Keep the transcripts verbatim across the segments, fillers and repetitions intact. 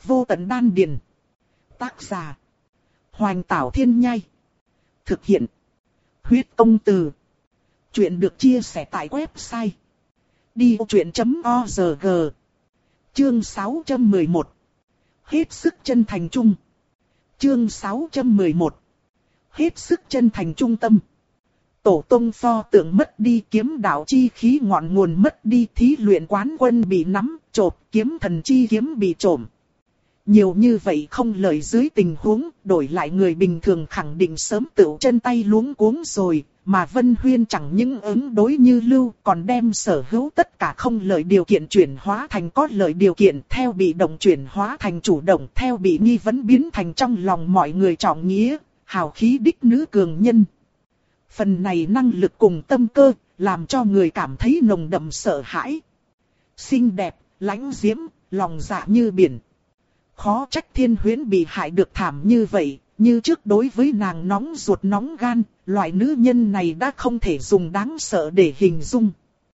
Vô tận đan điền. Tác giả. Hoành Tảo Thiên Nhai. Thực hiện. Huyết Công Từ. Chuyện được chia sẻ tại website đi vô chuyện chấm org. Chương sáu trăm mười một. Hết sức chân thành chung. Chương sáu trăm mười một. Hết sức chân thành trung tâm. Tổ tông pho tượng mất đi, kiếm đạo chi khí ngọn nguồn mất đi, thí luyện quán quân bị nắm, trộm, kiếm thần chi kiếm bị trộm. Nhiều như vậy không lời dưới tình huống, đổi lại người bình thường khẳng định sớm tựu chân tay luống cuống rồi, mà Vân Huyên chẳng những ứng đối như lưu, còn đem sở hữu tất cả không lợi điều kiện chuyển hóa thành có lợi điều kiện, theo bị động chuyển hóa thành chủ động, theo bị nghi vấn biến thành trong lòng mọi người trọng nghĩa, hào khí đích nữ cường nhân. Phần này năng lực cùng tâm cơ, làm cho người cảm thấy nồng đậm sợ hãi. Xinh đẹp, lãnh diễm, lòng dạ như biển. Khó trách Thiên Huyễn bị hại được thảm như vậy, như trước đối với nàng nóng ruột nóng gan, loại nữ nhân này đã không thể dùng đáng sợ để hình dung.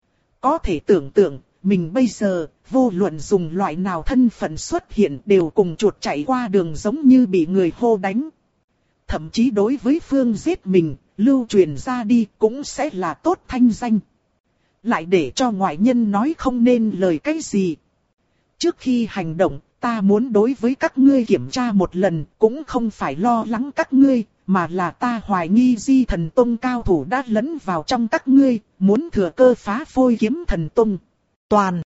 Có thể tưởng tượng, mình bây giờ, vô luận dùng loại nào thân phận xuất hiện đều cùng chuột chạy qua đường giống như bị người hô đánh. Thậm chí đối với phương giết mình, lưu truyền ra đi cũng sẽ là tốt thanh danh. Lại để cho ngoại nhân nói không nên lời cái gì. Trước khi hành động, ta muốn đối với các ngươi kiểm tra một lần, cũng không phải lo lắng các ngươi, mà là ta hoài nghi Di Thần Tông cao thủ đã lẫn vào trong các ngươi, muốn thừa cơ phá phôi Kiếm Thần Tông. Toàn.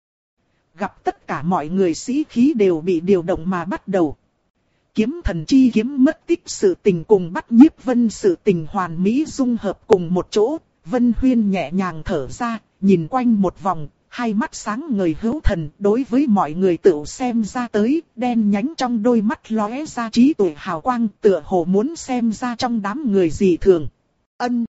Gặp tất cả mọi người sĩ khí đều bị điều động mà bắt đầu. Kiếm thần chi kiếm mất tích sự tình cùng bắt Nhiếp Vân sự tình hoàn mỹ dung hợp cùng một chỗ, Vân Huyên nhẹ nhàng thở ra, nhìn quanh một vòng, hai mắt sáng ngời hữu thần, đối với mọi người tự xem ra tới, đen nhánh trong đôi mắt lóe ra trí tuệ hào quang, tựa hồ muốn xem ra trong đám người gì thường. Ân.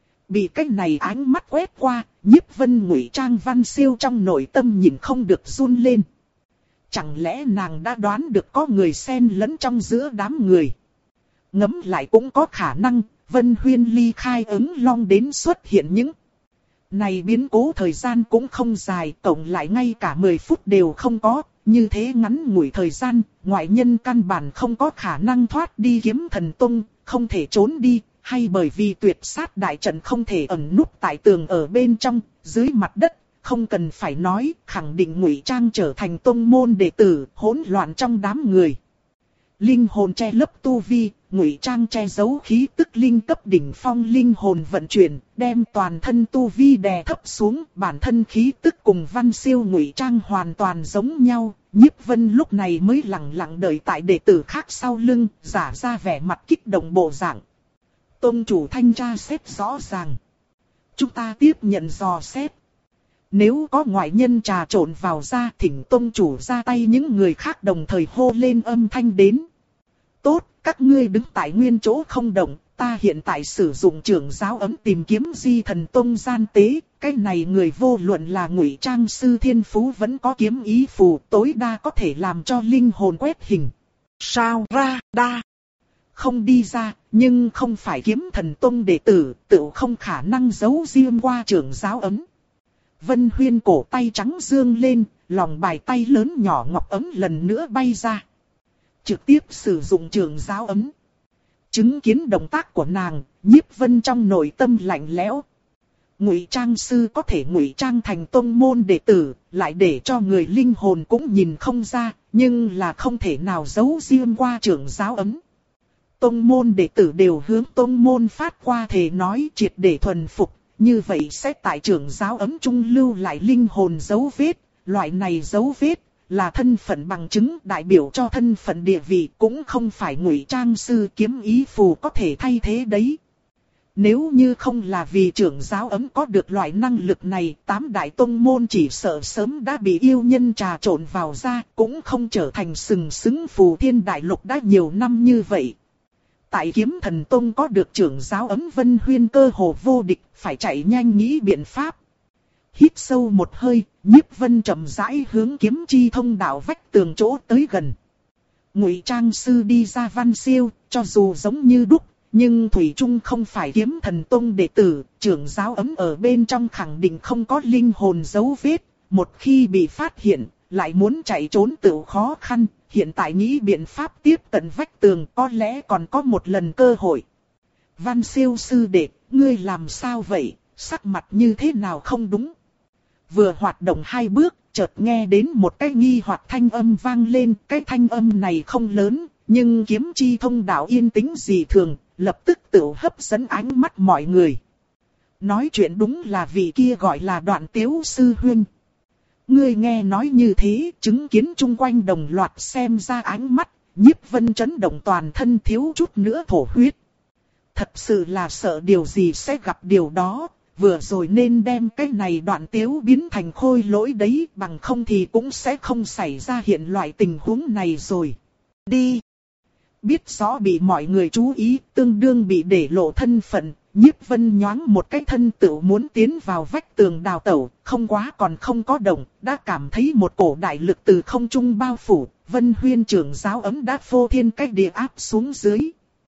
Bị cái này ánh mắt quét qua, Nhiếp Vân ngụy trang Văn Siêu trong nội tâm nhìn không được run lên. Chẳng lẽ nàng đã đoán được có người xen lẫn trong giữa đám người? Ngẫm lại cũng có khả năng, Vân Huyên ly khai ứng long đến xuất hiện những này biến cố thời gian cũng không dài, tổng lại ngay cả mười phút đều không có, như thế ngắn ngủi thời gian, ngoại nhân căn bản không có khả năng thoát đi Kiếm Thần Tông, không thể trốn đi, hay bởi vì tuyệt sát đại trận không thể ẩn núp tại tường ở bên trong, dưới mặt đất. Không cần phải nói, khẳng định ngụy trang trở thành tông môn đệ tử, hỗn loạn trong đám người. Linh hồn che lấp tu vi, ngụy trang che giấu khí tức linh cấp đỉnh phong linh hồn vận chuyển, đem toàn thân tu vi đè thấp xuống, bản thân khí tức cùng Văn Siêu ngụy trang hoàn toàn giống nhau. Nhiếp Vân lúc này mới lặng lặng đợi tại đệ tử khác sau lưng, giả ra vẻ mặt kích động bộ dạng. Tông chủ thanh tra xét rõ ràng. Chúng ta tiếp nhận dò xét. Nếu có ngoại nhân trà trộn vào ra, thỉnh tông chủ ra tay, những người khác đồng thời hô lên âm thanh đến. Tốt, các ngươi đứng tại nguyên chỗ không động, ta hiện tại sử dụng trưởng giáo ấm tìm kiếm Di Thần Tông gian tế, cái này người vô luận là ngụy trang sư thiên phú vẫn có kiếm ý phù, tối đa có thể làm cho linh hồn quét hình. Sao ra đa? Không đi ra, nhưng không phải Kiếm Thần Tông đệ tử, tự không khả năng giấu riêng qua trưởng giáo ấm. Vân Huyên cổ tay trắng dương lên, lòng bài tay lớn nhỏ ngọc ấm lần nữa bay ra. Trực tiếp sử dụng trường giáo ấm. Chứng kiến động tác của nàng, Nhiếp Vân trong nội tâm lạnh lẽo. Ngụy trang sư có thể ngụy trang thành tông môn đệ tử, lại để cho người linh hồn cũng nhìn không ra, nhưng là không thể nào giấu riêng qua trường giáo ấm. Tông môn đệ tử đều hướng tông môn phát qua thề nói triệt để thuần phục. Như vậy sẽ tại trưởng giáo ấm trung lưu lại linh hồn dấu vết, loại này dấu vết là thân phận bằng chứng đại biểu cho thân phận địa vị, cũng không phải ngụy trang sư kiếm ý phù có thể thay thế đấy. Nếu như không là vì trưởng giáo ấm có được loại năng lực này, tám đại tông môn chỉ sợ sớm đã bị yêu nhân trà trộn vào ra, cũng không trở thành sừng sững phù thiên đại lục đã nhiều năm như vậy. Tại Kiếm Thần Tông có được trưởng giáo ấm Vân Huyên cơ hồ vô địch, phải chạy nhanh nghĩ biện pháp. Hít sâu một hơi, Nhiếp Vân chậm rãi hướng kiếm chi thông đạo vách tường chỗ tới gần. Ngụy trang sư đi ra Văn Siêu, cho dù giống như đúc, nhưng thủy chung không phải Kiếm Thần Tông đệ tử, trưởng giáo ấm ở bên trong khẳng định không có linh hồn dấu vết, một khi bị phát hiện, lại muốn chạy trốn tự khó khăn, hiện tại nghĩ biện pháp tiếp cận vách tường có lẽ còn có một lần cơ hội. Văn Siêu sư đệ, ngươi làm sao vậy, sắc mặt như thế nào không đúng? Vừa hoạt động hai bước, chợt nghe đến một cái nghi hoặc thanh âm vang lên, cái thanh âm này không lớn, nhưng kiếm chi thông đạo yên tĩnh dị thường, lập tức tự hấp dẫn ánh mắt mọi người. Nói chuyện đúng là vị kia gọi là Đoạn Tiếu sư huynh. Ngươi nghe nói như thế, chứng kiến chung quanh đồng loạt xem ra ánh mắt, Nhiếp Vân chấn động toàn thân thiếu chút nữa thổ huyết. Thật sự là sợ điều gì sẽ gặp điều đó, vừa rồi nên đem cái này Đoạn Tiếu biến thành khôi lỗi đấy, bằng không thì cũng sẽ không xảy ra hiện loại tình huống này rồi. Đi! Biết rõ bị mọi người chú ý, tương đương bị để lộ thân phận, Nhiếp Vân nhoáng một cái thân tự muốn tiến vào vách tường đào tẩu, không quá còn không có động, đã cảm thấy một cổ đại lực từ không trung bao phủ, Vân Huyên trưởng giáo ấm đã phô thiên cách địa áp xuống dưới.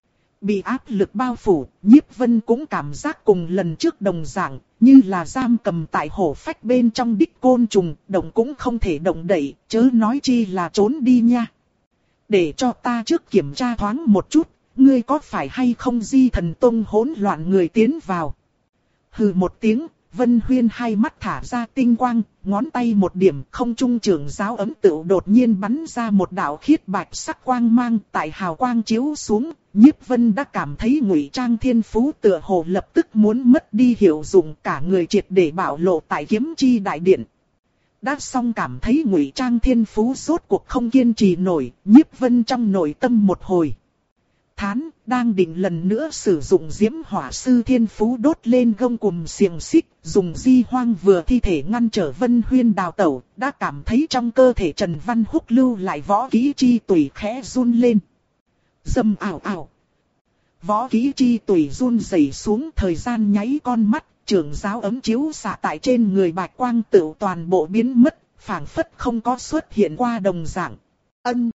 Bị áp lực bao phủ, Nhiếp Vân cũng cảm giác cùng lần trước đồng dạng, như là giam cầm tại hổ phách bên trong đích côn trùng, động cũng không thể động đậy, chớ nói chi là trốn đi nha. Để cho ta trước kiểm tra thoáng một chút, ngươi có phải hay không Di Thần Tông hỗn loạn người tiến vào. Hừ một tiếng, Vân Huyên hai mắt thả ra tinh quang, ngón tay một điểm, không trung trưởng giáo ấm tựu đột nhiên bắn ra một đạo khiết bạch sắc quang mang, tại hào quang chiếu xuống, Nhiếp Vân đã cảm thấy Ngụy Trang thiên phú tựa hồ lập tức muốn mất đi hiệu dụng, cả người triệt để bạo lộ tại kiếm chi đại điện. Đã xong cảm thấy Ngụy Trang thiên phú rốt cuộc không kiên trì nổi, Nhiếp Vân trong nội tâm một hồi thán, đang định lần nữa sử dụng diễm hỏa sư thiên phú đốt lên gông cùm xiềng xích, dùng di hoang vừa thi thể ngăn trở Vân Huyên đào tẩu, đã cảm thấy trong cơ thể Trần Văn Húc lưu lại võ kỹ chi tùy khẽ run lên. Dầm ảo ảo. Võ kỹ chi tùy run rẩy xuống, thời gian nháy con mắt, trưởng giáo ấm chiếu xạ tại trên người bạch quang tựu toàn bộ biến mất, phảng phất không có xuất hiện qua đồng dạng. Ân.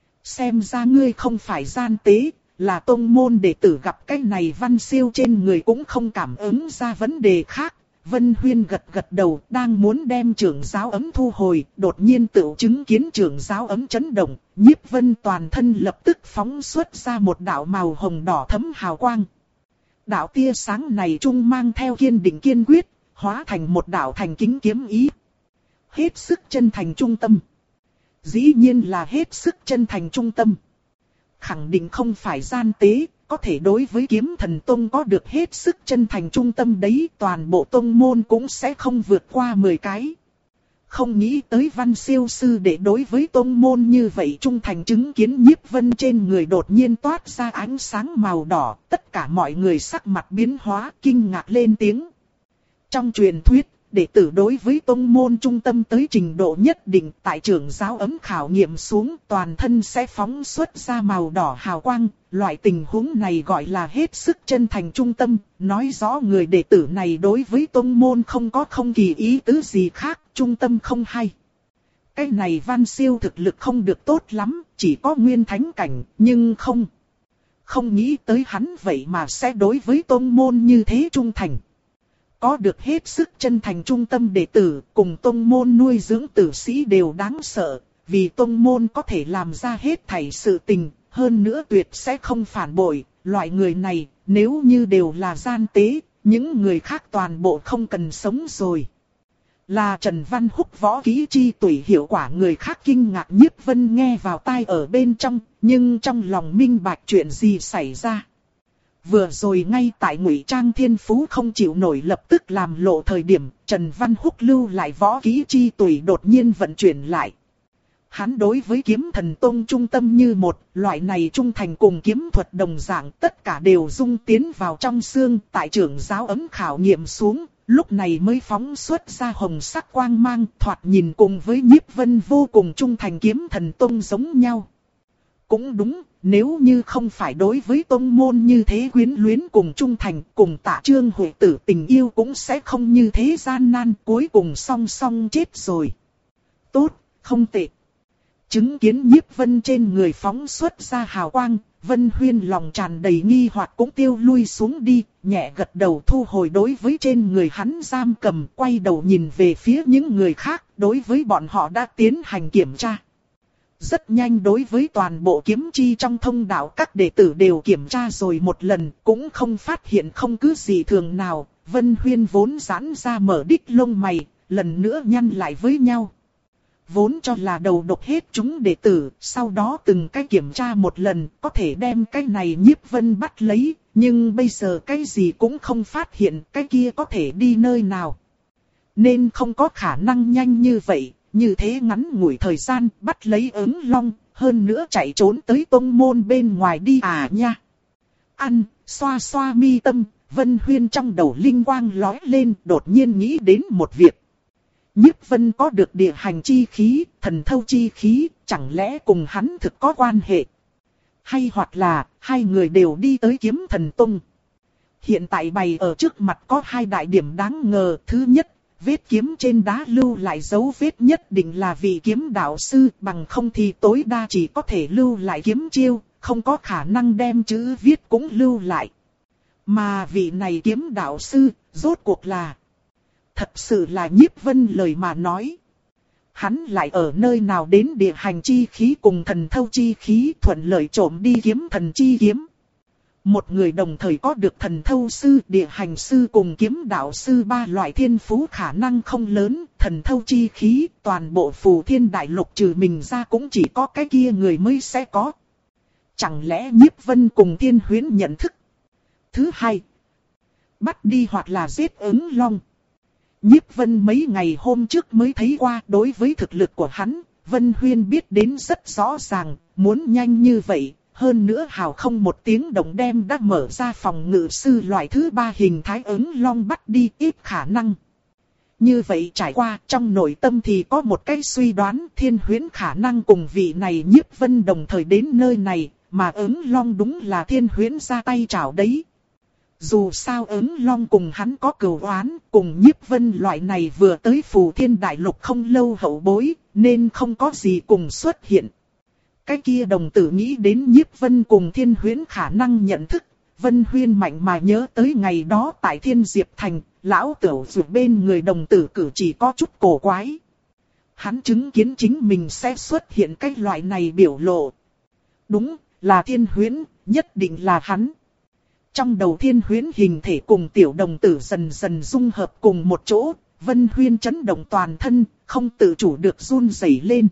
Xem ra ngươi không phải gian tế, là tông môn đệ tử gặp cái này Văn Siêu trên người cũng không cảm ứng ra vấn đề khác. Vân Huyên gật gật đầu, đang muốn đem trưởng giáo ấm thu hồi, đột nhiên tự chứng kiến trưởng giáo ấm chấn động, Nhiếp Vân toàn thân lập tức phóng xuất ra một đạo màu hồng đỏ thấm hào quang. Đạo tia sáng này trung mang theo kiên định kiên quyết, hóa thành một đạo thành kính kiếm ý. Hết sức chân thành trung tâm. Dĩ nhiên là hết sức chân thành trung tâm. Khẳng định không phải gian tế, có thể đối với kiếm thần tông có được hết sức chân thành trung tâm đấy, toàn bộ tông môn cũng sẽ không vượt qua mười cái. Không nghĩ tới Văn Siêu sư để đối với tông môn như vậy trung thành, chứng kiến Nhiếp Vân trên người đột nhiên toát ra ánh sáng màu đỏ, tất cả mọi người sắc mặt biến hóa, kinh ngạc lên tiếng. Trong truyền thuyết, đệ tử đối với tông môn trung tâm tới trình độ nhất định, tại trưởng giáo ấm khảo nghiệm xuống toàn thân sẽ phóng xuất ra màu đỏ hào quang, loại tình huống này gọi là hết sức chân thành trung tâm, nói rõ người đệ tử này đối với tông môn không có không kỳ ý tứ gì khác, trung tâm không hay. Cái này Văn Siêu thực lực không được tốt lắm, chỉ có nguyên thánh cảnh, nhưng không. Không nghĩ tới hắn vậy mà sẽ đối với tông môn như thế trung thành. Có được hết sức chân thành trung tâm đệ tử, cùng tông môn nuôi dưỡng tử sĩ đều đáng sợ, vì tông môn có thể làm ra hết thảy sự tình, hơn nữa tuyệt sẽ không phản bội. Loại người này, nếu như đều là gian tế, những người khác toàn bộ không cần sống rồi. Là Trần Văn Húc võ kỹ chi tùy hiệu quả, người khác kinh ngạc. Nhiếp Vân nghe vào tai ở bên trong, nhưng trong lòng minh bạch chuyện gì xảy ra. Vừa rồi ngay tại Ngụy Trang thiên phú không chịu nổi lập tức làm lộ thời điểm, Trần Văn Húc lưu lại võ kỹ chi tùy đột nhiên vận chuyển lại. Hắn đối với kiếm thần tông trung tâm như một, loại này trung thành cùng kiếm thuật đồng dạng, tất cả đều dung tiến vào trong xương, tại trưởng giáo ấm khảo nghiệm xuống, lúc này mới phóng xuất ra hồng sắc quang mang, thoạt nhìn cùng với Nhiếp Vân vô cùng trung thành kiếm thần tông giống nhau. Cũng đúng, nếu như không phải đối với tông môn như thế quyến luyến cùng trung thành, cùng Tạ Trương Huệ tử tình yêu cũng sẽ không như thế gian nan, cuối cùng song song chết rồi. Tốt, không tệ. Chứng kiến Nhiếp Vân trên người phóng xuất ra hào quang, Vân Huyên lòng tràn đầy nghi hoặc cũng tiêu lui xuống đi, nhẹ gật đầu thu hồi đối với trên người hắn giam cầm, quay đầu nhìn về phía những người khác, đối với bọn họ đã tiến hành kiểm tra. Rất nhanh đối với toàn bộ kiếm chi trong thông đạo các đệ tử đều kiểm tra rồi một lần, cũng không phát hiện không cứ gì thường nào. Vân Huyên vốn giãn ra mở đích lông mày, lần nữa nhăn lại với nhau. Vốn cho là đầu độc hết chúng đệ tử, sau đó từng cái kiểm tra một lần, có thể đem cái này Nhiếp Vân bắt lấy, nhưng bây giờ cái gì cũng không phát hiện, cái kia có thể đi nơi nào. Nên không có khả năng nhanh như vậy, như thế ngắn ngủi thời gian bắt lấy ứng long, hơn nữa chạy trốn tới tông môn bên ngoài đi à nha. Ăn, xoa xoa mi tâm, Vân Huyên trong đầu linh quang lóe lên, đột nhiên nghĩ đến một việc. Nhiếp Vân có được địa hành chi khí, thần thâu chi khí, chẳng lẽ cùng hắn thực có quan hệ? Hay hoặc là, hai người đều đi tới kiếm thần tông? Hiện tại bày ở trước mặt có hai đại điểm đáng ngờ. Thứ nhất, vết kiếm trên đá lưu lại dấu vết nhất định là vị kiếm đạo sư, bằng không thì tối đa chỉ có thể lưu lại kiếm chiêu, không có khả năng đem chữ viết cũng lưu lại. Mà vị này kiếm đạo sư, rốt cuộc là... Thật sự là Nhiếp Vân lời mà nói. Hắn lại ở nơi nào đến địa hành chi khí cùng thần thâu chi khí thuận lợi trộm đi kiếm thần chi kiếm. Một người đồng thời có được thần thâu sư, địa hành sư cùng kiếm đạo sư ba loại thiên phú khả năng không lớn. Thần thâu chi khí toàn bộ phù thiên đại lục trừ mình ra cũng chỉ có cái kia người mới sẽ có. Chẳng lẽ Nhiếp Vân cùng Thiên Huyễn nhận thức? Thứ hai, bắt đi hoặc là giết ứng long. Nhiếp Vân mấy ngày hôm trước mới thấy qua, đối với thực lực của hắn, Vân Huyên biết đến rất rõ ràng, muốn nhanh như vậy, hơn nữa hào không một tiếng động đem đã mở ra phòng ngự sư loại thứ ba hình thái ứng long bắt đi, ít khả năng. Như vậy trải qua trong nội tâm thì có một cái suy đoán, Thiên Huyễn khả năng cùng vị này Nhiếp Vân đồng thời đến nơi này, mà ứng long đúng là Thiên Huyễn ra tay trảo đấy. Dù sao ứng long cùng hắn có cừu oán, cùng Nhiếp Vân loại này vừa tới phù thiên đại lục không lâu hậu bối, nên không có gì cùng xuất hiện. Cái kia đồng tử nghĩ đến Nhiếp Vân cùng Thiên Huyễn khả năng nhận thức, Vân Huyên mạnh mà nhớ tới ngày đó tại Thiên Diệp Thành, lão tiểu dù bên người đồng tử cử chỉ có chút cổ quái. Hắn chứng kiến chính mình sẽ xuất hiện cái loại này biểu lộ. Đúng, là Thiên Huyễn, nhất định là hắn. Trong đầu Thiên Huyễn hình thể cùng tiểu đồng tử dần dần dung hợp cùng một chỗ, Vân Huyên chấn động toàn thân, không tự chủ được run rẩy lên.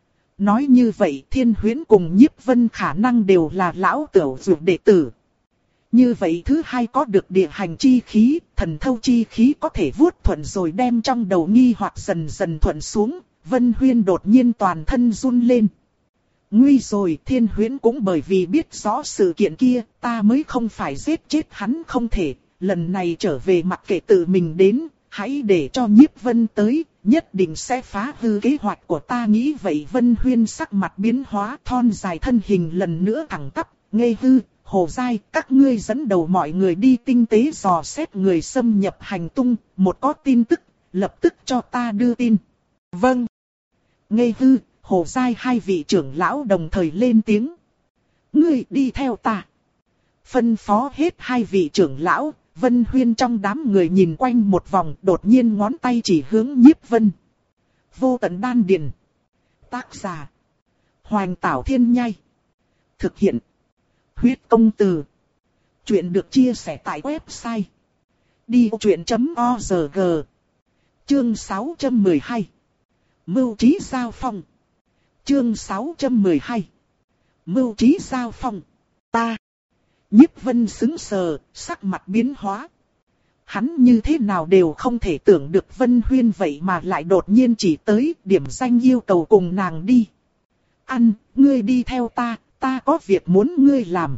Nói như vậy Thiên Huyễn cùng Nhiếp Vân khả năng đều là lão tiểu dụ đệ tử. Như vậy thứ hai có được địa hành chi khí, thần thâu chi khí có thể vuốt thuận rồi đem trong đầu nghi hoặc dần dần thuận xuống, Vân Huyên đột nhiên toàn thân run lên. Nguy rồi, Thiên Huyễn cũng bởi vì biết rõ sự kiện kia, ta mới không phải giết chết hắn không thể, lần này trở về mặc kệ tự mình đến, hãy để cho Nhiếp Vân tới, nhất định sẽ phá hư kế hoạch của ta. Nghĩ vậy Vân Huyên sắc mặt biến hóa, thon dài thân hình lần nữa thẳng tắp, ngây hư, Hồ Giai, các ngươi dẫn đầu mọi người đi tinh tế dò xét người xâm nhập hành tung, một có tin tức, lập tức cho ta đưa tin. Vâng. Ngây hư, Hồ Giai hai vị trưởng lão đồng thời lên tiếng. Ngươi đi theo ta. Phân phó hết hai vị trưởng lão, Vân Huyên trong đám người nhìn quanh một vòng, đột nhiên ngón tay chỉ hướng Nhiếp Vân. Vô tận đan điền. Tác giả: Hoành Tảo Thiên Nhai. Thực hiện: Huyết Công Từ. Chuyện được chia sẻ tại website đi vô chuyện chấm org. Chương sáu trăm mười hai. Mưu trí giao phong. Chương sáu trăm mười hai. Mưu trí giao phong. Ta. Nhiếp Vân sững sờ, sắc mặt biến hóa. Hắn như thế nào đều không thể tưởng được Vân Huyên vậy mà lại đột nhiên chỉ tới điểm danh yêu cầu cùng nàng đi. Ăn, ngươi đi theo ta, ta có việc muốn ngươi làm.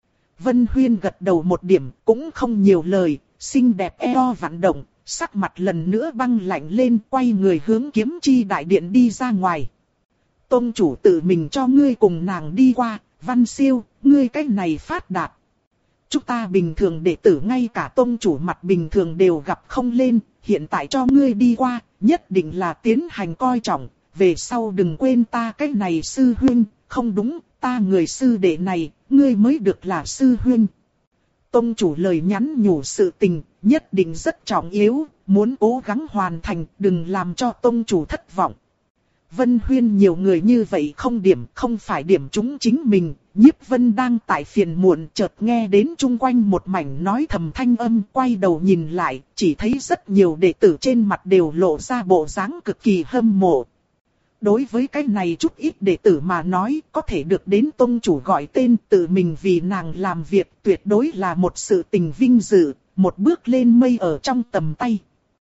Vân Huyên gật đầu một điểm, cũng không nhiều lời, xinh đẹp eo vặn động, sắc mặt lần nữa băng lạnh lên, quay người hướng Kiếm Chi đại điện đi ra ngoài. Tông chủ tự mình cho ngươi cùng nàng đi qua, Văn Siêu, ngươi cái này phát đạt. Chúng ta bình thường đệ tử ngay cả tông chủ mặt bình thường đều gặp không lên, hiện tại cho ngươi đi qua, nhất định là tiến hành coi trọng, về sau đừng quên ta cái này sư huynh, không đúng, ta người sư đệ này, ngươi mới được là sư huynh. Tông chủ lời nhắn nhủ sự tình, nhất định rất trọng yếu, muốn cố gắng hoàn thành, đừng làm cho tông chủ thất vọng. Vân Huyên nhiều người như vậy không điểm, không phải điểm chúng chính mình. Nhiếp Vân đang tại phiền muộn, chợt nghe đến chung quanh một mảnh nói thầm thanh âm, quay đầu nhìn lại, chỉ thấy rất nhiều đệ tử trên mặt đều lộ ra bộ dáng cực kỳ hâm mộ. Đối với cái này chút ít đệ tử mà nói, có thể được đến tông chủ gọi tên tự mình vì nàng làm việc, tuyệt đối là một sự tình vinh dự, một bước lên mây ở trong tầm tay.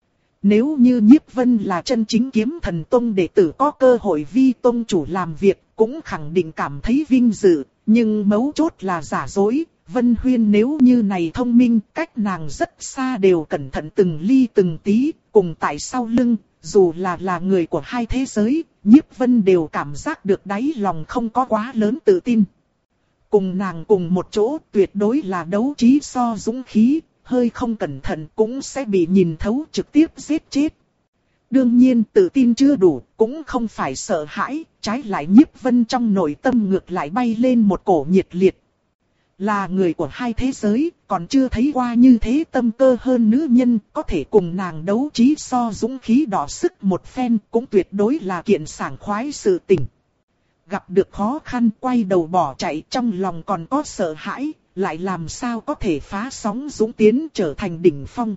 Nếu như Nhiếp Vân là chân chính Kiếm Thần Tông đệ tử có cơ hội vi tông chủ làm việc, cũng khẳng định cảm thấy vinh dự, nhưng mấu chốt là giả dối. Vân Huyên nếu như này thông minh, cách nàng rất xa đều cẩn thận từng ly từng tí, cùng tại sau lưng, dù là là người của hai thế giới, Nhiếp Vân đều cảm giác được đáy lòng không có quá lớn tự tin. Cùng nàng cùng một chỗ tuyệt đối là đấu trí so dũng khí, hơi không cẩn thận cũng sẽ bị nhìn thấu trực tiếp giết chết. Đương nhiên tự tin chưa đủ, cũng không phải sợ hãi, trái lại Nhiếp Vân trong nội tâm ngược lại bay lên một cổ nhiệt liệt. Là người của hai thế giới, còn chưa thấy qua như thế tâm cơ hơn nữ nhân, có thể cùng nàng đấu trí so dũng khí đỏ sức một phen, cũng tuyệt đối là kiện sảng khoái sự tình. Gặp được khó khăn quay đầu bỏ chạy, trong lòng còn có sợ hãi, lại làm sao có thể phá sóng dũng tiến trở thành đỉnh phong.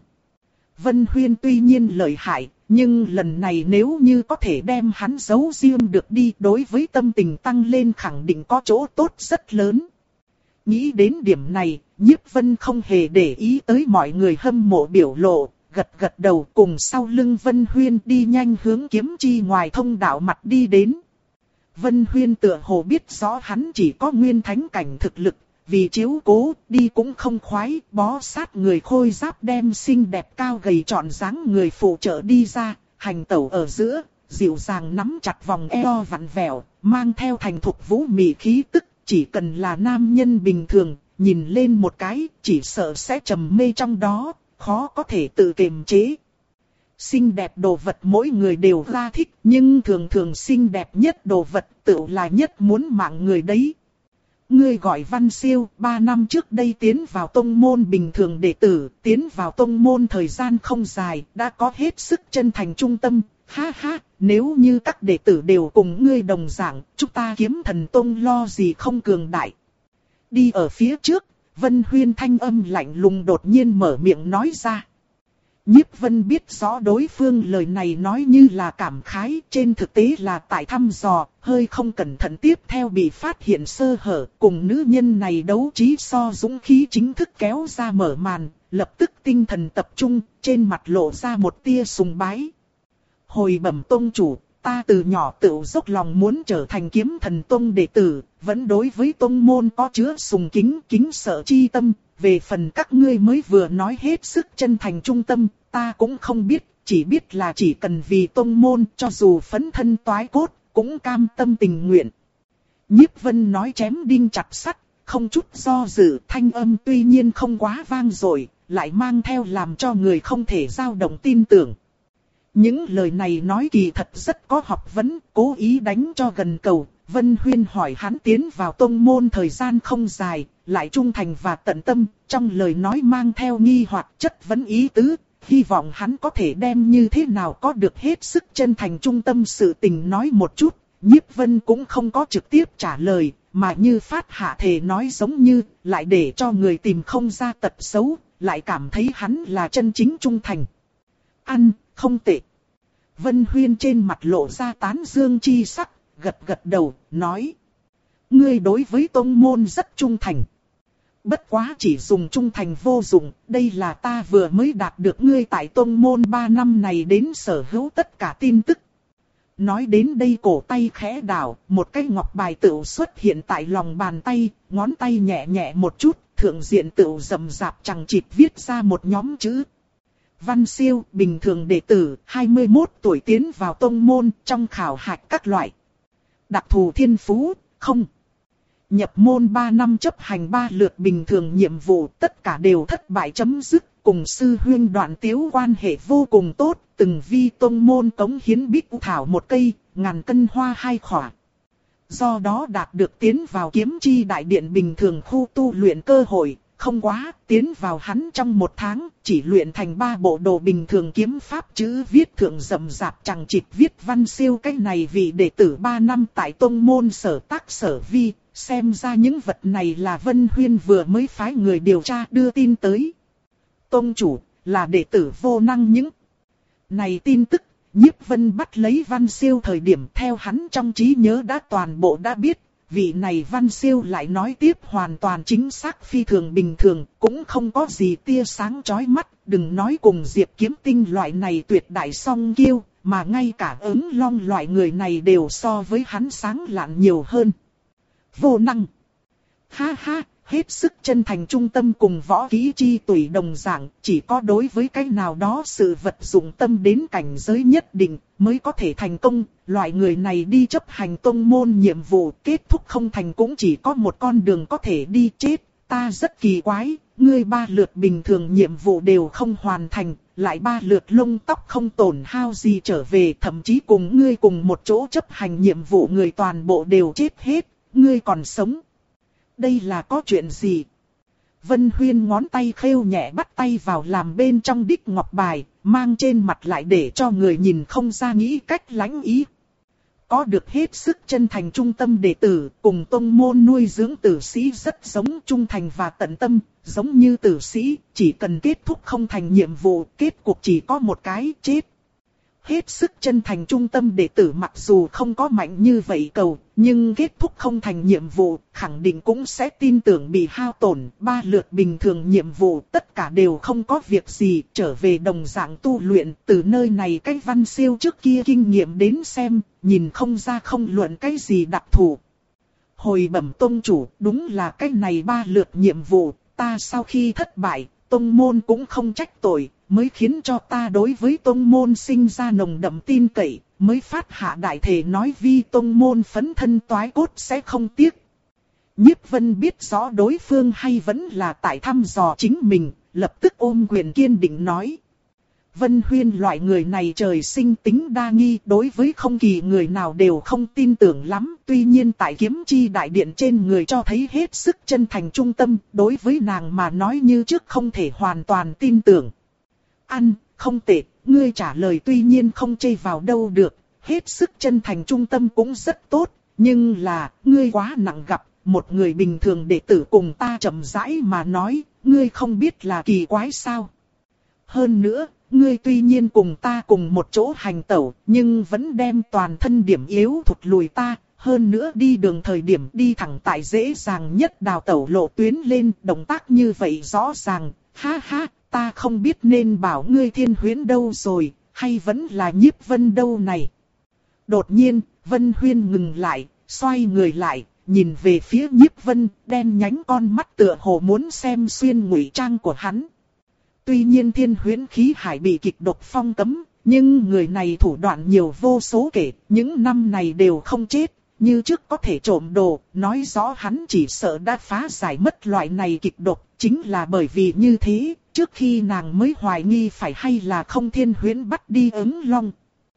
Vân Huyên tuy nhiên lợi hại, nhưng lần này nếu như có thể đem hắn giấu riêng được đi, đối với tâm tình tăng lên khẳng định có chỗ tốt rất lớn. Nghĩ đến điểm này, Nhiếp Vân không hề để ý tới mọi người hâm mộ biểu lộ, gật gật đầu cùng sau lưng Vân Huyên đi nhanh hướng kiếm chi ngoài thông đạo mặt đi đến. Vân Huyên tựa hồ biết rõ hắn chỉ có nguyên thánh cảnh thực lực, vì chiếu cố, đi cũng không khoái, bó sát người khôi giáp đem xinh đẹp cao gầy trọn dáng người phụ trợ đi ra, hành tẩu ở giữa, dịu dàng nắm chặt vòng eo vặn vẹo, mang theo thành thục vũ mị khí tức, chỉ cần là nam nhân bình thường, nhìn lên một cái, chỉ sợ sẽ trầm mê trong đó, khó có thể tự kiềm chế. Xinh đẹp đồ vật mỗi người đều ra thích, nhưng thường thường xinh đẹp nhất đồ vật tự là nhất muốn mạng người đấy. Ngươi gọi Văn Siêu, ba năm trước đây tiến vào tông môn bình thường đệ tử, tiến vào tông môn thời gian không dài, đã có hết sức chân thành trung tâm, ha ha, nếu như các đệ tử đều cùng ngươi đồng dạng, chúng ta Kiếm Thần Tông lo gì không cường đại. Đi ở phía trước, Vân Huyên thanh âm lạnh lùng đột nhiên mở miệng nói ra. Nhiếp Vân biết rõ đối phương lời này nói như là cảm khái, trên thực tế là tại thăm dò, hơi không cẩn thận tiếp theo bị phát hiện sơ hở, cùng nữ nhân này đấu trí so dũng khí chính thức kéo ra mở màn, lập tức tinh thần tập trung, trên mặt lộ ra một tia sùng bái. Hồi bẩm tông chủ, ta từ nhỏ tự dốc lòng muốn trở thành Kiếm Thần Tông đệ tử, vẫn đối với tông môn có chứa sùng kính, kính sợ chi tâm. Về phần các ngươi mới vừa nói hết sức chân thành trung tâm, ta cũng không biết, chỉ biết là chỉ cần vì tông môn, cho dù phấn thân toái cốt, cũng cam tâm tình nguyện. Nhiếp Vân nói chém đinh chặt sắt, không chút do dự, thanh âm tuy nhiên không quá vang dội, lại mang theo làm cho người không thể dao động tin tưởng. Những lời này nói kỳ thật rất có học vấn, cố ý đánh cho gần cầu. Vân Huyên hỏi hắn tiến vào tông môn thời gian không dài, lại trung thành và tận tâm, trong lời nói mang theo nghi hoặc chất vấn ý tứ, hy vọng hắn có thể đem như thế nào có được hết sức chân thành trung tâm sự tình nói một chút. Nhiếp Vân cũng không có trực tiếp trả lời, mà như phát hạ thể nói giống như, lại để cho người tìm không ra tật xấu, lại cảm thấy hắn là chân chính trung thành. Ăn, không tệ. Vân Huyên trên mặt lộ ra tán dương chi sắc, gật gật đầu, nói. Ngươi đối với tông môn rất trung thành. Bất quá chỉ dùng trung thành vô dụng, đây là ta vừa mới đạt được ngươi tại tông môn ba năm này đến sở hữu tất cả tin tức. Nói đến đây cổ tay khẽ đảo, một cái ngọc bài tựu xuất hiện tại lòng bàn tay, ngón tay nhẹ nhẹ một chút, thượng diện tựu rầm rạp chằng chịt viết ra một nhóm chữ. Văn Siêu, bình thường đệ tử, hai mươi mốt tuổi tiến vào tông môn, trong khảo hạch các loại. Đặc thù thiên phú, không. Nhập môn ba năm chấp hành ba lượt bình thường nhiệm vụ, tất cả đều thất bại chấm dứt, cùng sư huyên đoạn tiếu quan hệ vô cùng tốt, từng vi tông môn cống hiến bích thảo một cây, ngàn cân hoa hai khỏa. Do đó đạt được tiến vào kiếm chi đại điện bình thường khu tu luyện cơ hội, không quá, tiến vào hắn trong một tháng, chỉ luyện thành ba bộ đồ bình thường kiếm pháp chữ viết thượng rậm rạp chẳng chịt viết văn siêu. Cái này vì đệ tử ba năm tại tông môn sở tác sở vi, xem ra những vật này là Vân Huyên vừa mới phái người điều tra đưa tin tới. Tông chủ, là đệ tử vô năng những này tin tức, Nhiếp Vân bắt lấy Văn Siêu thời điểm theo hắn trong trí nhớ đã toàn bộ đã biết. Vị này Văn Siêu lại nói tiếp hoàn toàn chính xác phi thường bình thường, cũng không có gì tia sáng chói mắt, đừng nói cùng Diệp Kiếm Tinh loại này tuyệt đại song kiêu, mà ngay cả ứng long loại người này đều so với hắn sáng lạn nhiều hơn. Vô năng. Ha ha, hết sức chân thành trung tâm cùng võ kỹ chi tùy đồng dạng, chỉ có đối với cái nào đó sự vật dụng tâm đến cảnh giới nhất định mới có thể thành công. Loại người này đi chấp hành tông môn nhiệm vụ, kết thúc không thành cũng chỉ có một con đường có thể đi chết. Ta rất kỳ quái, ngươi ba lượt bình thường nhiệm vụ đều không hoàn thành, lại ba lượt lông tóc không tổn hao gì trở về, thậm chí cùng ngươi cùng một chỗ chấp hành nhiệm vụ người toàn bộ đều chết hết, ngươi còn sống. Đây là có chuyện gì? Vân Huyên ngón tay khêu nhẹ bắt tay vào làm bên trong đích ngọc bài, mang trên mặt lại để cho người nhìn không ra nghĩ cách lãnh ý. Có được hết sức chân thành trung tâm đệ tử, cùng tông môn nuôi dưỡng tử sĩ rất giống, trung thành và tận tâm, giống như tử sĩ, chỉ cần kết thúc không thành nhiệm vụ, kết cục chỉ có một cái, chết. Hết sức chân thành trung tâm đệ tử mặc dù không có mạnh như vậy cầu, nhưng kết thúc không thành nhiệm vụ, khẳng định cũng sẽ tin tưởng bị hao tổn. Ba lượt bình thường nhiệm vụ tất cả đều không có việc gì, trở về đồng dạng tu luyện. Từ nơi này cái Văn Siêu trước kia kinh nghiệm đến xem, nhìn không ra không luận cái gì đặc thù. Hồi bẩm tông chủ, đúng là cái này ba lượt nhiệm vụ, ta sau khi thất bại, tông môn cũng không trách tội, mới khiến cho ta đối với tông môn sinh ra nồng đậm tin cậy, mới phát hạ đại thể nói vi tông môn phấn thân toái cốt sẽ không tiếc. Nhiếp Vân biết rõ đối phương hay vẫn là tại thăm dò chính mình, lập tức ôm quyền kiên định nói. Vân Huyên loại người này trời sinh tính đa nghi, đối với không kỳ người nào đều không tin tưởng lắm. Tuy nhiên tại kiếm chi đại điện trên người cho thấy hết sức chân thành trung tâm, đối với nàng mà nói như trước không thể hoàn toàn tin tưởng. Ăn, không tệ, ngươi trả lời tuy nhiên không chê vào đâu được, hết sức chân thành trung tâm cũng rất tốt, nhưng là, ngươi quá nặng gặp, một người bình thường đệ tử cùng ta chậm rãi mà nói, ngươi không biết là kỳ quái sao. Hơn nữa, ngươi tuy nhiên cùng ta cùng một chỗ hành tẩu, nhưng vẫn đem toàn thân điểm yếu thụt lùi ta, hơn nữa đi đường thời điểm đi thẳng tại dễ dàng nhất đào tẩu lộ tuyến lên, động tác như vậy rõ ràng, ha ha. Ta không biết nên bảo ngươi Thiên Huyễn đâu rồi, hay vẫn là Nhiếp Vân đâu này. Đột nhiên, Vân Huyên ngừng lại, xoay người lại, nhìn về phía Nhiếp Vân, đen nhánh con mắt tựa hồ muốn xem xuyên ngụy trang của hắn. Tuy nhiên Thiên Huyễn khí hải bị kịch độc phong cấm, nhưng người này thủ đoạn nhiều vô số kể, những năm này đều không chết. Như trước có thể trộm đồ, nói rõ hắn chỉ sợ đã phá giải mất loại này kịch độc, chính là bởi vì như thế, trước khi nàng mới hoài nghi phải hay là không Thiên Huyễn bắt đi ứng long.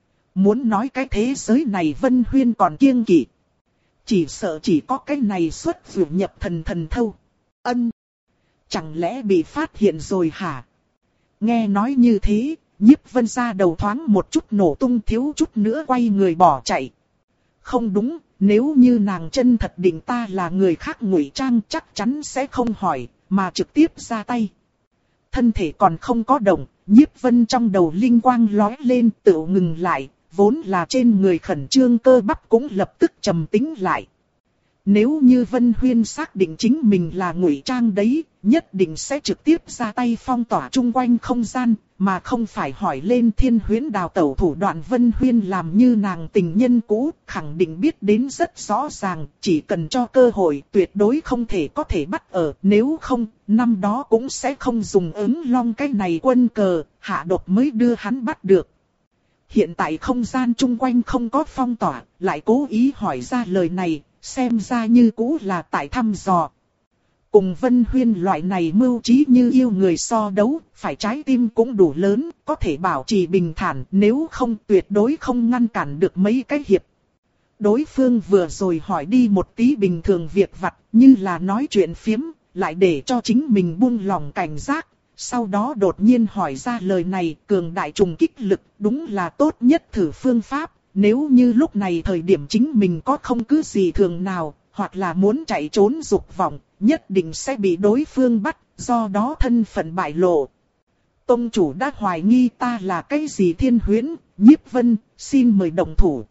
Muốn nói cái thế giới này Vân Huyên còn kiêng kỵ. Chỉ sợ chỉ có cái này xuất vượt nhập thần thần thâu. Ân! Chẳng lẽ bị phát hiện rồi hả? Nghe nói như thế, Nhiếp Vân ra đầu thoáng một chút nổ tung, thiếu chút nữa quay người bỏ chạy. Không đúng, nếu như nàng chân thật định ta là người khác ngụy trang chắc chắn sẽ không hỏi, mà trực tiếp ra tay. Thân thể còn không có động, Nhiếp Vân trong đầu linh quang lóe lên tự ngừng lại, vốn là trên người khẩn trương cơ bắp cũng lập tức trầm tĩnh lại. Nếu như Vân Huyên xác định chính mình là ngụy trang đấy, nhất định sẽ trực tiếp ra tay phong tỏa chung quanh không gian, mà không phải hỏi lên Thiên Huyễn đào tẩu thủ đoạn. Vân Huyên làm như nàng tình nhân cũ, khẳng định biết đến rất rõ ràng, chỉ cần cho cơ hội tuyệt đối không thể có thể bắt ở, nếu không, năm đó cũng sẽ không dùng ứng long cái này quân cờ, hạ độc mới đưa hắn bắt được. Hiện tại không gian chung quanh không có phong tỏa, lại cố ý hỏi ra lời này, xem ra như cũ là tại thăm dò. Cùng Vân Huyên loại này mưu trí như yêu người so đấu, phải trái tim cũng đủ lớn, có thể bảo trì bình thản, nếu không tuyệt đối không ngăn cản được mấy cái hiệp. Đối phương vừa rồi hỏi đi một tí bình thường việc vặt, như là nói chuyện phiếm, lại để cho chính mình buông lòng cảnh giác. Sau đó đột nhiên hỏi ra lời này, cường đại trùng kích lực đúng là tốt nhất thử phương pháp. Nếu như lúc này thời điểm chính mình có không cứ gì thường nào, hoặc là muốn chạy trốn dục vọng, nhất định sẽ bị đối phương bắt, do đó thân phận bại lộ. Tông chủ đã hoài nghi ta là cái gì Thiên Huyễn, Nhiếp Vân, xin mời động thủ.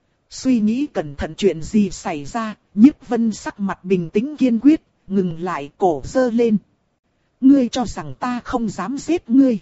Suy nghĩ cẩn thận chuyện gì xảy ra, Nhiếp Vân sắc mặt bình tĩnh kiên quyết, ngừng lại cổ giơ lên. Ngươi cho rằng ta không dám giết ngươi.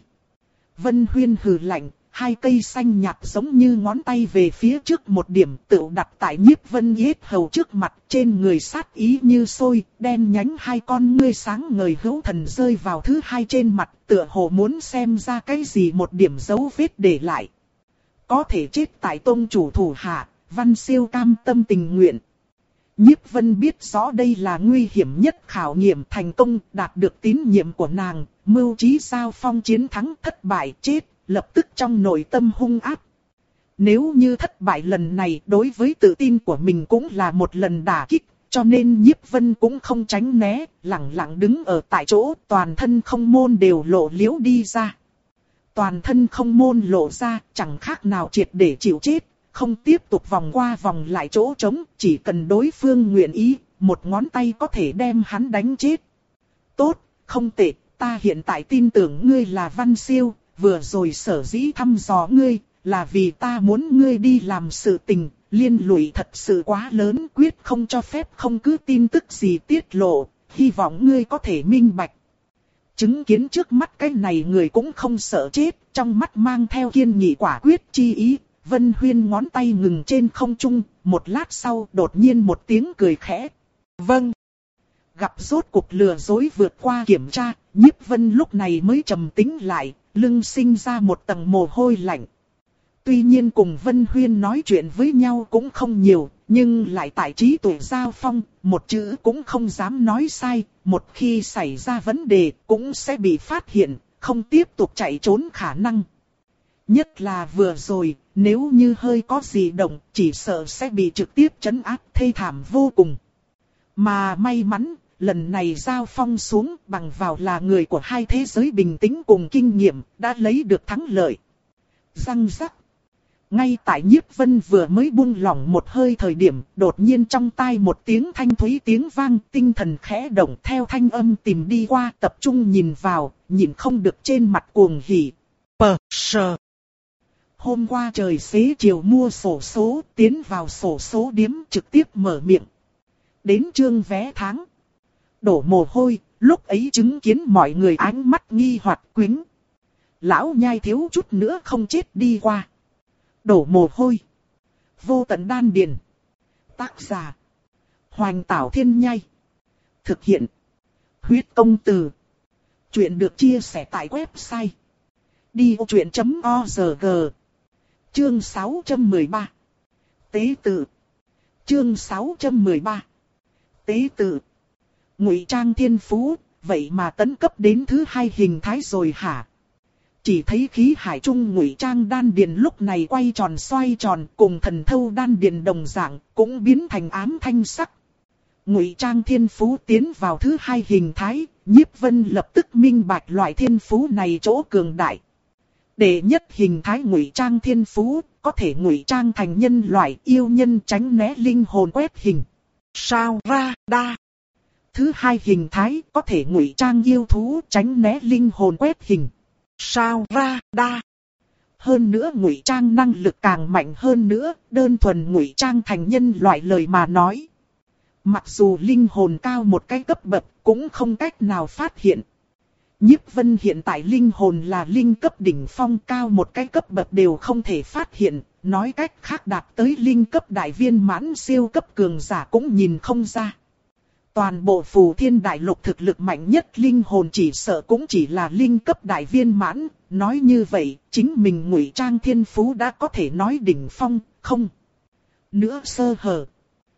Vân Huyên hừ lạnh, hai cây xanh nhạt giống như ngón tay về phía trước một điểm tựu đặt tại Nhiếp Vân yết hầu trước mặt, trên người sát ý như sôi, đen nhánh hai con ngươi sáng ngời hữu thần rơi vào thứ hai trên mặt, tựa hồ muốn xem ra cái gì một điểm dấu vết để lại. Có thể chết tại tông chủ thủ hạ, Văn Siêu cam tâm tình nguyện. Nhiếp Vân biết rõ đây là nguy hiểm nhất khảo nghiệm thành công, đạt được tín nhiệm của nàng, mưu trí giao phong chiến thắng thất bại chết, lập tức trong nội tâm hung ác. Nếu như thất bại lần này đối với tự tin của mình cũng là một lần đả kích, cho nên Nhiếp Vân cũng không tránh né, lặng lặng đứng ở tại chỗ, toàn thân không môn đều lộ liễu đi ra. Toàn thân không môn lộ ra, chẳng khác nào triệt để chịu chết. Không tiếp tục vòng qua vòng lại chỗ trống, chỉ cần đối phương nguyện ý, một ngón tay có thể đem hắn đánh chết. Tốt, không tệ, ta hiện tại tin tưởng ngươi là Văn Siêu, vừa rồi sở dĩ thăm dò ngươi, là vì ta muốn ngươi đi làm sự tình, liên lụy thật sự quá lớn, quyết không cho phép không cứ tin tức gì tiết lộ, hy vọng ngươi có thể minh bạch. Chứng kiến trước mắt cái này người cũng không sợ chết, trong mắt mang theo kiên nghị quả quyết chi ý. Vân Huyên ngón tay ngừng trên không trung, một lát sau đột nhiên một tiếng cười khẽ. Vâng. Gặp rốt cuộc lừa dối vượt qua kiểm tra, Nhiếp Vân lúc này mới trầm tĩnh lại, lưng sinh ra một tầng mồ hôi lạnh. Tuy nhiên cùng Vân Huyên nói chuyện với nhau cũng không nhiều, nhưng lại tại trí tuệ giao phong, một chữ cũng không dám nói sai, một khi xảy ra vấn đề cũng sẽ bị phát hiện, không tiếp tục chạy trốn khả năng. Nhất là vừa rồi, nếu như hơi có gì động, chỉ sợ sẽ bị trực tiếp trấn áp thê thảm vô cùng. Mà may mắn, lần này giao phong xuống bằng vào là người của hai thế giới bình tĩnh cùng kinh nghiệm, đã lấy được thắng lợi. Răng rắc. Ngay tại Nhiếp Vân vừa mới buông lỏng một hơi thời điểm, đột nhiên trong tai một tiếng thanh thúy tiếng vang, tinh thần khẽ động theo thanh âm tìm đi qua, tập trung nhìn vào, nhìn không được trên mặt cuồng hỉ. Pờ sờ. Hôm qua trời xế chiều mua sổ số, tiến vào sổ số điếm trực tiếp mở miệng. Đến trương vé tháng. Đổ mồ hôi, lúc ấy chứng kiến mọi người ánh mắt nghi hoặc quính. Lão nhai thiếu chút nữa không chết đi qua. Đổ mồ hôi. Vô tận đan điền. Tác giả. Hoành Tảo Thiên Nhai. Thực hiện. Huyết Công Từ. Chuyện được chia sẻ tại website. đi ô chuyện chấm org. Chương sáu trăm mười ba. Tế tự. Chương sáu trăm mười ba. Tế tự. Ngụy trang thiên phú, vậy mà tấn cấp đến thứ hai hình thái rồi hả? Chỉ thấy khí hải trung ngụy trang đan điền lúc này quay tròn xoay tròn, cùng thần thâu đan điền đồng dạng, cũng biến thành ám thanh sắc. Ngụy trang thiên phú tiến vào thứ hai hình thái, Nhiếp Vân lập tức minh bạch loại thiên phú này chỗ cường đại. Đệ nhất hình thái ngụy trang thiên phú, có thể ngụy trang thành nhân loại yêu nhân tránh né linh hồn quét hình. Sao ra đa. Thứ hai hình thái có thể ngụy trang yêu thú tránh né linh hồn quét hình. Sao ra đa. Hơn nữa ngụy trang năng lực càng mạnh hơn nữa, đơn thuần ngụy trang thành nhân loại lời mà nói. Mặc dù linh hồn cao một cái cấp bậc, cũng không cách nào phát hiện. Nhiếp Vân hiện tại linh hồn là linh cấp đỉnh phong, cao một cái cấp bậc đều không thể phát hiện, nói cách khác đạt tới linh cấp đại viên mãn siêu cấp cường giả cũng nhìn không ra. Toàn bộ Phù Thiên Đại Lục thực lực mạnh nhất linh hồn chỉ sợ cũng chỉ là linh cấp đại viên mãn, nói như vậy, chính mình ngụy trang thiên phú đã có thể nói đỉnh phong, không nữa sơ hở.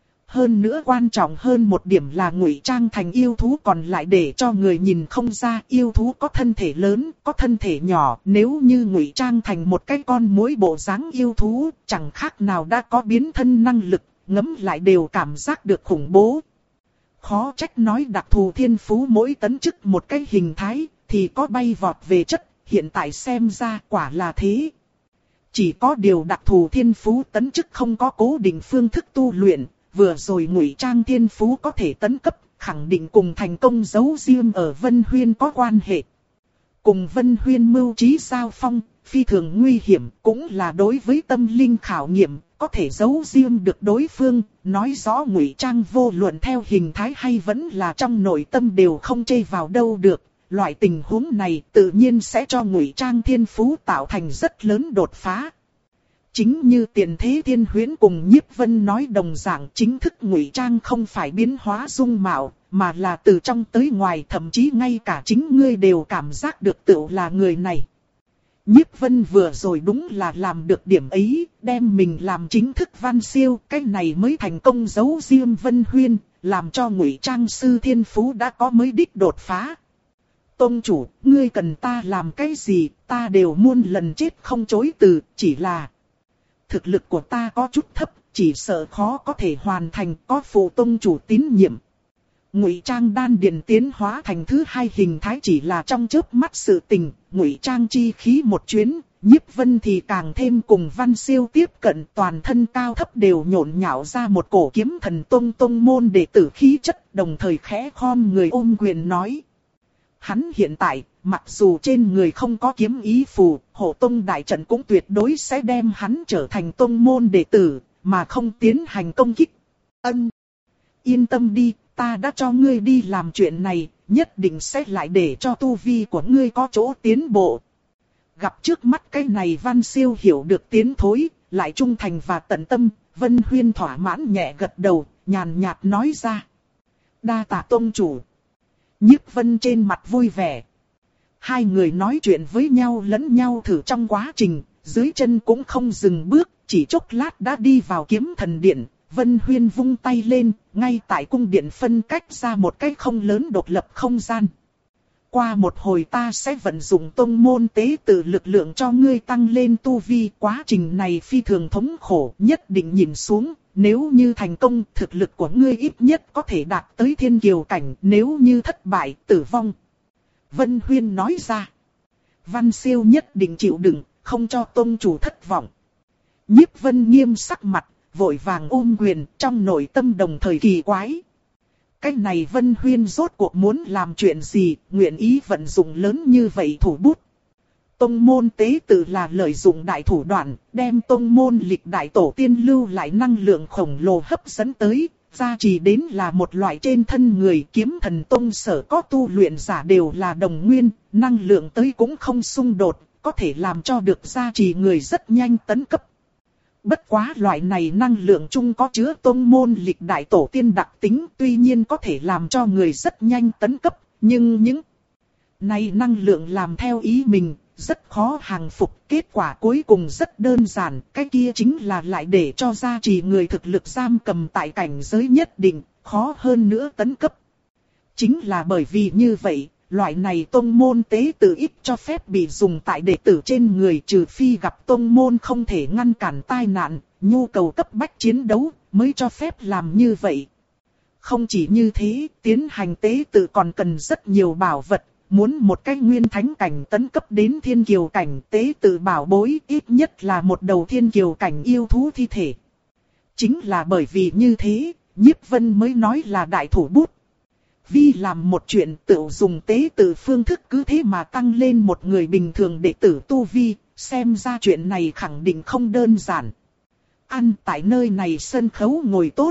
Hơn nữa quan trọng hơn một điểm là ngụy trang thành yêu thú còn lại để cho người nhìn không ra, yêu thú có thân thể lớn, có thân thể nhỏ, nếu như ngụy trang thành một cái con muỗi bộ dáng yêu thú, chẳng khác nào đã có biến thân năng lực, ngấm lại đều cảm giác được khủng bố. khó trách nói đặc thù thiên phú mỗi tấn chức một cái hình thái, thì có bay vọt về chất, hiện tại xem ra quả là thế. Chỉ có điều đặc thù thiên phú tấn chức không có cố định phương thức tu luyện, vừa rồi Ngụy Trang thiên phú có thể tấn cấp, khẳng định cùng thành công giấu riêng ở Vân Huyên có quan hệ. Cùng Vân Huyên mưu trí giao phong, phi thường nguy hiểm, cũng là đối với tâm linh khảo nghiệm, có thể giấu riêng được đối phương, nói rõ Ngụy Trang vô luận theo hình thái hay vẫn là trong nội tâm đều không chê vào đâu được. Loại tình huống này tự nhiên sẽ cho Ngụy Trang thiên phú tạo thành rất lớn đột phá. Chính như Tiền Thế Thiên Huyễn cùng Nhiếp Vân nói đồng dạng, chính thức Ngụy Trang không phải biến hóa dung mạo, mà là từ trong tới ngoài, thậm chí ngay cả chính ngươi đều cảm giác được tựu là người này. Nhiếp Vân vừa rồi đúng là làm được điểm ấy, đem mình làm chính thức Văn Siêu, cái này mới thành công giấu riêng Vân Huyên, làm cho Ngụy Trang sư thiên phú đã có mới đích đột phá. Tông chủ, ngươi cần ta làm cái gì, ta đều muôn lần chết không chối từ, chỉ là thực lực của ta có chút thấp, chỉ sợ khó có thể hoàn thành, có phụ tông chủ tín nhiệm. Ngụy Trang đan điền tiến hóa thành thứ hai hình thái chỉ là trong chớp mắt sự tình, Ngụy Trang chi khí một chuyến, Nhiếp Vân thì càng thêm cùng Văn Siêu tiếp cận, toàn thân cao thấp đều nhộn nhạo ra một cổ kiếm thần tông tông môn đệ tử khí chất, đồng thời khẽ khom người ôm quyền nói. Hắn hiện tại, mặc dù trên người không có kiếm ý phù, hộ tông đại trận cũng tuyệt đối sẽ đem hắn trở thành tông môn đệ tử, mà không tiến hành công kích. Ân, yên tâm đi, ta đã cho ngươi đi làm chuyện này, nhất định sẽ lại để cho tu vi của ngươi có chỗ tiến bộ. Gặp trước mắt cái này Văn Siêu hiểu được tiến thối, lại trung thành và tận tâm, Vân Huyên thỏa mãn nhẹ gật đầu, nhàn nhạt nói ra. Đa tạ tông chủ. Nhiếp Vân trên mặt vui vẻ. Hai người nói chuyện với nhau lẫn nhau thử trong quá trình, dưới chân cũng không dừng bước, chỉ chốc lát đã đi vào kiếm thần điện. Vân Huyên vung tay lên, ngay tại cung điện phân cách ra một cái không lớn độc lập không gian. Qua một hồi ta sẽ vận dụng tông môn tế tự lực lượng cho ngươi tăng lên tu vi. Quá trình này phi thường thống khổ, nhất định nhìn xuống. Nếu như thành công, thực lực của ngươi ít nhất có thể đạt tới thiên kiều cảnh, nếu như thất bại, tử vong. Vân Huyên nói ra. Văn Siêu nhất định chịu đựng, không cho tông chủ thất vọng. Nhiếp Vân nghiêm sắc mặt, vội vàng ôm quyền, trong nội tâm đồng thời kỳ quái. Cái này Vân Huyên rốt cuộc muốn làm chuyện gì, nguyện ý vận dụng lớn như vậy thủ bút. Tông môn tế tự là lợi dụng đại thủ đoạn, đem tông môn lịch đại tổ tiên lưu lại năng lượng khổng lồ hấp dẫn tới, gia trì đến là một loại trên thân người. Kiếm thần tông sở có tu luyện giả đều là đồng nguyên, năng lượng tới cũng không xung đột, có thể làm cho được gia trì người rất nhanh tấn cấp. Bất quá loại này năng lượng chung có chứa tông môn lịch đại tổ tiên đặc tính, tuy nhiên có thể làm cho người rất nhanh tấn cấp, nhưng những này năng lượng làm theo ý mình, rất khó hàng phục. Kết quả cuối cùng rất đơn giản, cái kia chính là lại để cho gia trì người thực lực giam cầm tại cảnh giới nhất định, khó hơn nữa tấn cấp. Chính là bởi vì như vậy, loại này tông môn tế tự ít cho phép bị dùng tại đệ tử trên người, trừ phi gặp tông môn không thể ngăn cản tai nạn, nhu cầu cấp bách chiến đấu, mới cho phép làm như vậy. Không chỉ như thế, tiến hành tế tự còn cần rất nhiều bảo vật. Muốn một cái nguyên thánh cảnh tấn cấp đến thiên kiều cảnh, tế tự bảo bối ít nhất là một đầu thiên kiều cảnh yêu thú thi thể. Chính là bởi vì như thế, Nhiếp Vân mới nói là đại thủ bút. Vì làm một chuyện tự dùng tế tự phương thức cứ thế mà tăng lên một người bình thường đệ tử tu vi, xem ra chuyện này khẳng định không đơn giản. Ăn tại nơi này sân khấu ngồi tốt.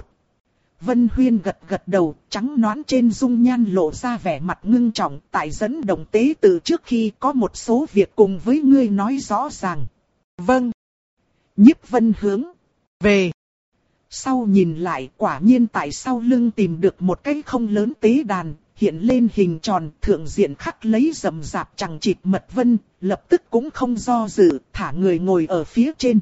Vân Huyên gật gật đầu, trắng nõn trên dung nhan lộ ra vẻ mặt ngưng trọng. Tại dẫn động tế tự trước khi có một số việc cùng với ngươi nói rõ ràng. Vâng. Nhiếp Vân hướng về. Sau nhìn lại, quả nhiên tại sau lưng tìm được một cái không lớn tế đàn, hiện lên hình tròn, thượng diện khắc lấy rậm rạp chằng chịt mật vân, lập tức cũng không do dự, thả người ngồi ở phía trên.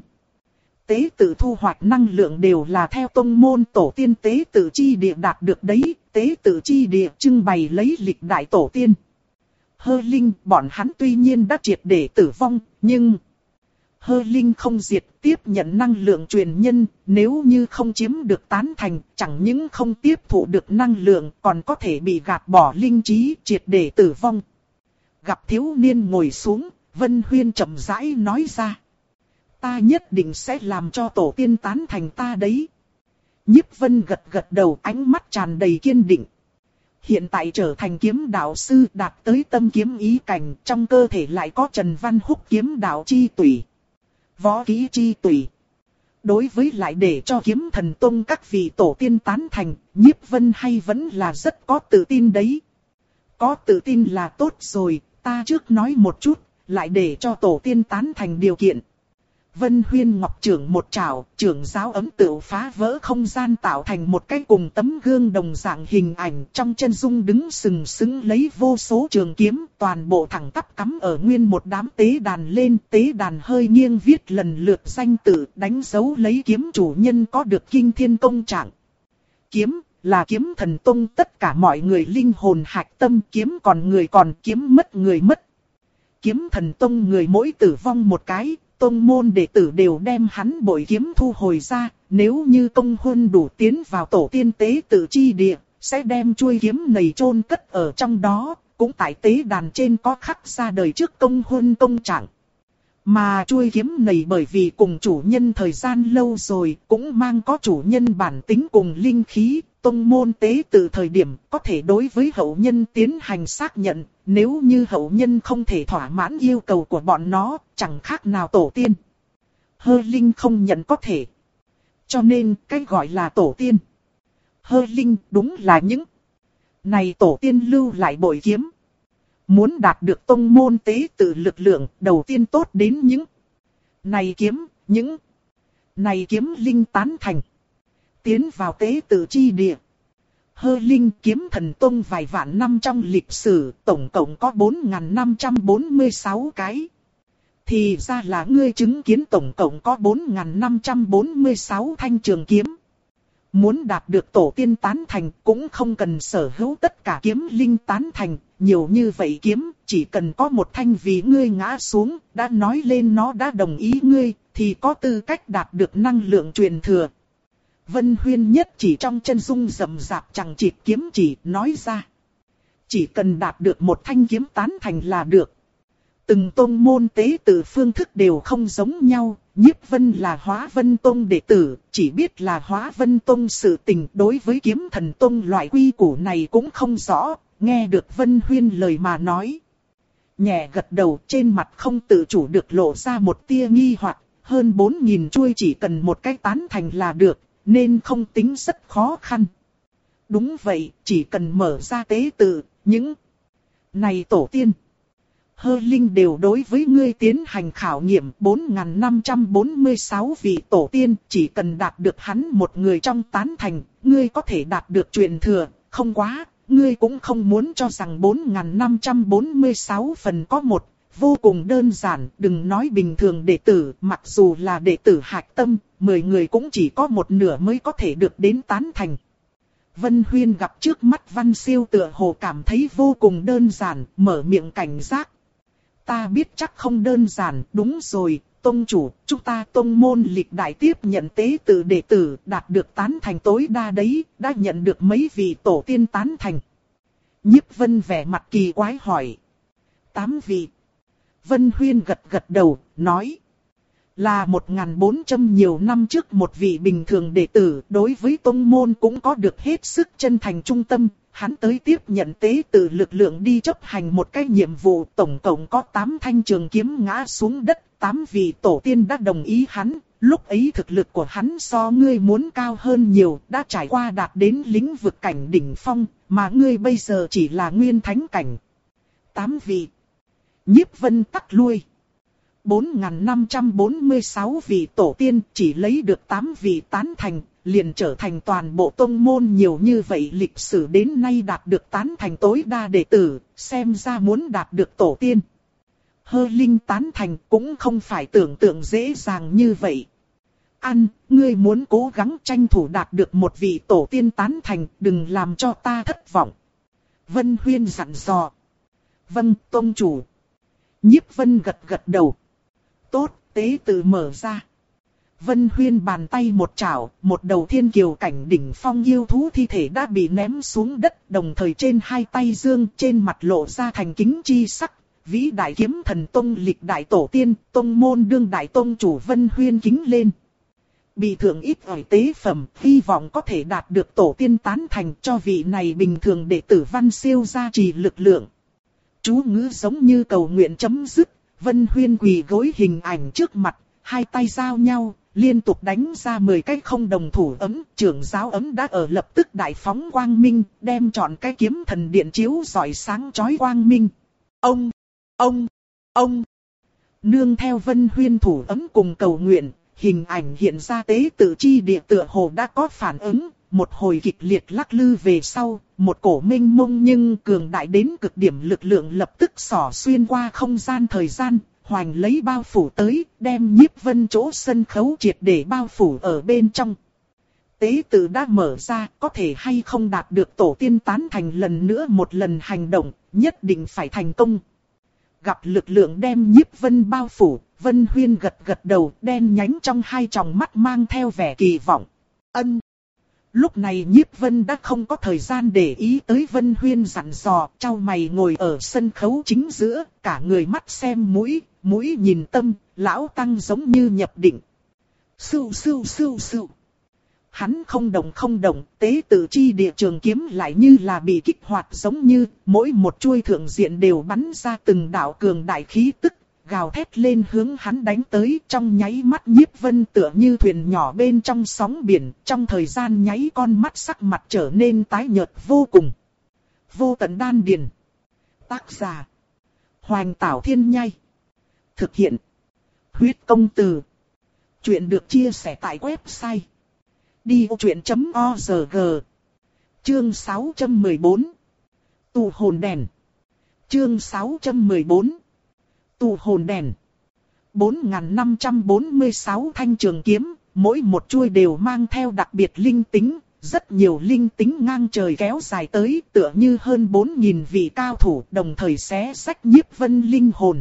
Tế tự thu hoạch năng lượng đều là theo tông môn tổ tiên tế tự chi địa đạt được đấy, tế tự chi địa trưng bày lấy lịch đại tổ tiên. Hơ Linh, bọn hắn tuy nhiên đã triệt để tử vong, nhưng Hơ linh không diệt tiếp nhận năng lượng truyền nhân, nếu như không chiếm được tán thành, chẳng những không tiếp thụ được năng lượng, còn có thể bị gạt bỏ linh trí, triệt để tử vong. Gặp thiếu niên ngồi xuống, Vân Huyên chậm rãi nói ra. Ta nhất định sẽ làm cho tổ tiên tán thành ta đấy. Nhiếp Vân gật gật đầu, ánh mắt tràn đầy kiên định. Hiện tại trở thành kiếm đạo sư, đạt tới tâm kiếm ý cảnh, trong cơ thể lại có Trần Văn Húc kiếm đạo chi tủy, võ kỹ chi tủy. Đối với lại để cho Kiếm Thần Tông các vị tổ tiên tán thành, Nhiếp Vân hay vẫn là rất có tự tin đấy. Có tự tin là tốt rồi, ta trước nói một chút, lại để cho tổ tiên tán thành điều kiện. Vân Huyên Ngọc trưởng một trảo, trưởng giáo ấm tựu phá vỡ không gian tạo thành một cái cùng tấm gương đồng dạng hình ảnh, trong chân dung đứng sừng sững lấy vô số trường kiếm, toàn bộ thẳng tắp cắm ở nguyên một đám tế đàn lên, tế đàn hơi nghiêng viết lần lượt danh tự, đánh dấu lấy kiếm chủ nhân có được kinh thiên công trạng. Kiếm là Kiếm Thần Tông tất cả mọi người linh hồn hạch tâm, kiếm còn người còn, kiếm mất người mất. Kiếm Thần Tông người mỗi tử vong một cái, tông môn đệ tử đều đem hắn bội kiếm thu hồi ra, nếu như công huân đủ tiến vào tổ tiên tế tự chi địa, sẽ đem chuôi kiếm này chôn cất ở trong đó, cũng tại tế đàn trên có khắc ra đời trước công huân công trạng. Mà chuôi kiếm này bởi vì cùng chủ nhân thời gian lâu rồi, cũng mang có chủ nhân bản tính cùng linh khí, tông môn tế tự thời điểm có thể đối với hậu nhân tiến hành xác nhận, nếu như hậu nhân không thể thỏa mãn yêu cầu của bọn nó, chẳng khác nào tổ tiên. Hơ linh không nhận có thể. Cho nên cái gọi là tổ tiên. Hơ linh đúng là những này tổ tiên lưu lại bội kiếm. Muốn đạt được tông môn tế tự lực lượng, đầu tiên tốt đến những này kiếm, những này kiếm linh tán thành. Tiến vào tế tự chi địa. Hơ linh Kiếm Thần Tông vài vạn năm trong lịch sử, tổng cộng có bốn nghìn năm trăm bốn mươi sáu cái. Thì ra là ngươi chứng kiến tổng cộng có bốn nghìn năm trăm bốn mươi sáu thanh trường kiếm. Muốn đạt được tổ tiên tán thành cũng không cần sở hữu tất cả kiếm linh tán thành, nhiều như vậy kiếm, chỉ cần có một thanh vì ngươi ngã xuống, đã nói lên nó đã đồng ý ngươi, thì có tư cách đạt được năng lượng truyền thừa. Vân Huyên nhất chỉ trong chân dung rậm rạp chẳng chịt kiếm chỉ nói ra. Chỉ cần đạt được một thanh kiếm tán thành là được. Từng tông môn tế tự phương thức đều không giống nhau, Nhiếp Vân là Hóa Vân Tông đệ tử, chỉ biết là Hóa Vân Tông sự tình, đối với Kiếm Thần Tông loại quy củ này cũng không rõ, nghe được Vân Huyên lời mà nói. Nhẹ gật đầu, trên mặt không tự chủ được lộ ra một tia nghi hoặc, hơn bốn nghìn chuôi chỉ cần một cái tán thành là được, nên không tính rất khó khăn. Đúng vậy, chỉ cần mở ra tế tự, những này tổ tiên Hơ linh đều đối với ngươi tiến hành khảo nghiệm. Bốn nghìn năm trăm bốn mươi sáu vị tổ tiên, chỉ cần đạt được hắn một người trong tán thành, ngươi có thể đạt được truyền thừa. Không quá, ngươi cũng không muốn cho rằng bốn nghìn năm trăm bốn mươi sáu phần có một, vô cùng đơn giản. Đừng nói bình thường đệ tử, mặc dù là đệ tử hạch tâm, mười người cũng chỉ có một nửa mới có thể được đến tán thành. Vân Huyên gặp trước mắt Văn Siêu tựa hồ cảm thấy vô cùng đơn giản, mở miệng cảnh giác. Ta biết chắc không đơn giản, đúng rồi, tông chủ, chúng ta tông môn lịch đại tiếp nhận tế tự đệ tử, đạt được tán thành tối đa đấy, đã nhận được mấy vị tổ tiên tán thành. Nhiếp Vân vẻ mặt kỳ quái hỏi. Tám vị. Vân Huyên gật gật đầu, nói. Là một nghìn bốn trăm nhiều năm trước một vị bình thường đệ tử, đối với tông môn cũng có được hết sức chân thành trung tâm. Hắn tới tiếp nhận tế tự lực lượng đi chấp hành một cái nhiệm vụ, tổng cộng có tám thanh trường kiếm ngã xuống đất, tám vị tổ tiên đã đồng ý hắn. Lúc ấy thực lực của hắn so ngươi muốn cao hơn nhiều, đã trải qua đạt đến lĩnh vực cảnh đỉnh phong, mà ngươi bây giờ chỉ là nguyên thánh cảnh. Tám vị. Nhiếp Vân tắc lui. bốn nghìn năm trăm bốn mươi sáu vị tổ tiên chỉ lấy được tám vị tán thành, liền trở thành toàn bộ tông môn nhiều như vậy lịch sử đến nay đạt được tán thành tối đa đệ tử, xem ra muốn đạt được tổ tiên. Hơ linh tán thành cũng không phải tưởng tượng dễ dàng như vậy. Ăn, ngươi muốn cố gắng tranh thủ đạt được một vị tổ tiên tán thành, đừng làm cho ta thất vọng. Vân Huyên dặn dò. Vâng, tông chủ. Nhiếp Vân gật gật đầu. Tốt, Tế tự mở ra. Vân Huyên bàn tay một chảo, một đầu thiên kiều cảnh đỉnh phong yêu thú thi thể đã bị ném xuống đất, đồng thời trên hai tay dương trên mặt lộ ra thành kính chi sắc. Vĩ đại kiếm thần tông lịch đại tổ tiên, tông môn đương đại tông chủ Vân Huyên kính lên. Bị thượng ít ỏi tế phẩm, hy vọng có thể đạt được tổ tiên tán thành cho vị này bình thường đệ tử Văn Siêu gia trì lực lượng. Chú ngữ giống như cầu nguyện chấm dứt, Vân Huyên quỳ gối hình ảnh trước mặt, hai tay giao nhau, liên tục đánh ra mười cái không đồng thủ ấm, trưởng giáo ấm đã ở lập tức đại phóng quang minh, đem chọn cái kiếm thần điện chiếu rọi sáng chói quang minh. Ông, ông, ông, nương theo Vân Huyên thủ ấm cùng cầu nguyện, hình ảnh hiện ra tế tự chi địa tựa hồ đã có phản ứng, một hồi kịch liệt lắc lư về sau, một cổ mênh mông nhưng cường đại đến cực điểm lực lượng lập tức xỏ xuyên qua không gian thời gian, hoành lấy bao phủ tới, đem Nhiếp Vân chỗ sân khấu triệt để bao phủ ở bên trong. Tế tự đã mở ra, có thể hay không đạt được tổ tiên tán thành lần nữa một lần hành động, nhất định phải thành công. Gặp lực lượng đem Nhiếp Vân bao phủ, Vân Huyên gật gật đầu, đen nhánh trong hai tròng mắt mang theo vẻ kỳ vọng. Ân. Lúc này Nhiếp Vân đã không có thời gian để ý tới Vân Huyên dặn dò, chau mày ngồi ở sân khấu chính giữa, cả người mắt xem mũi, mũi nhìn tâm, lão tăng giống như nhập định. Sưu sưu sưu sưu. Hắn không động không động, tế tự chi địa trường kiếm lại như là bị kích hoạt giống như, mỗi một chuôi thượng diện đều bắn ra từng đạo cường đại khí tức, gào thét lên hướng hắn đánh tới. Trong nháy mắt Nhiếp Vân tựa như thuyền nhỏ bên trong sóng biển, trong thời gian nháy con mắt sắc mặt trở nên tái nhợt vô cùng. Vô tận đan điền. Tác giả: Hoành Tảo Thiên Nhai. Thực hiện: Huyết Công Từ. Chuyện được chia sẻ tại website đi ô chuyện chấm org. Chương sáu trăm mười bốn. Tù hồn đèn. Chương sáu trăm mười bốn. Tù hồn đèn. bốn nghìn năm trăm bốn mươi sáu thanh trường kiếm, mỗi một chuôi đều mang theo đặc biệt linh tính, rất nhiều linh tính ngang trời kéo dài tới, tựa như hơn bốn nghìn vị cao thủ đồng thời xé rách Nhiếp Vân linh hồn.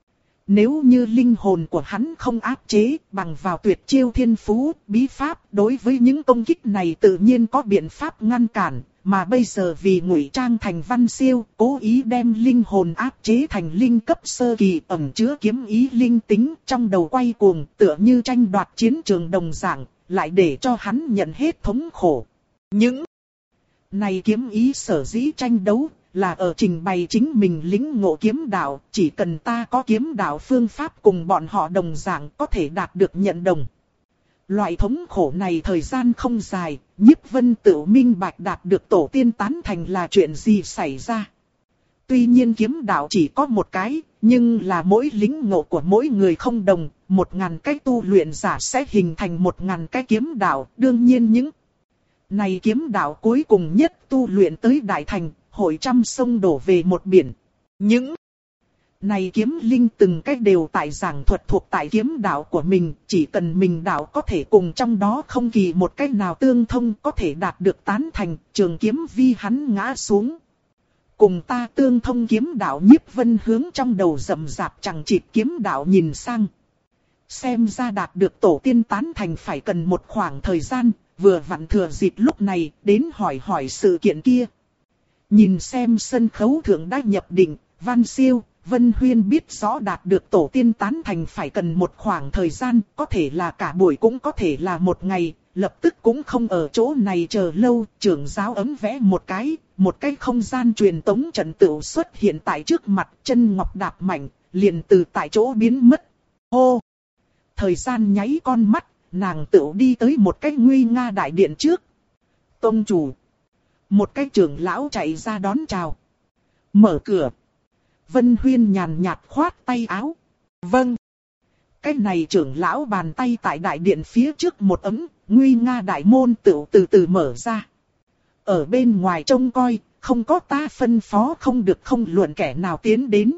Nếu như linh hồn của hắn không áp chế, bằng vào tuyệt chiêu thiên phú, bí pháp, đối với những công kích này tự nhiên có biện pháp ngăn cản, mà bây giờ vì ngụy trang thành Văn Siêu, cố ý đem linh hồn áp chế thành linh cấp sơ kỳ, ẩn chứa kiếm ý linh tính, trong đầu quay cuồng, tựa như tranh đoạt chiến trường đồng dạng, lại để cho hắn nhận hết thống khổ. Những này kiếm ý sở dĩ tranh đấu, là ở trình bày chính mình lĩnh ngộ kiếm đạo, chỉ cần ta có kiếm đạo phương pháp cùng bọn họ đồng dạng có thể đạt được nhận đồng. Loại thống khổ này thời gian không dài, Nhiếp Vân tự minh bạch đạt được tổ tiên tán thành là chuyện gì xảy ra. Tuy nhiên kiếm đạo chỉ có một cái, nhưng là mỗi lĩnh ngộ của mỗi người không đồng, một ngàn cái tu luyện giả sẽ hình thành một ngàn cái kiếm đạo, đương nhiên những này kiếm đạo cuối cùng nhất tu luyện tới đại thành, hội trăm sông đổ về một biển. Những này kiếm linh từng cách đều tại giảng thuật thuộc tại kiếm đạo của mình, chỉ cần mình đạo có thể cùng trong đó không kỳ một cách nào tương thông có thể đạt được tán thành, trường kiếm vi hắn ngã xuống. Cùng ta tương thông kiếm đạo. Nhiếp Vân hướng trong đầu rậm rạp chẳng chịt kiếm đạo nhìn sang. Xem ra đạt được tổ tiên tán thành phải cần một khoảng thời gian, vừa vặn thừa dịp lúc này đến hỏi hỏi sự kiện kia. Nhìn xem sân khấu thượng đã nhập định, Văn Siêu, Vân Huyên biết rõ đạt được tổ tiên tán thành phải cần một khoảng thời gian, có thể là cả buổi cũng có thể là một ngày, lập tức cũng không ở chỗ này chờ lâu, trưởng giáo ấm vẽ một cái, một cái không gian truyền tống trận tựu xuất hiện tại trước mặt, chân ngọc đạp mạnh, liền từ tại chỗ biến mất. Hô! Thời gian nháy con mắt, nàng tựu đi tới một cái nguy nga đại điện trước. Tông chủ! Một cái trưởng lão chạy ra đón chào. Mở cửa. Vân Huyên nhàn nhạt khoát tay áo. Vâng. Cái này trưởng lão bàn tay tại đại điện phía trước một ấm, nguy nga đại môn tự từ từ mở ra. Ở bên ngoài trông coi, không có ta phân phó không được không luận kẻ nào tiến đến.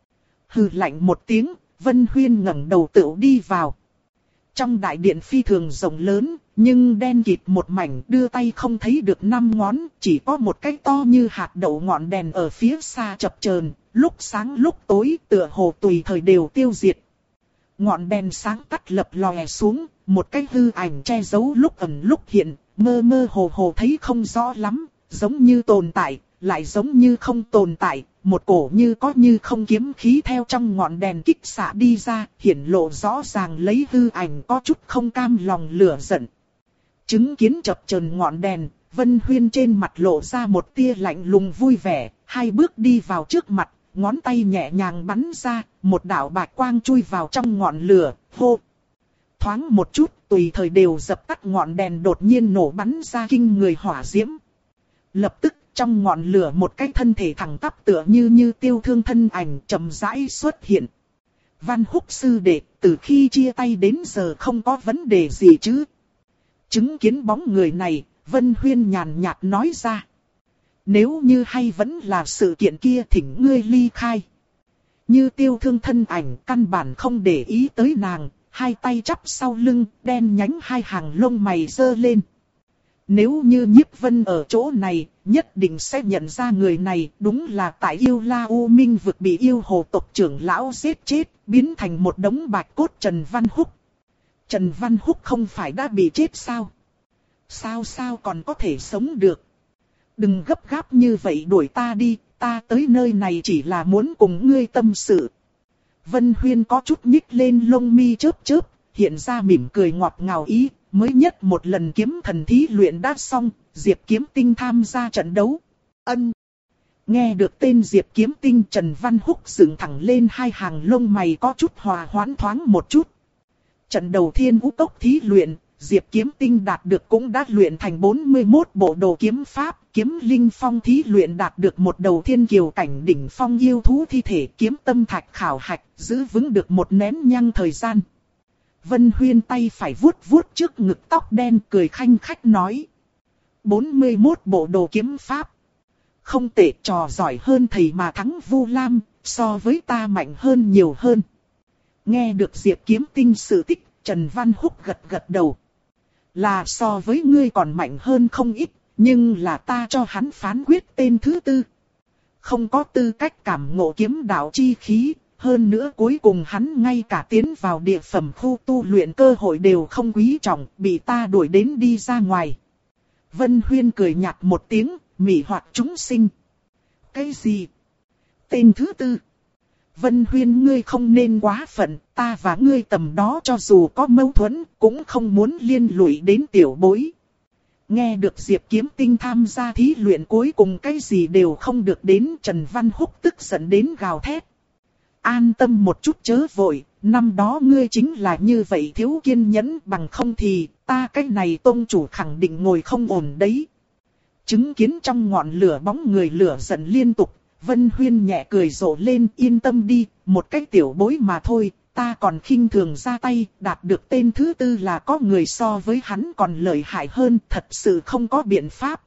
Hừ lạnh một tiếng, Vân Huyên ngẩng đầu tự đi vào. Trong đại điện phi thường rộng lớn, nhưng đen kịt một mảnh, đưa tay không thấy được năm ngón, chỉ có một cái to như hạt đậu ngọn đèn ở phía xa chập chờn, lúc sáng lúc tối tựa hồ tùy thời đều tiêu diệt. Ngọn đèn sáng tắt lập lòe xuống, một cái hư ảnh che giấu lúc ẩn lúc hiện, mơ mơ hồ hồ thấy không rõ lắm, giống như tồn tại, lại giống như không tồn tại, một cổ như có như không kiếm khí theo trong ngọn đèn kích xạ đi ra, hiển lộ rõ ràng lấy hư ảnh có chút không cam lòng lửa giận. Chứng kiến chập chờn ngọn đèn, Vân Huyên trên mặt lộ ra một tia lạnh lùng vui vẻ, hai bước đi vào trước mặt, ngón tay nhẹ nhàng bắn ra, một đạo bạch quang chui vào trong ngọn lửa, hô. Thoáng một chút, tùy thời đều dập tắt ngọn đèn đột nhiên nổ bắn ra kinh người hỏa diễm. Lập tức, trong ngọn lửa một cái thân thể thẳng tắp tựa như như tiêu thương thân ảnh chậm rãi xuất hiện. Văn Húc sư đệ, từ khi chia tay đến giờ không có vấn đề gì chứ? Chứng kiến bóng người này, Vân Huyên nhàn nhạt nói ra. Nếu như hay vẫn là sự kiện kia thỉnh ngươi ly khai. Như tiêu thương thân ảnh căn bản không để ý tới nàng, hai tay chắp sau lưng, đen nhánh hai hàng lông mày giơ lên. Nếu như Nhiếp Vân ở chỗ này, nhất định sẽ nhận ra người này đúng là tại Yêu La U Minh vực bị yêu hồ tộc trưởng lão giết chết, biến thành một đống bạch cốt Trần Văn Húc. Trần Văn Húc không phải đã bị chết sao? Sao sao còn có thể sống được? Đừng gấp gáp như vậy đuổi ta đi, ta tới nơi này chỉ là muốn cùng ngươi tâm sự. Vân Huyên có chút nhích lên lông mi chớp chớp, hiện ra mỉm cười ngọt ngào ý, mới nhất một lần kiếm thần thí luyện đã xong, Diệp Kiếm Tinh tham gia trận đấu. Ân. Nghe được tên Diệp Kiếm Tinh, Trần Văn Húc dựng thẳng lên hai hàng lông mày có chút hòa hoãn thoáng một chút. Trận đầu Thiên Vũ Cốc thí luyện, Diệp Kiếm Tinh đạt được cũng đã luyện thành bốn mươi mốt bộ đồ kiếm pháp, Kiếm Linh Phong thí luyện đạt được một đầu thiên kiều cảnh đỉnh phong yêu thú thi thể, kiếm tâm thạch khảo hạch, giữ vững được một nén nhang thời gian. Vân Huyên tay phải vuốt vuốt trước ngực tóc đen, cười khanh khách nói. bốn mươi mốt bộ đồ kiếm pháp. Không tệ, trò giỏi hơn thầy mà thắng Vu Lam, so với ta mạnh hơn nhiều hơn. Nghe được Diệp Kiếm Tinh sự tích, Trần Văn Húc gật gật đầu. Là so với ngươi còn mạnh hơn không ít, nhưng là ta cho hắn phán quyết tên thứ tư. Không có tư cách cảm ngộ kiếm đạo chi khí, hơn nữa cuối cùng hắn ngay cả tiến vào địa phẩm khu tu luyện cơ hội đều không quý trọng, bị ta đuổi đến đi ra ngoài. Vân Huyên cười nhạt một tiếng, mỉ hoặc chúng sinh. Cái gì? Tên thứ tư? Vân Huyên ngươi không nên quá phận, ta và ngươi tầm đó cho dù có mâu thuẫn, cũng không muốn liên lụy đến tiểu bối. Nghe được Diệp Kiếm Tinh tham gia thí luyện cuối cùng cái gì đều không được đến, Trần Văn Húc tức giận đến gào thét. An tâm một chút chớ vội, năm đó ngươi chính là như vậy thiếu kiên nhẫn, bằng không thì ta cái này tông chủ khẳng định ngồi không ổn đấy. Chứng kiến trong ngọn lửa bóng người lửa giận liên tục, Vân Huyên nhẹ cười rộ lên, yên tâm đi, một cái tiểu bối mà thôi, ta còn khinh thường ra tay, đạt được tên thứ tư là có người so với hắn còn lợi hại hơn, thật sự không có biện pháp.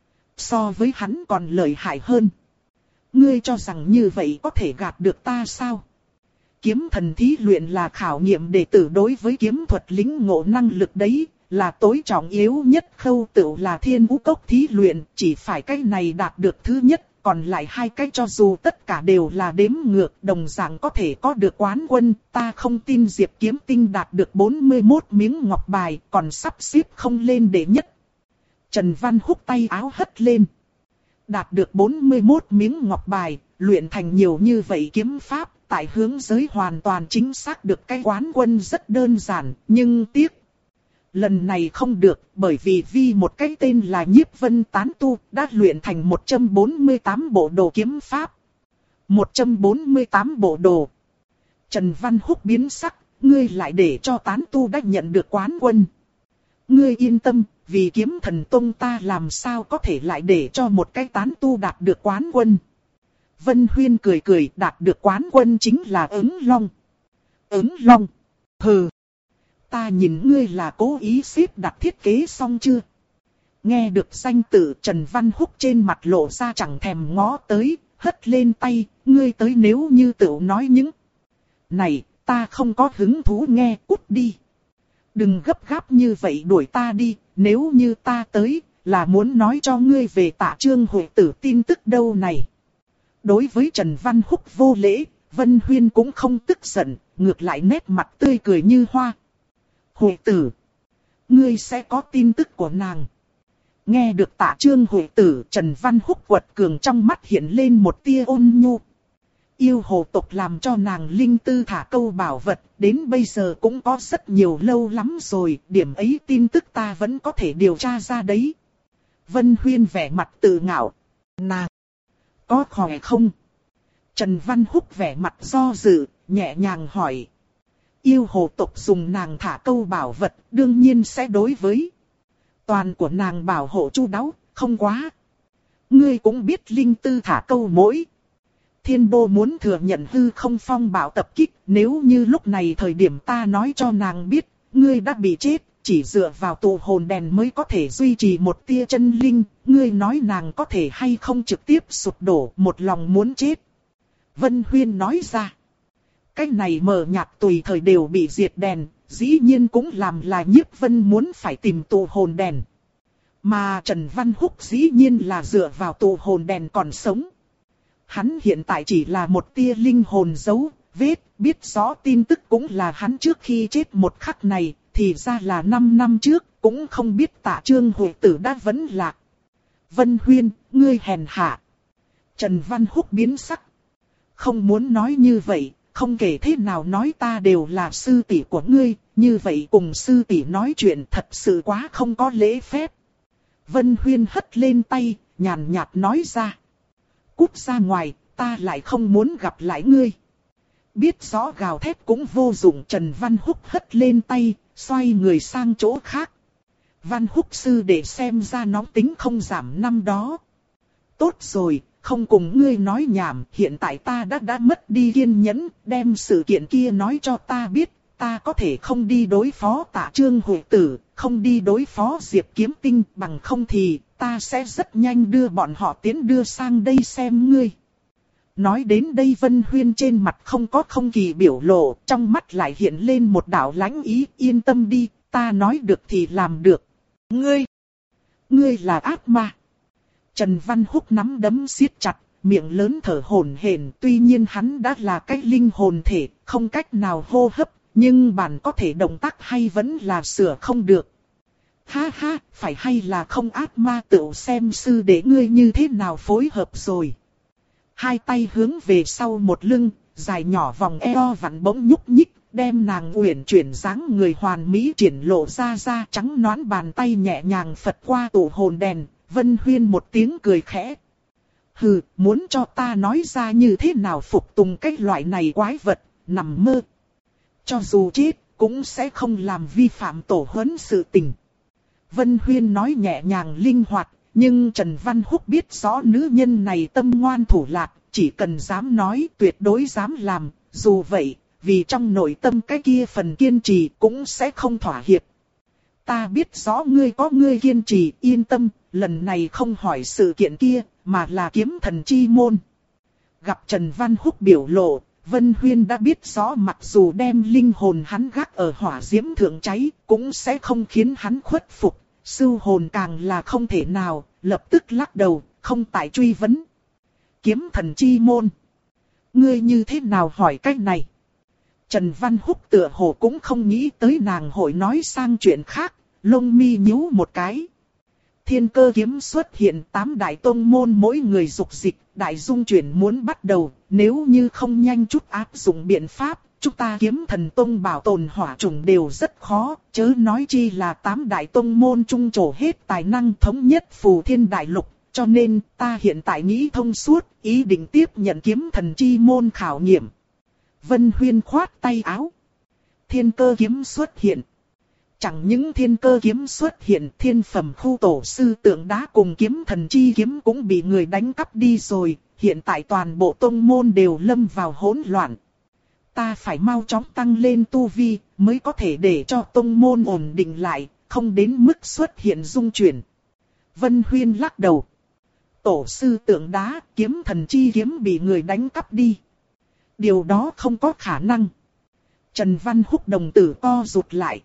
So với hắn còn lợi hại hơn. Ngươi cho rằng như vậy có thể gạt được ta sao? Kiếm thần thí luyện là khảo nghiệm đệ tử đối với kiếm thuật lĩnh ngộ năng lực đấy, là tối trọng yếu nhất khâu tựu là Thiên Vũ Cốc thí luyện, chỉ phải cái này đạt được thứ nhất, còn lại hai cái cho dù tất cả đều là đếm ngược, đồng dạng có thể có được quán quân, ta không tin Diệp Kiếm Tinh đạt được bốn mươi mốt miếng ngọc bài, còn sắp xếp không lên đệ nhất. Trần Văn Húc tay áo hất lên. Đạt được bốn mươi mốt miếng ngọc bài, luyện thành nhiều như vậy kiếm pháp, tại hướng giới hoàn toàn chính xác được cái quán quân rất đơn giản, nhưng tiếc. Lần này không được, bởi vì vì một cái tên là Nhiếp Vân tán tu, đã luyện thành một trăm bốn mươi tám bộ đồ kiếm pháp. một trăm bốn mươi tám bộ đồ. Trần Văn Húc biến sắc, ngươi lại để cho tán tu đã nhận được quán quân. Ngươi yên tâm, vì kiếm thần tông ta làm sao có thể lại để cho một cái tán tu đạt được quán quân. Vân Huyên cười cười, đạt được quán quân chính là ứng long. Ứng long? Hừ. Ta nhìn ngươi là cố ý xếp đặt thiết kế xong chưa? Nghe được danh tự Trần Văn Húc trên mặt lộ ra chẳng thèm ngó tới, hất lên tay, ngươi tới nếu như tự nói những. Này, ta không có hứng thú nghe, cút đi. Đừng gấp gáp như vậy đuổi ta đi, nếu như ta tới, là muốn nói cho ngươi về Tạ Trương Hội Tử tin tức đâu này. Đối với Trần Văn Húc vô lễ, Vân Huyên cũng không tức giận, ngược lại nét mặt tươi cười như hoa. Huệ tử, ngươi sẽ có tin tức của nàng. Nghe được Tạ Trương Huệ tử, Trần Văn Húc quật cường trong mắt hiện lên một tia ôn nhu. Yêu hồ tộc làm cho nàng linh tư thả câu bảo vật, đến bây giờ cũng có rất nhiều lâu lắm rồi, điểm ấy tin tức ta vẫn có thể điều tra ra đấy. Vân Huyên vẻ mặt tự ngạo. Nàng, có khỏe không? Trần Văn Húc vẻ mặt do dự, nhẹ nhàng hỏi. Yêu hồ tộc dùng nàng thả câu bảo vật, đương nhiên sẽ đối với toàn của nàng bảo hộ chu đáo, không quá. Ngươi cũng biết linh tư thả câu mỗi. Thiên đô muốn thừa nhận hư không phong bạo tập kích, nếu như lúc này thời điểm ta nói cho nàng biết, ngươi đã bị chết, chỉ dựa vào tụ hồn đèn mới có thể duy trì một tia chân linh, ngươi nói nàng có thể hay không trực tiếp sụp đổ, một lòng muốn chết. Vân Huyên nói ra, cái này mờ nhạt tùy thời đều bị diệt đèn, dĩ nhiên cũng làm là Nhiếp Vân muốn phải tìm tụ hồn đèn. Mà Trần Văn Húc dĩ nhiên là dựa vào tụ hồn đèn còn sống. Hắn hiện tại chỉ là một tia linh hồn dấu vết, biết rõ tin tức cũng là hắn trước khi chết một khắc này, thì ra là năm năm trước, cũng không biết Tạ Trương Huệ tử đã vẫn lạc. Vân Huyên, ngươi hèn hạ. Trần Văn Húc biến sắc. Không muốn nói như vậy, không kể thế nào nói ta đều là sư tỷ của ngươi, như vậy cùng sư tỷ nói chuyện thật sự quá không có lễ phép. Vân Huyên hất lên tay, nhàn nhạt nói ra. Cút ra ngoài, ta lại không muốn gặp lại ngươi. Biết rõ gào thét cũng vô dụng, Trần Văn Húc hất lên tay, xoay người sang chỗ khác. Văn Húc sư để xem ra nóng tính không giảm năm đó. Tốt rồi, không cùng ngươi nói nhảm, hiện tại ta đã đã mất đi kiên nhẫn, đem sự kiện kia nói cho ta biết, ta có thể không đi đối phó Tạ Trương Huệ tử, không đi đối phó Diệp Kiếm Tinh, bằng không thì ta sẽ rất nhanh đưa bọn họ tiến đưa sang đây xem ngươi. Nói đến đây Vân Huyên trên mặt không có không kỳ biểu lộ, trong mắt lại hiện lên một đạo lãnh ý, yên tâm đi, ta nói được thì làm được. Ngươi, ngươi là ác ma. Trần Văn Húc nắm đấm siết chặt, miệng lớn thở hổn hển, tuy nhiên hắn đã là cái linh hồn thể, không cách nào hô hấp, nhưng bản có thể động tác hay vẫn là sửa không được. Ha ha, phải hay là không ác ma tự xem sư để ngươi như thế nào phối hợp rồi. Hai tay hướng về sau một lưng, dài nhỏ vòng eo vặn bỗng nhúc nhích, đem nàng uyển chuyển dáng người hoàn mỹ triển lộ ra ra, trắng nõn bàn tay nhẹ nhàng phật qua tụ hồn đèn. Vân Huyên một tiếng cười khẽ. Hừ, muốn cho ta nói ra như thế nào phục tùng cái loại này quái vật, nằm mơ. Cho dù chết, cũng sẽ không làm vi phạm tổ huấn sự tình. Vân Huyên nói nhẹ nhàng linh hoạt, nhưng Trần Văn Húc biết rõ nữ nhân này tâm ngoan thủ lạt, chỉ cần dám nói tuyệt đối dám làm, dù vậy, vì trong nội tâm cái kia phần kiên trì cũng sẽ không thỏa hiệp. Ta biết rõ ngươi có ngươi kiên trì, yên tâm, lần này không hỏi sự kiện kia, mà là kiếm thần chi môn. Gặp Trần Văn Húc biểu lộ, Vân Huyên đã biết rõ mặc dù đem linh hồn hắn gác ở hỏa diễm thượng cháy, cũng sẽ không khiến hắn khuất phục, sưu hồn càng là không thể nào, lập tức lắc đầu, không tại truy vấn. Kiếm thần chi môn. Ngươi như thế nào hỏi cách này? Trần Văn Húc tựa hồ cũng không nghĩ tới nàng hội nói sang chuyện khác, lông mi nhíu một cái. Thiên cơ kiếm xuất hiện, tám đại tông môn mỗi người dục dịch, đại dung chuyển muốn bắt đầu, nếu như không nhanh chút áp dụng biện pháp, chúng ta kiếm thần tông bảo tồn hỏa trùng đều rất khó, chớ nói chi là tám đại tông môn trung trổ hết tài năng thống nhất phù thiên đại lục, cho nên ta hiện tại nghĩ thông suốt, ý định tiếp nhận kiếm thần chi môn khảo nghiệm. Vân Huyên khoát tay áo. Thiên cơ kiếm xuất hiện. Chẳng những thiên cơ kiếm xuất hiện, thiên phẩm khu tổ sư tượng đá cùng kiếm thần chi kiếm cũng bị người đánh cắp đi rồi, hiện tại toàn bộ tông môn đều lâm vào hỗn loạn. Ta phải mau chóng tăng lên tu vi, mới có thể để cho tông môn ổn định lại, không đến mức xuất hiện dung chuyển. Vân Huyên lắc đầu. Tổ sư tượng đá, kiếm thần chi kiếm bị người đánh cắp đi. Điều đó không có khả năng. Trần Văn Húc đồng tử co rụt lại.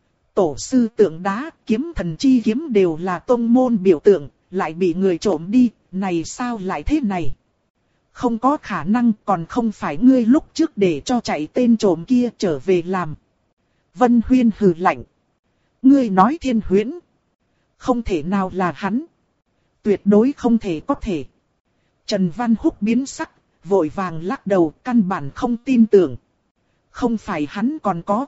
Tổ sư tượng đá, kiếm thần chi kiếm đều là tông môn biểu tượng, lại bị người trộm đi, này sao lại thế này? Không có khả năng, còn không phải ngươi lúc trước để cho chạy tên trộm kia trở về làm. Vân Huyên hừ lạnh. Ngươi nói Thiên Huyễn. Không thể nào là hắn. Tuyệt đối không thể có thể. Trần Văn Húc biến sắc, vội vàng lắc đầu, căn bản không tin tưởng. Không phải hắn còn có.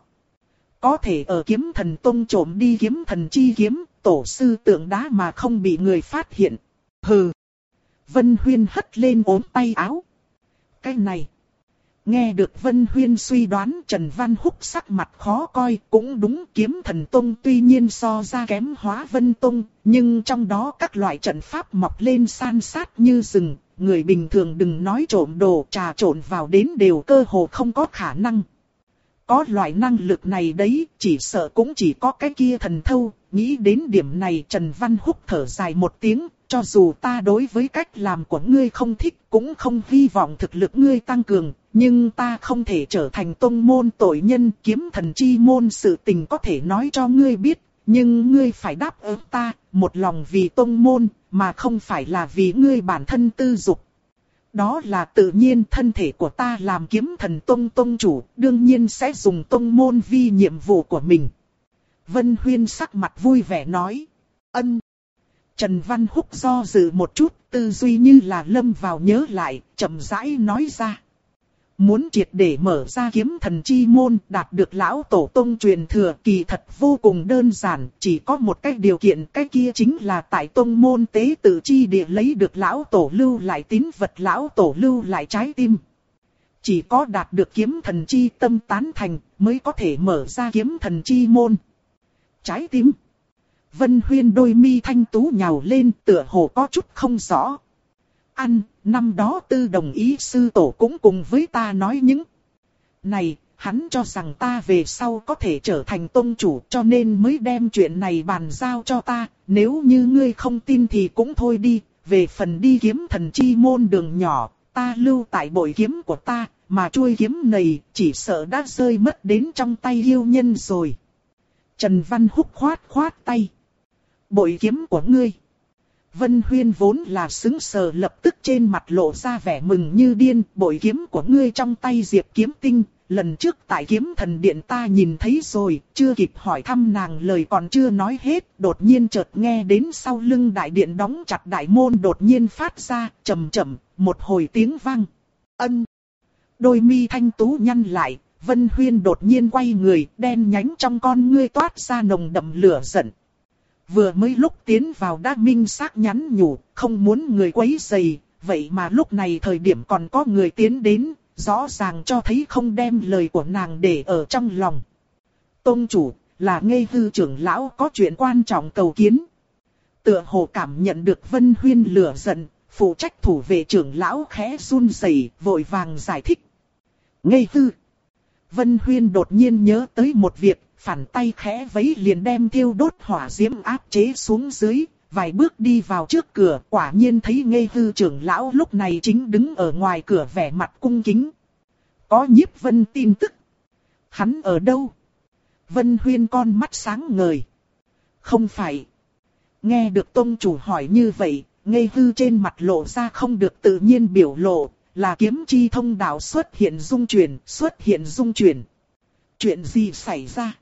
Có thể ở Kiếm Thần Tông trộm đi Kiếm Thần chi kiếm, tổ sư tượng đá mà không bị người phát hiện. Hừ. Vân Huyên hất lên ốm tay áo. Cái này. Nghe được Vân Huyên suy đoán, Trần Văn Húc sắc mặt khó coi. Cũng đúng, Kiếm Thần Tông tuy nhiên so ra kém Hóa Vân Tông, nhưng trong đó các loại trận pháp mọc lên san sát như rừng. Người bình thường đừng nói trộm đồ, trà trộn vào đến đều cơ hồ không có khả năng. Có loại năng lực này đấy, chỉ sợ cũng chỉ có cái kia thần thâu. Nghĩ đến điểm này, Trần Văn Húc thở dài một tiếng. Cho dù ta đối với cách làm của ngươi không thích, cũng không hy vọng thực lực ngươi tăng cường, nhưng ta không thể trở thành tông môn tội nhân. Kiếm thần chi môn sự tình có thể nói cho ngươi biết, nhưng ngươi phải đáp ứng ta, một lòng vì tông môn, mà không phải là vì ngươi bản thân tư dục. Đó là tự nhiên, thân thể của ta làm Kiếm Thần Tông tông chủ, đương nhiên sẽ dùng tông môn vi nhiệm vụ của mình. Vân Huyên sắc mặt vui vẻ nói. Ân. Trần Văn Húc do dự một chút, tư duy như là lâm vào nhớ lại, chậm rãi nói ra. Muốn triệt để mở ra Kiếm Thần chi môn, đạt được lão tổ tông truyền thừa, kỳ thật vô cùng đơn giản, chỉ có một cái điều kiện, cái kia chính là tại tông môn tế tự chi địa lấy được lão tổ lưu lại tín vật, lão tổ lưu lại trái tim. Chỉ có đạt được Kiếm Thần chi tâm tán thành, mới có thể mở ra Kiếm Thần chi môn. Trái tim. Vân Huyên đôi mi thanh tú nhào lên, tựa hồ có chút không rõ. Ăn, năm đó Tư Đồng Ý sư tổ cũng cùng với ta nói những này, hắn cho rằng ta về sau có thể trở thành tông chủ, cho nên mới đem chuyện này bàn giao cho ta. Nếu như ngươi không tin thì cũng thôi đi, về phần đi Kiếm Thần chi môn đường nhỏ, ta lưu tại bội kiếm của ta, mà chuôi kiếm này chỉ sợ đã rơi mất đến trong tay yêu nhân rồi. Trần Văn Húc khoát khoát tay. Bội kiếm của ngươi. Vân Huyên vốn là sững sờ, lập tức trên mặt lộ ra vẻ mừng như điên. Bội kiếm của ngươi trong tay Diệp Kiếm Tinh, lần trước tại Kiếm Thần Điện ta nhìn thấy rồi, chưa kịp hỏi thăm nàng lời còn chưa nói hết, đột nhiên chợt nghe đến sau lưng đại điện đóng chặt đại môn đột nhiên phát ra, chậm chậm, một hồi tiếng vang. Ân. Đôi mi thanh tú nhăn lại, Vân Huyên đột nhiên quay người, đen nhánh trong con ngươi toát ra nồng đậm lửa giận. Vừa mới lúc tiến vào đã minh xác nhắn nhủ, không muốn người quấy rầy, vậy mà lúc này thời điểm còn có người tiến đến, rõ ràng cho thấy không đem lời của nàng để ở trong lòng. Tông chủ, là Nghê Hư trưởng lão có chuyện quan trọng cầu kiến. Tựa hồ cảm nhận được Vân Huyên lửa giận, phụ trách thủ vệ trưởng lão khẽ run rẩy, vội vàng giải thích. Nghê Hư. Vân Huyên đột nhiên nhớ tới một việc, phản tay khẽ vẫy liền đem thiêu đốt hỏa diễm áp chế xuống dưới, vài bước đi vào trước cửa, quả nhiên thấy Nghê Hư trưởng lão lúc này chính đứng ở ngoài cửa vẻ mặt cung kính. Có Nhiếp Vân tin tức. Hắn ở đâu? Vân Huyên con mắt sáng ngời. Không phải. Nghe được tông chủ hỏi như vậy, Nghê Hư trên mặt lộ ra không được tự nhiên biểu lộ, là kiếm chi thông đạo xuất hiện dung chuyển, xuất hiện dung chuyển. Chuyện gì xảy ra?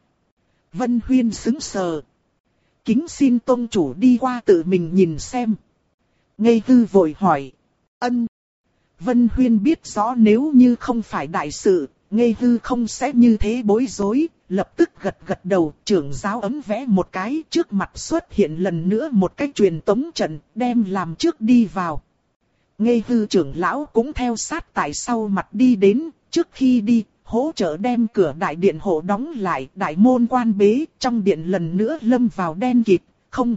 Vân Huyên sững sờ. Kính xin tông chủ đi qua tự mình nhìn xem. Nghê Hư vội hỏi. Ân. Vân Huyên biết rõ nếu như không phải đại sự, Nghê Hư không sẽ như thế bối rối, lập tức gật gật đầu, trưởng giáo ấm vẽ một cái, trước mặt xuất hiện lần nữa một cái truyền tống trận, đem làm trước đi vào. Nghê Hư trưởng lão cũng theo sát tại sau mặt đi đến, trước khi đi, hỗ trợ đem cửa đại điện hộ đóng lại, đại môn quan bế, trong điện lần nữa lâm vào đen kịt, không.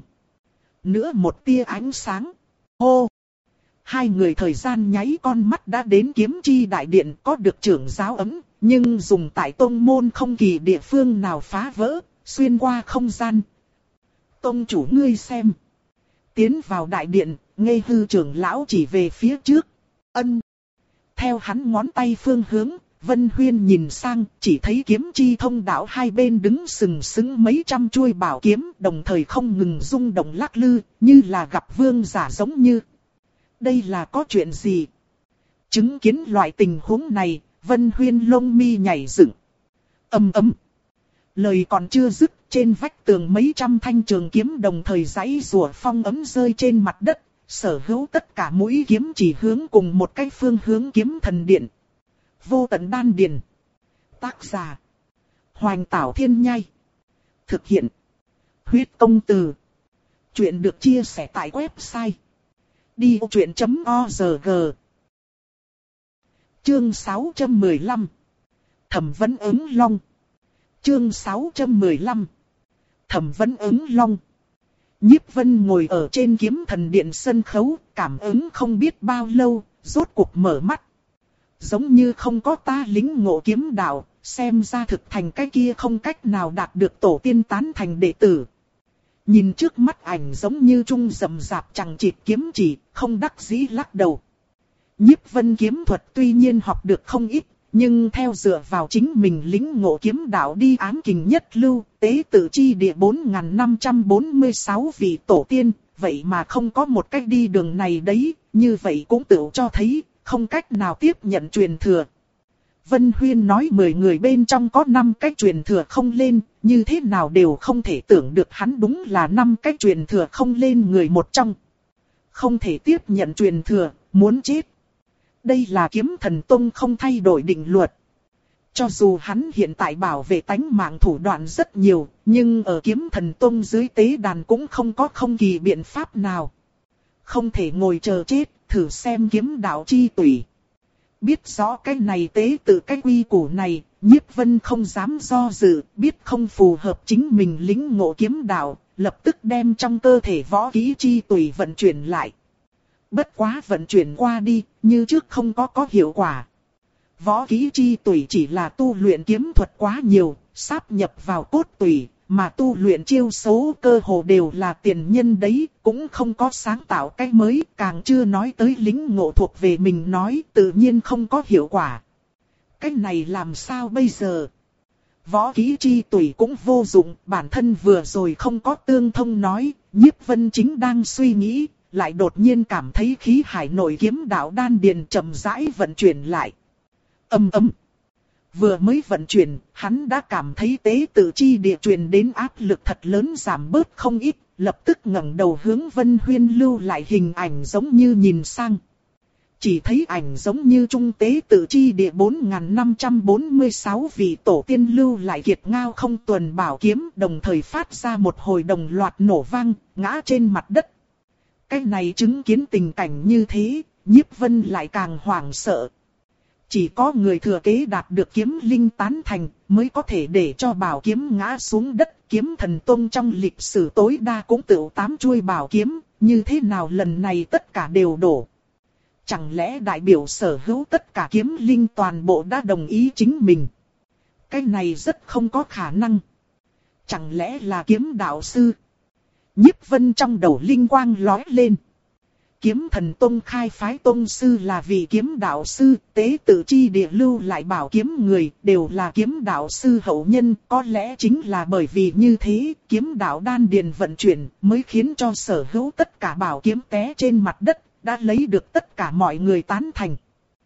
Nữa một tia ánh sáng. Hô! Hai người thời gian nháy con mắt đã đến kiếm chi đại điện, có được trưởng giáo ấm, nhưng dùng tại tông môn không kỳ địa phương nào phá vỡ, xuyên qua không gian. Tông chủ ngươi xem. Tiến vào đại điện, Nghê Hư trưởng lão chỉ về phía trước. Ân. Theo hắn ngón tay phương hướng, Vân Huyên nhìn sang, chỉ thấy kiếm chi thông đạo hai bên đứng sừng sững mấy trăm chuôi bảo kiếm, đồng thời không ngừng rung động lắc lư, như là gặp vương giả giống như. Đây là có chuyện gì? Chứng kiến loại tình huống này, Vân Huyên lông mi nhảy dựng. Ầm ầm. Lời còn chưa dứt, trên vách tường mấy trăm thanh trường kiếm đồng thời giãy giụa phong ấm rơi trên mặt đất, sở hữu tất cả mũi kiếm chỉ hướng cùng một cái phương hướng Kiếm Thần Điện. Vô Tận Đan Điền. Tác giả: Hoành Tảo Thiên Nhai. Thực hiện: Huyết Công Từ. Chuyện được chia sẻ tại website đi ô chuyện chấm org. Chương sáu trăm mười lăm. Thẩm vấn ứng long. Chương sáu trăm mười lăm. Thẩm vấn ứng long. Nhiếp Vân ngồi ở trên Kiếm Thần Điện sân khấu, cảm ứng không biết bao lâu, rốt cuộc mở mắt. Giống như không có ta lính ngộ kiếm đạo, xem ra thực thành cái kia không cách nào đạt được tổ tiên tán thành đệ tử. Nhìn trước mắt ảnh giống như trung rậm rạp chẳng chịt kiếm chỉ, không đắc dĩ lắc đầu. Nhiếp Vân kiếm thuật tuy nhiên học được không ít, nhưng theo dựa vào chính mình lính ngộ kiếm đạo đi ám kình nhất lưu, tế tự chi địa bốn nghìn năm trăm bốn mươi sáu vị tổ tiên, vậy mà không có một cách đi đường này đấy, như vậy cũng tự cho thấy, không cách nào tiếp nhận truyền thừa. Vân Huyên nói mười người bên trong có năm cách truyền thừa không lên, như thế nào đều không thể tưởng được hắn đúng là năm cách truyền thừa không lên người một trong. Không thể tiếp nhận truyền thừa, muốn chết. Đây là Kiếm Thần Tông không thay đổi định luật. Cho dù hắn hiện tại bảo vệ tánh mạng thủ đoạn rất nhiều, nhưng ở Kiếm Thần Tông dưới tế đàn cũng không có không kỳ biện pháp nào. Không thể ngồi chờ chết, thử xem kiếm đạo chi tùy. Biết rõ cái này tế tự cái quy củ này, Nhiếp Vân không dám do dự, biết không phù hợp chính mình lính ngộ kiếm đạo, lập tức đem trong cơ thể võ kỹ chi tùy vận chuyển lại. Bất quá vận chuyển qua đi, như trước không có có hiệu quả. Võ kỹ chi tùy chỉ là tu luyện kiếm thuật quá nhiều, sáp nhập vào cốt tùy, mà tu luyện chiêu số cơ hồ đều là tiền nhân đấy, cũng không có sáng tạo cái mới, càng chưa nói tới lính ngộ thuộc về mình nói, tự nhiên không có hiệu quả. Cái này làm sao bây giờ? Võ kỹ chi tùy cũng vô dụng, bản thân vừa rồi không có tương thông nói, Nhiếp Vân chính đang suy nghĩ, lại đột nhiên cảm thấy khí hải nội kiếm đạo đan điền chậm rãi vận chuyển lại. Ầm ầm. Vừa mới vận chuyển, hắn đã cảm thấy tế tự chi địa truyền đến áp lực thật lớn giảm bớt không ít, lập tức ngẩng đầu hướng Vân Huyên lưu lại hình ảnh giống như nhìn sang. Chỉ thấy ảnh giống như trung tế tự chi địa bốn nghìn năm trăm bốn mươi sáu vị tổ tiên lưu lại kiệt ngao không tuần bảo kiếm, đồng thời phát ra một hồi đồng loạt nổ vang, ngã trên mặt đất. Cái này chứng kiến tình cảnh như thế, Nhiếp Vân lại càng hoảng sợ. Chỉ có người thừa kế đạt được kiếm linh tán thành, mới có thể để cho bảo kiếm ngã xuống đất. Kiếm Thần Tông trong lịch sử tối đa cũng tự tám chuôi bảo kiếm, như thế nào lần này tất cả đều đổ. Chẳng lẽ đại biểu sở hữu tất cả kiếm linh toàn bộ đã đồng ý chính mình? Cái này rất không có khả năng. Chẳng lẽ là kiếm đạo sư? Nhiếp Vân trong đầu linh quang lóe lên. Kiếm Thần Tông khai phái tông sư là vị kiếm đạo sư, tế tự chi địa lưu lại bảo kiếm người, đều là kiếm đạo sư hậu nhân, có lẽ chính là bởi vì như thế, kiếm đạo đan điền vận chuyển, mới khiến cho sở hữu tất cả bảo kiếm té trên mặt đất, đã lấy được tất cả mọi người tán thành.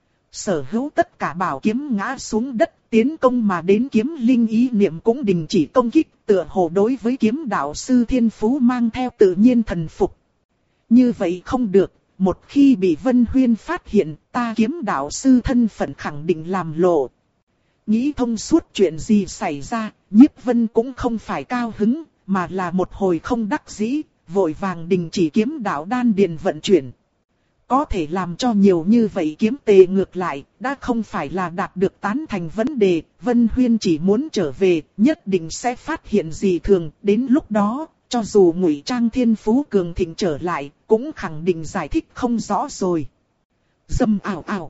Sở hữu tất cả bảo kiếm ngã xuống đất, tiến công mà đến kiếm linh ý niệm cũng đình chỉ công kích, tựa hồ đối với kiếm đạo sư thiên phú mang theo tự nhiên thần phục. Như vậy không được, một khi bị Vân Huyên phát hiện, ta kiếm đạo sư thân phận khẳng định làm lộ. Nghĩ thông suốt chuyện gì xảy ra, Nhiếp Vân cũng không phải cao hứng, mà là một hồi không đắc dĩ, vội vàng đình chỉ kiếm đạo đan điền vận chuyển. Có thể làm cho nhiều như vậy kiếm tề ngược lại, đã không phải là đạt được tán thành vấn đề, Vân Huyên chỉ muốn trở về, nhất định sẽ phát hiện gì thường, đến lúc đó, cho dù Ngụy Trang thiên phú cường thịnh trở lại, cũng khẳng định giải thích không rõ rồi. Dầm ảo ảo.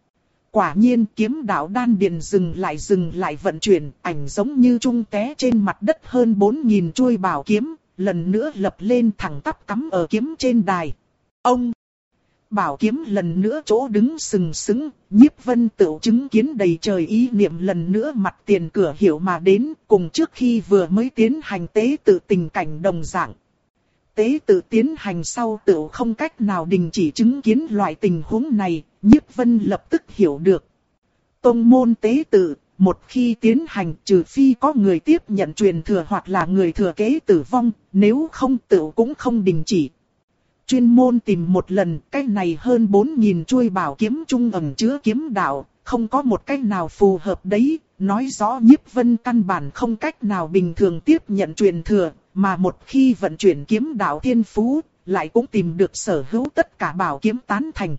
Quả nhiên kiếm đạo đan điền dừng lại dừng lại vận chuyển, ảnh giống như trung té trên mặt đất hơn bốn nghìn chuôi bảo kiếm, lần nữa lập lên thẳng tắp cắm ở kiếm trên đài. Ông! Bảo kiếm lần nữa chỗ đứng sừng sững, Nhiếp Vân tự chứng kiến đầy trời ý niệm lần nữa mặt tiền cửa hiểu mà đến, cùng trước khi vừa mới tiến hành tế tự tình cảnh đồng dạng. Tế tự tiến hành sau tự không cách nào đình chỉ chứng kiến loại tình huống này, Nhiếp Vân lập tức hiểu được. Tông môn tế tự, một khi tiến hành trừ phi có người tiếp nhận truyền thừa hoặc là người thừa kế tử vong, nếu không tự cũng không đình chỉ. Chuyên môn tìm một lần, cái này hơn bốn nghìn chuôi bảo kiếm trung ẩn chứa kiếm đạo, không có một cái nào phù hợp đấy, nói rõ Nhiếp Vân căn bản không cách nào bình thường tiếp nhận truyền thừa, mà một khi vận chuyển kiếm đạo thiên phú, lại cũng tìm được sở hữu tất cả bảo kiếm tán thành.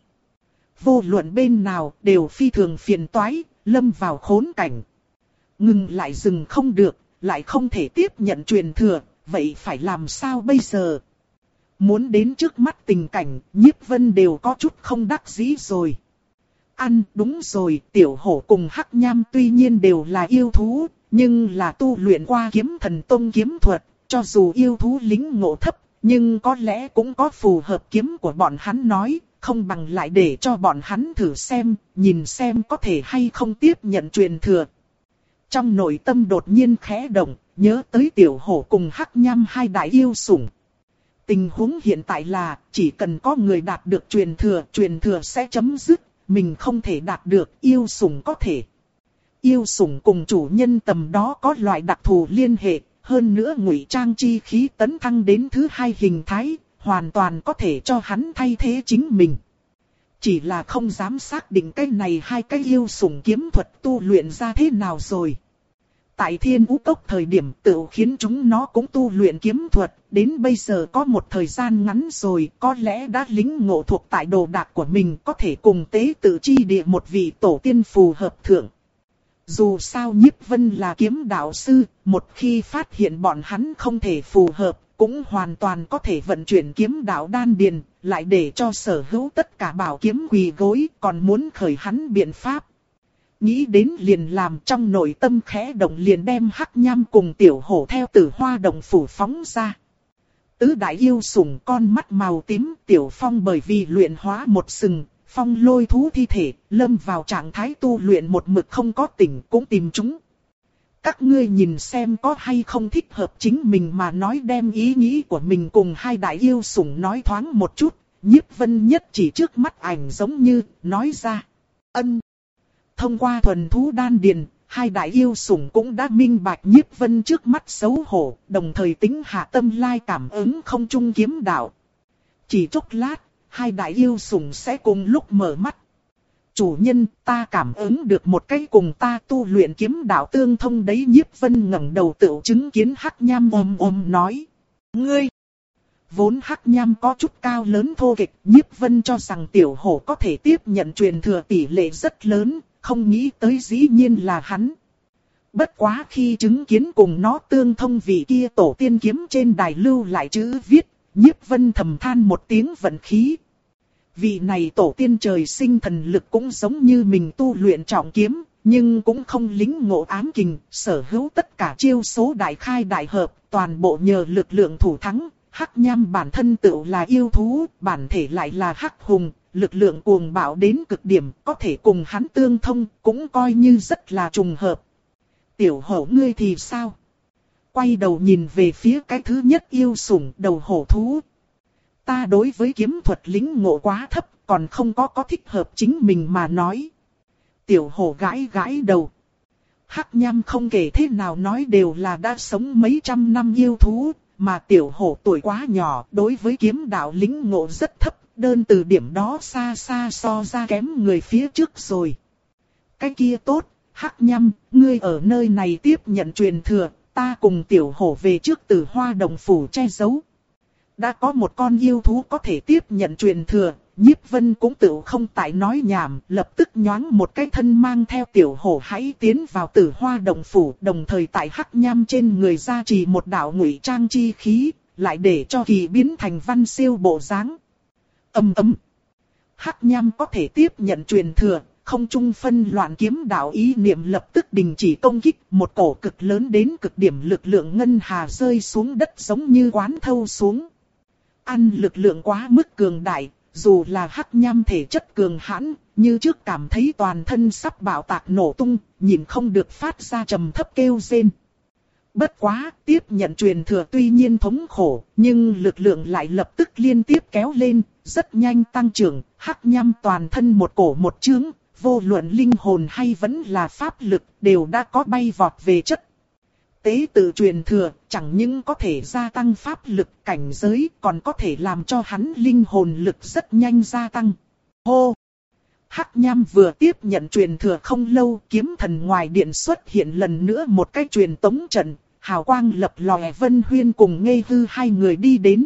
Vô luận bên nào đều phi thường phiền toái, lâm vào khốn cảnh. Ngừng lại dừng không được, lại không thể tiếp nhận truyền thừa, vậy phải làm sao bây giờ? Muốn đến trước mắt tình cảnh, Nhiếp Vân đều có chút không đắc dĩ rồi. Ăn, đúng rồi, tiểu hổ cùng hắc nham tuy nhiên đều là yêu thú, nhưng là tu luyện qua kiếm thần tông kiếm thuật, cho dù yêu thú lính ngộ thấp, nhưng có lẽ cũng có phù hợp kiếm của bọn hắn nói, không bằng lại để cho bọn hắn thử xem, nhìn xem có thể hay không tiếp nhận truyền thừa. Trong nội tâm đột nhiên khẽ động, nhớ tới tiểu hổ cùng hắc nham hai đại yêu sủng. Tình huống hiện tại là, chỉ cần có người đạt được truyền thừa, truyền thừa sẽ chấm dứt, mình không thể đạt được, yêu sủng có thể. Yêu sủng cùng chủ nhân tầm đó có loại đặc thù liên hệ, hơn nữa ngụy trang chi khí tấn thăng đến thứ hai hình thái, hoàn toàn có thể cho hắn thay thế chính mình. Chỉ là không dám xác định cái này hai cái yêu sủng kiếm thuật tu luyện ra thế nào rồi. Tại Thiên Vũ Cốc thời điểm tự khiến chúng nó cũng tu luyện kiếm thuật, đến bây giờ có một thời gian ngắn rồi, có lẽ đã lính ngộ thuộc tại đồ đạc của mình, có thể cùng tế tự chi địa một vị tổ tiên phù hợp thượng. Dù sao Nhiếp Vân là kiếm đạo sư, một khi phát hiện bọn hắn không thể phù hợp, cũng hoàn toàn có thể vận chuyển kiếm đạo đan điền, lại để cho sở hữu tất cả bảo kiếm quỳ gối, còn muốn khởi hắn biện pháp. Nghĩ đến liền làm, trong nội tâm khẽ động liền đem hắc nham cùng tiểu hổ theo Tử Hoa Động phủ phóng ra. Tứ đại yêu sủng con mắt màu tím, tiểu phong bởi vì luyện hóa một sừng, phong lôi thú thi thể, lâm vào trạng thái tu luyện một mực không có tỉnh, cũng tìm chúng. Các ngươi nhìn xem có hay không thích hợp chính mình mà nói, đem ý nghĩ của mình cùng hai đại yêu sủng nói thoáng một chút. Nhiếp Vân nhất chỉ trước mắt ảnh giống như, nói ra. Ân. Thông qua thuần thú đan điền, hai đại yêu sủng cũng đã minh bạch Nhiếp Vân trước mắt xấu hổ, đồng thời tính hạ tâm lai cảm ứng không trung kiếm đạo. Chỉ chốc lát, hai đại yêu sủng sẽ cùng lúc mở mắt. Chủ nhân, ta cảm ứng được một cái cùng ta tu luyện kiếm đạo tương thông đấy. Nhiếp Vân ngẩng đầu tự chứng kiến hắc nham ôm ôm nói. Ngươi! Vốn hắc nham có chút cao lớn thô kịch, Nhiếp Vân cho rằng tiểu hổ có thể tiếp nhận truyền thừa tỷ lệ rất lớn, không nghĩ tới dĩ nhiên là hắn. Bất quá khi chứng kiến cùng nó tương thông vị kia tổ tiên kiếm trên đài lưu lại chữ viết, Nhiếp Vân thầm than một tiếng vận khí. Vị này tổ tiên trời sinh thần lực cũng giống như mình tu luyện trọng kiếm, nhưng cũng không lính ngộ ám kình, sở hữu tất cả chiêu số đại khai đại hợp, toàn bộ nhờ lực lượng thủ thắng. Hắc nham bản thân tựu là yêu thú, bản thể lại là hắc hùng, lực lượng cuồng bạo đến cực điểm, có thể cùng hắn tương thông, cũng coi như rất là trùng hợp. Tiểu hổ ngươi thì sao? Quay đầu nhìn về phía cái thứ nhất yêu sủng, đầu hổ thú. Ta đối với kiếm thuật lính ngộ quá thấp, còn không có có thích hợp chính mình mà nói. Tiểu hổ gãi gãi đầu. Hắc nham không kể thế nào nói đều là đã sống mấy trăm năm yêu thú, mà tiểu hổ tuổi quá nhỏ, đối với kiếm đạo lính ngộ rất thấp, đơn từ điểm đó xa xa so ra kém người phía trước rồi. Cái kia tốt, hắc nham, ngươi ở nơi này tiếp nhận truyền thừa, ta cùng tiểu hổ về trước Tử Hoa Động phủ che giấu. Đã có một con yêu thú có thể tiếp nhận truyền thừa, Nhiếp Vân cũng tự không tại nói nhảm, lập tức nhoáng một cái thân mang theo tiểu hổ hãy tiến vào Tử Hoa Động phủ, đồng thời tại hắc nham trên người gia trì một đạo ngụy trang chi khí, lại để cho kỳ biến thành văn siêu bộ dáng. Ầm ầm. Hắc nham có thể tiếp nhận truyền thừa, không trung phân loạn kiếm đạo ý niệm lập tức đình chỉ công kích, một cổ cực lớn đến cực điểm lực lượng ngân hà rơi xuống đất giống như quán thâu xuống. Ăn lực lượng quá mức cường đại, dù là hắc nham thể chất cường hãn, như trước cảm thấy toàn thân sắp bạo tạc nổ tung, nhìn không được phát ra trầm thấp kêu rên. Bất quá, tiếp nhận truyền thừa tuy nhiên thống khổ, nhưng lực lượng lại lập tức liên tiếp kéo lên, rất nhanh tăng trưởng, hắc nham toàn thân một cổ một chướng, vô luận linh hồn hay vẫn là pháp lực, đều đã có bay vọt về chất. Tế tự truyền thừa, chẳng những có thể gia tăng pháp lực cảnh giới, còn có thể làm cho hắn linh hồn lực rất nhanh gia tăng. Hô! Hắc nham vừa tiếp nhận truyền thừa không lâu, kiếm thần ngoài điện xuất hiện lần nữa một cái truyền tống trận, hào quang lập lòe. Vân Huyên cùng Nghê Hư hai người đi đến.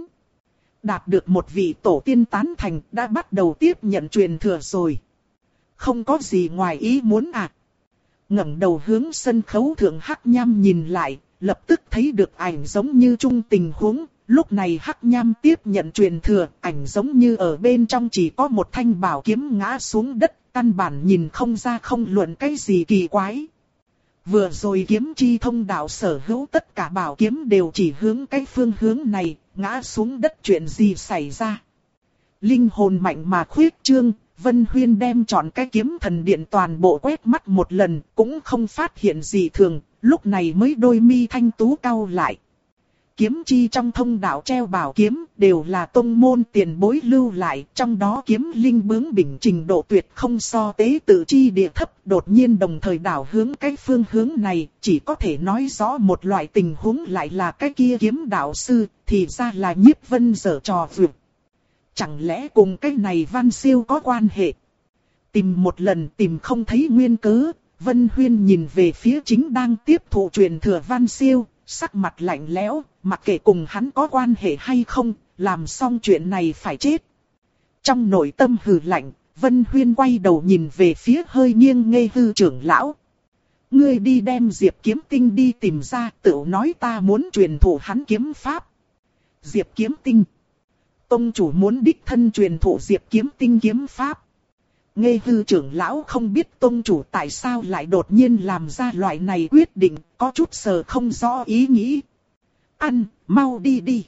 Đạt được một vị tổ tiên tán thành, đã bắt đầu tiếp nhận truyền thừa rồi. Không có gì ngoài ý muốn à. Ngẩng đầu hướng sân khấu thượng Hắc nham nhìn lại, lập tức thấy được ảnh giống như chung tình huống. Lúc này Hắc nham tiếp nhận truyền thừa, ảnh giống như ở bên trong chỉ có một thanh bảo kiếm ngã xuống đất, căn bản nhìn không ra không luận cái gì kỳ quái. Vừa rồi kiếm chi thông đạo sở hữu tất cả bảo kiếm đều chỉ hướng cái phương hướng này, ngã xuống đất chuyện gì xảy ra. Linh hồn mạnh mà khuyết trương, Vân Huyên đem chọn cái kiếm thần điện toàn bộ quét mắt một lần, cũng không phát hiện gì thường, lúc này mới đôi mi thanh tú cau lại. Kiếm chi trong thông đạo treo bảo kiếm đều là tông môn tiền bối lưu lại, trong đó kiếm linh bướng bỉnh trình độ tuyệt không so tế tự chi địa thấp, đột nhiên đồng thời đảo hướng cái phương hướng này, chỉ có thể nói rõ một loại tình huống lại là cái kia kiếm đạo sư, thì ra là Nhiếp Vân giở trò vượt. Chẳng lẽ cùng cái này Văn Siêu có quan hệ? Tìm một lần tìm không thấy nguyên cớ, Vân Huyên nhìn về phía chính đang tiếp thụ truyền thừa Văn Siêu, sắc mặt lạnh lẽo, mặc kệ cùng hắn có quan hệ hay không, làm xong chuyện này phải chết. Trong nội tâm hừ lạnh, Vân Huyên quay đầu nhìn về phía hơi nghiêng Nghê Hư trưởng lão. Ngươi đi đem Diệp Kiếm Tinh đi tìm ra, tự nói ta muốn truyền thụ hắn kiếm pháp. Diệp Kiếm Tinh. Tông chủ muốn đích thân truyền thụ Diệp Kiếm Tinh kiếm pháp. Nghê Hư trưởng lão không biết tông chủ tại sao lại đột nhiên làm ra loại này quyết định, có chút sờ không rõ ý nghĩ. Ăn, mau đi đi.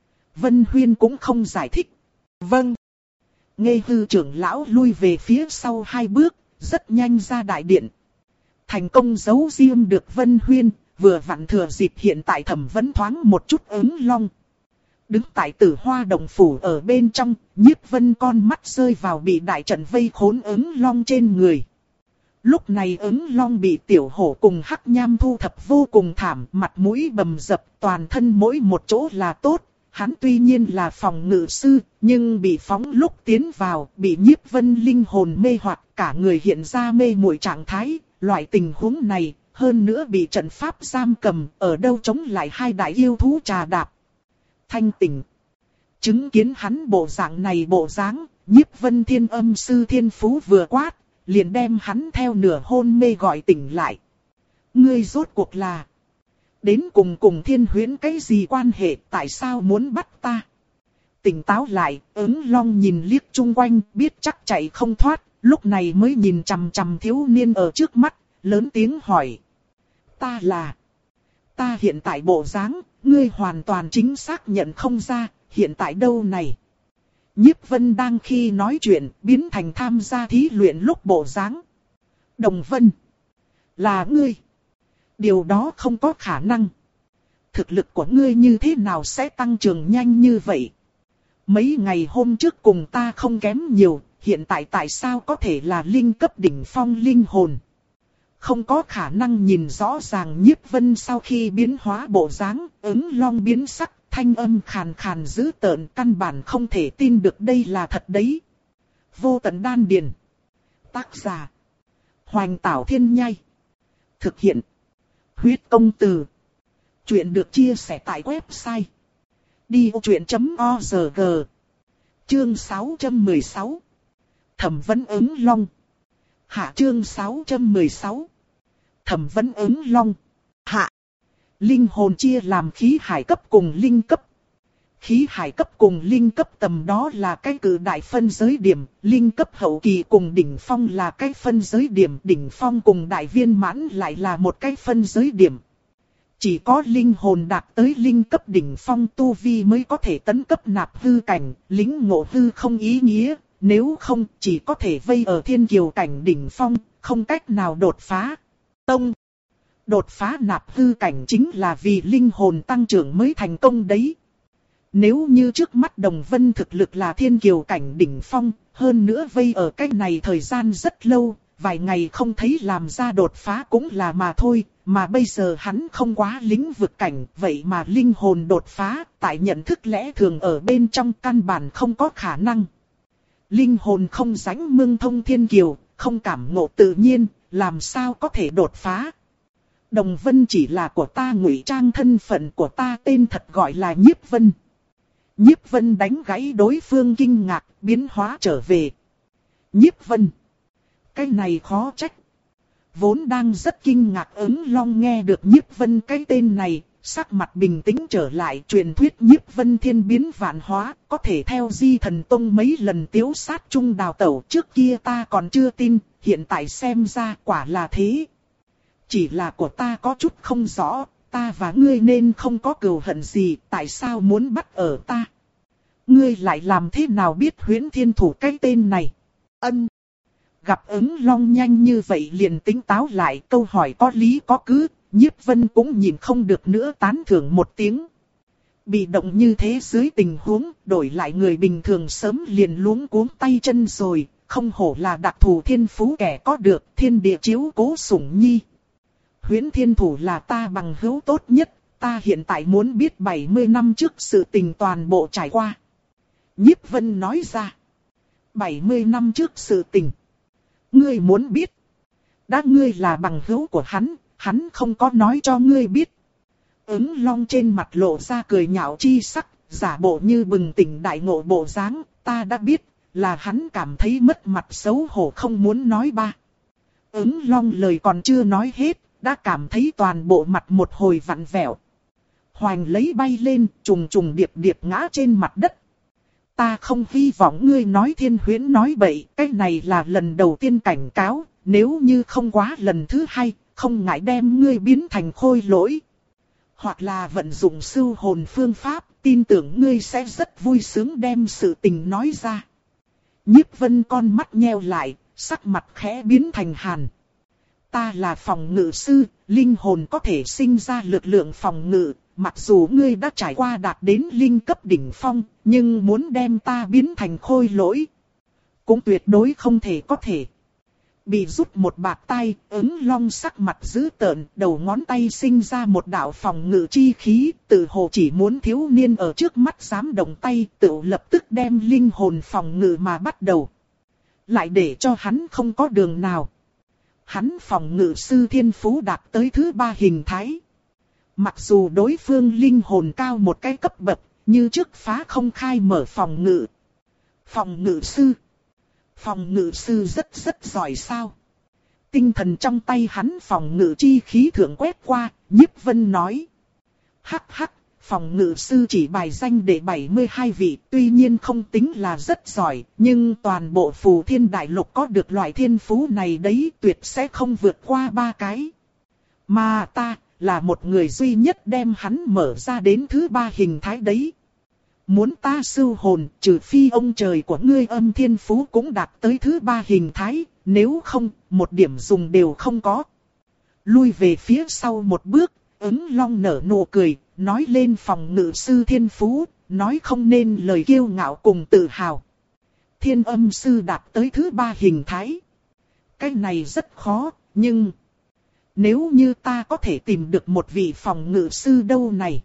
Vân Huyên cũng không giải thích. Vâng. Nghê Hư trưởng lão lui về phía sau hai bước, rất nhanh ra đại điện. Thành công giấu riêng được Vân Huyên, vừa vặn thừa dịp hiện tại thẩm vấn thoáng một chút ứng long. Đứng tại Tử Hoa Động phủ ở bên trong, Nhiếp Vân con mắt rơi vào bị đại trận vây khốn ứng long trên người. Lúc này ứng long bị tiểu hổ cùng hắc nham thu thập vô cùng thảm, mặt mũi bầm dập, toàn thân mỗi một chỗ là tốt. Hắn tuy nhiên là phòng ngự sư, nhưng bị phóng lúc tiến vào, bị Nhiếp Vân linh hồn mê hoặc, cả người hiện ra mê muội trạng thái. Loại tình huống này, hơn nữa bị trận pháp giam cầm, ở đâu chống lại hai đại yêu thú trà đạp. Thanh tỉnh. Chứng kiến hắn bộ dạng này bộ dáng, Nhiếp Vân Thiên Âm sư thiên phú vừa quát, liền đem hắn theo nửa hôn mê gọi tỉnh lại. Ngươi rốt cuộc là... Đến cùng cùng Thiên Huyễn cái gì quan hệ, tại sao muốn bắt ta? Tỉnh táo lại, ứng long nhìn liếc chung quanh, biết chắc chạy không thoát, lúc này mới nhìn chằm chằm thiếu niên ở trước mắt, lớn tiếng hỏi. Ta là... Ta hiện tại bộ dáng, ngươi hoàn toàn chính xác nhận không ra, hiện tại đâu này? Nhiếp Vân đang khi nói chuyện, biến thành tham gia thí luyện lúc bộ dáng. Đồng Vân. Là ngươi. Điều đó không có khả năng. Thực lực của ngươi như thế nào sẽ tăng trưởng nhanh như vậy? Mấy ngày hôm trước cùng ta không kém nhiều, hiện tại tại sao có thể là linh cấp đỉnh phong linh hồn? Không có khả năng nhìn rõ ràng. Nhiếp Vân sau khi biến hóa bộ dáng, ứng long biến sắc, thanh âm khàn khàn dữ tợn, căn bản không thể tin được đây là thật đấy. Vô Tận Đan Điền. Tác giả. Hoành Tảo Thiên Nhai. Thực hiện. Huyết Công Từ. Chuyện được chia sẻ tại website đi ô chuyện chấm org. Chương sáu trăm mười sáu. Thẩm vấn ứng long. Hạ chương sáu trăm mười sáu. Thẩm vấn ứng long. Hạ. Linh hồn chia làm khí hải cấp cùng linh cấp. Khí hải cấp cùng linh cấp tầm đó là cái cử đại phân giới điểm, linh cấp hậu kỳ cùng đỉnh phong là cái phân giới điểm, đỉnh phong cùng đại viên mãn lại là một cái phân giới điểm. Chỉ có linh hồn đạt tới linh cấp đỉnh phong tu vi mới có thể tấn cấp nạp hư cảnh, lĩnh ngộ hư không ý nghĩa, nếu không chỉ có thể vây ở thiên kiều cảnh đỉnh phong, không cách nào đột phá. Tông. đột phá nạp hư cảnh chính là vì linh hồn tăng trưởng mới thành công đấy. Nếu như trước mắt Đồng Vân thực lực là thiên kiều cảnh đỉnh phong, hơn nữa vây ở cái này thời gian rất lâu, vài ngày không thấy làm ra đột phá cũng là mà thôi, mà bây giờ hắn không quá lĩnh vực cảnh, vậy mà linh hồn đột phá, tại nhận thức lẽ thường ở bên trong căn bản không có khả năng. Linh hồn không dãnh mương thông thiên kiều, không cảm ngộ tự nhiên, làm sao có thể đột phá. Đồng Vân chỉ là của ta ngụy trang thân phận của ta, tên thật gọi là Nhiếp Vân. Nhiếp Vân đánh gãy đối phương kinh ngạc, biến hóa trở về. Nhiếp Vân. Cái này khó trách. Vốn đang rất kinh ngạc Ứng Long nghe được Nhiếp Vân cái tên này, sắc mặt bình tĩnh trở lại. Truyền thuyết Nhiếp Vân thiên biến vạn hóa, có thể theo Di Thần Tông mấy lần tiếu sát chung đào tẩu. Trước kia ta còn chưa tin, hiện tại xem ra quả là thế. Chỉ là của ta có chút không rõ, ta và ngươi nên không có cừu hận gì, tại sao muốn bắt ở ta? Ngươi lại làm thế nào biết Huyễn Thiên Thủ cái tên này? Ân. Gặp Ứng Long nhanh như vậy liền tỉnh táo lại, câu hỏi có lý có cứ, Nhiếp Vân cũng nhìn không được nữa tán thưởng một tiếng. Bị động như thế dưới tình huống, đổi lại người bình thường sớm liền luống cuống tay chân rồi, không hổ là đặc thù thiên phú kẻ có được, thiên địa chiếu cố sủng nhi. Huyễn Thiên Thủ là ta bằng hữu tốt nhất, ta hiện tại muốn biết bảy mươi năm trước sự tình toàn bộ trải qua. Nhiếp Vân nói ra. bảy mươi năm trước sự tình. Ngươi muốn biết. Đã ngươi là bằng hữu của hắn, hắn không có nói cho ngươi biết. Ứng Long trên mặt lộ ra cười nhạo chi sắc, giả bộ như bừng tỉnh đại ngộ bộ dáng, ta đã biết, là hắn cảm thấy mất mặt xấu hổ không muốn nói ba. Ứng Long lời còn chưa nói hết, đã cảm thấy toàn bộ mặt một hồi vặn vẹo. Hoành lấy bay lên, trùng trùng điệp điệp ngã trên mặt đất. Ta không hy vọng ngươi nói thiên huyễn nói bậy, cái này là lần đầu tiên cảnh cáo, nếu như không quá lần thứ hai, không ngại đem ngươi biến thành khôi lỗi. Hoặc là vận dụng sưu hồn phương pháp, tin tưởng ngươi sẽ rất vui sướng đem sự tình nói ra. Nhiếp Vân con mắt nheo lại, sắc mặt khẽ biến thành hàn. Ta là phòng ngự sư, linh hồn có thể sinh ra lực lượng phòng ngự, mặc dù ngươi đã trải qua đạt đến linh cấp đỉnh phong, nhưng muốn đem ta biến thành khôi lỗi, cũng tuyệt đối không thể có thể. Bị rút một bạt tay, Ứng Long sắc mặt dữ tợn, đầu ngón tay sinh ra một đạo phòng ngự chi khí, tự hồ chỉ muốn thiếu niên ở trước mắt dám động tay, tự lập tức đem linh hồn phòng ngự mà bắt đầu. Lại để cho hắn không có đường nào. Hắn phòng ngự sư thiên phú đạt tới thứ ba hình thái. Mặc dù đối phương linh hồn cao một cái cấp bậc, như trước phá không khai mở phòng ngự. Phòng ngự sư. Phòng ngự sư rất rất giỏi sao. Tinh thần trong tay hắn phòng ngự chi khí thượng quét qua, Nhiếp Vân nói. Hắc hắc, phòng ngự sư chỉ bài danh để bảy mươi hai vị, tuy nhiên không tính là rất giỏi, nhưng toàn bộ phù thiên đại lục có được loại thiên phú này đấy tuyệt sẽ không vượt qua ba cái. Mà ta, là một người duy nhất đem hắn mở ra đến thứ ba hình thái đấy. Muốn ta sưu hồn, trừ phi ông trời của ngươi Âm Thiên Phú cũng đạt tới thứ ba hình thái, nếu không, một điểm dùng đều không có. Lui về phía sau một bước, Ứng Long nở nụ cười, nói lên phòng ngự sư Thiên Phú, nói không nên lời kiêu ngạo cùng tự hào. Thiên Âm sư đạt tới thứ ba hình thái. Cái này rất khó, nhưng nếu như ta có thể tìm được một vị phòng ngự sư đâu này.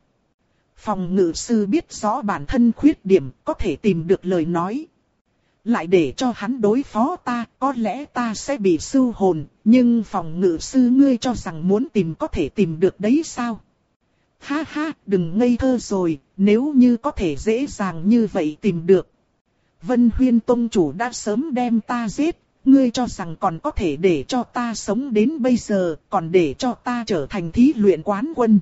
Phòng ngự sư biết rõ bản thân khuyết điểm, có thể tìm được lời nói. Lại để cho hắn đối phó ta, có lẽ ta sẽ bị sưu hồn, nhưng phòng ngự sư ngươi cho rằng muốn tìm có thể tìm được đấy sao? Ha ha, đừng ngây thơ rồi, nếu như có thể dễ dàng như vậy tìm được. Vân Huyên Tông chủ đã sớm đem ta giết, ngươi cho rằng còn có thể để cho ta sống đến bây giờ, còn để cho ta trở thành thí luyện quán quân.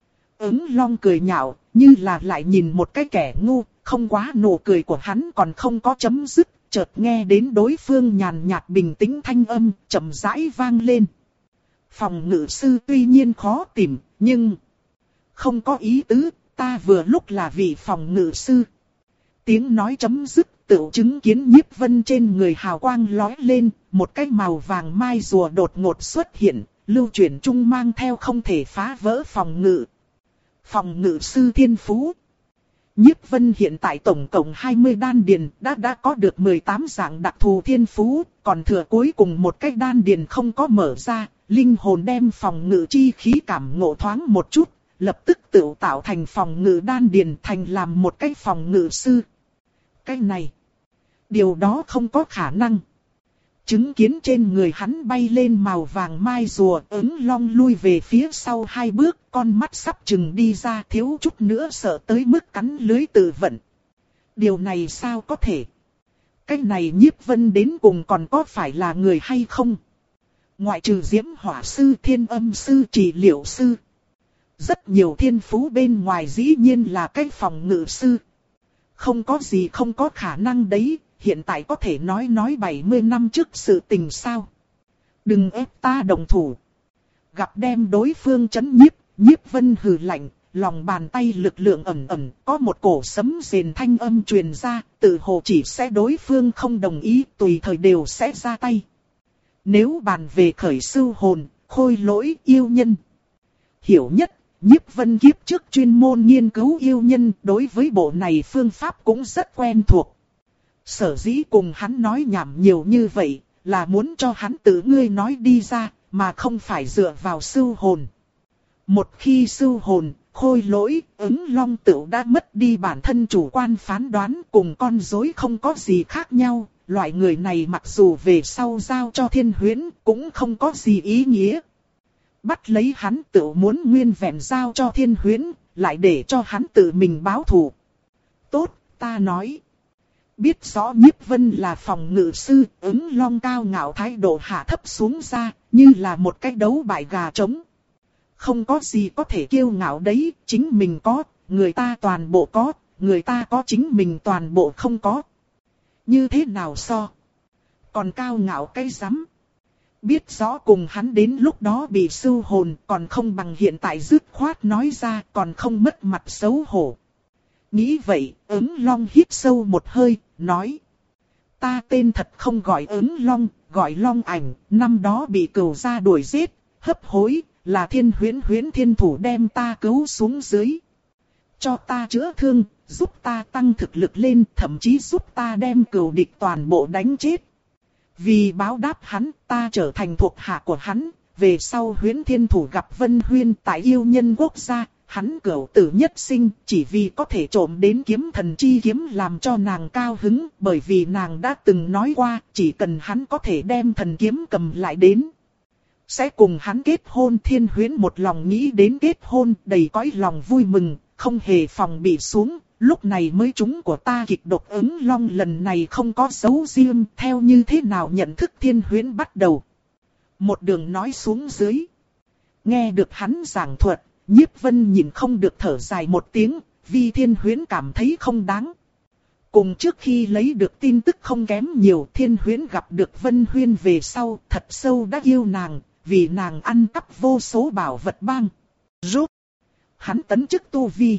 Ứng Long cười nhạo, như là lại nhìn một cái kẻ ngu, không quá nụ cười của hắn còn không có chấm dứt, chợt nghe đến đối phương nhàn nhạt bình tĩnh thanh âm, chậm rãi vang lên. Phòng ngự sư tuy nhiên khó tìm, nhưng không có ý tứ, ta vừa lúc là vị phòng ngự sư. Tiếng nói chấm dứt, tự chứng kiến Nhiếp Vân trên người hào quang lóe lên, một cái màu vàng mai rùa đột ngột xuất hiện, lưu chuyển chung mang theo không thể phá vỡ phòng ngự. Phòng ngự sư thiên phú. Nhiếp Vân hiện tại tổng cộng hai mươi đan điền, đã đã có được mười tám dạng đặc thù thiên phú, còn thừa cuối cùng một cái đan điền không có mở ra, linh hồn đem phòng ngự chi khí cảm ngộ thoáng một chút, lập tức tự tạo thành phòng ngự đan điền, thành làm một cái phòng ngự sư. Cái này, điều đó không có khả năng. Chứng kiến trên người hắn bay lên màu vàng mai rùa, Ứng Long lui về phía sau hai bước, con mắt sắp chừng đi ra, thiếu chút nữa sợ tới mức cắn lưới tự vận. Điều này sao có thể? Cái này Nhiếp Vân đến cùng còn có phải là người hay không? Ngoại trừ Diễm Hỏa Sư, Thiên Âm Sư, Trị Liệu Sư. Rất nhiều thiên phú bên ngoài dĩ nhiên là cái phòng ngự sư. Không có gì không có khả năng đấy. Hiện tại có thể nói nói bảy mươi năm trước sự tình sao. Đừng ép ta đồng thủ. Gặp đem đối phương chấn nhiếp, Nhiếp Vân hừ lạnh, lòng bàn tay lực lượng ẩn ẩn, có một cổ sấm rền thanh âm truyền ra, tự hồ chỉ sẽ đối phương không đồng ý, tùy thời đều sẽ ra tay. Nếu bàn về khởi sưu hồn, khôi lỗi yêu nhân. Hiểu nhất, Nhiếp Vân kiếp trước chuyên môn nghiên cứu yêu nhân, đối với bộ này phương pháp cũng rất quen thuộc. Sở dĩ cùng hắn nói nhảm nhiều như vậy, là muốn cho hắn tự ngươi nói đi ra, mà không phải dựa vào sưu hồn. Một khi sưu hồn, khôi lỗi, Ứng Long tựu đã mất đi bản thân chủ quan phán đoán, cùng con rối không có gì khác nhau. Loại người này mặc dù về sau giao cho Thiên Huyễn, cũng không có gì ý nghĩa. Bắt lấy hắn tựu muốn nguyên vẹn giao cho Thiên Huyễn, lại để cho hắn tự mình báo thù. Tốt, ta nói. Biết rõ Nhiếp Vân là phòng ngự sư, Ứng Long cao ngạo thái độ hạ thấp xuống ra, như là một cái đấu bại gà trống. Không có gì có thể kiêu ngạo đấy, chính mình có, người ta toàn bộ có, người ta có chính mình toàn bộ không có. Như thế nào so? Còn cao ngạo cái rắm. Biết rõ cùng hắn đến lúc đó bị sưu hồn, còn không bằng hiện tại dứt khoát nói ra, còn không mất mặt xấu hổ. Nghĩ vậy, Ứng Long hít sâu một hơi, nói. Ta tên thật không gọi Ứng Long, gọi Long Ảnh, năm đó bị cừu gia đuổi giết, hấp hối, là Thiên Huyễn Huyễn Thiên Thủ đem ta cứu xuống dưới. Cho ta chữa thương, giúp ta tăng thực lực lên, thậm chí giúp ta đem cừu địch toàn bộ đánh chết. Vì báo đáp hắn, ta trở thành thuộc hạ của hắn, về sau Huyễn Thiên Thủ gặp Vân Huyên tại yêu nhân quốc gia. Hắn cửu tử nhất sinh, chỉ vì có thể trộm đến kiếm thần chi kiếm làm cho nàng cao hứng, bởi vì nàng đã từng nói qua, chỉ cần hắn có thể đem thần kiếm cầm lại đến, sẽ cùng hắn kết hôn. Thiên Huyễn một lòng nghĩ đến kết hôn, đầy cõi lòng vui mừng, không hề phòng bị xuống, lúc này mới trúng của ta kịch độc. Ứng Long lần này không có giấu riêng, theo như thế nào nhận thức Thiên Huyễn bắt đầu. Một đường nói xuống dưới. Nghe được hắn giảng thuật, Nhiếp Vân nhìn không được thở dài một tiếng, vì Thiên Huyễn cảm thấy không đáng. Cùng trước khi lấy được tin tức không kém nhiều, Thiên Huyễn gặp được Vân Huyên về sau, thật sâu đã yêu nàng, vì nàng ăn cắp vô số bảo vật bang. Rút. Hắn tấn chức tu vi.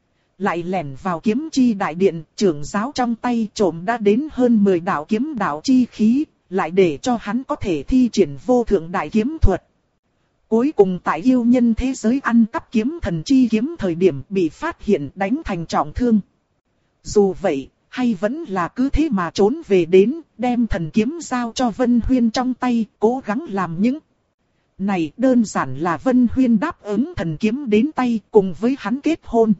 Lại lẻn vào kiếm chi đại điện, trưởng giáo trong tay trộm đã đến hơn mười đạo kiếm đạo chi khí, lại để cho hắn có thể thi triển vô thượng đại kiếm thuật. Cuối cùng tại yêu nhân thế giới ăn cắp kiếm thần chi kiếm thời điểm bị phát hiện đánh thành trọng thương. Dù vậy, hay vẫn là cứ thế mà trốn về đến, đem thần kiếm giao cho Vân Huyên trong tay, cố gắng làm những này. Đơn giản là Vân Huyên đáp ứng thần kiếm đến tay cùng với hắn kết hôn.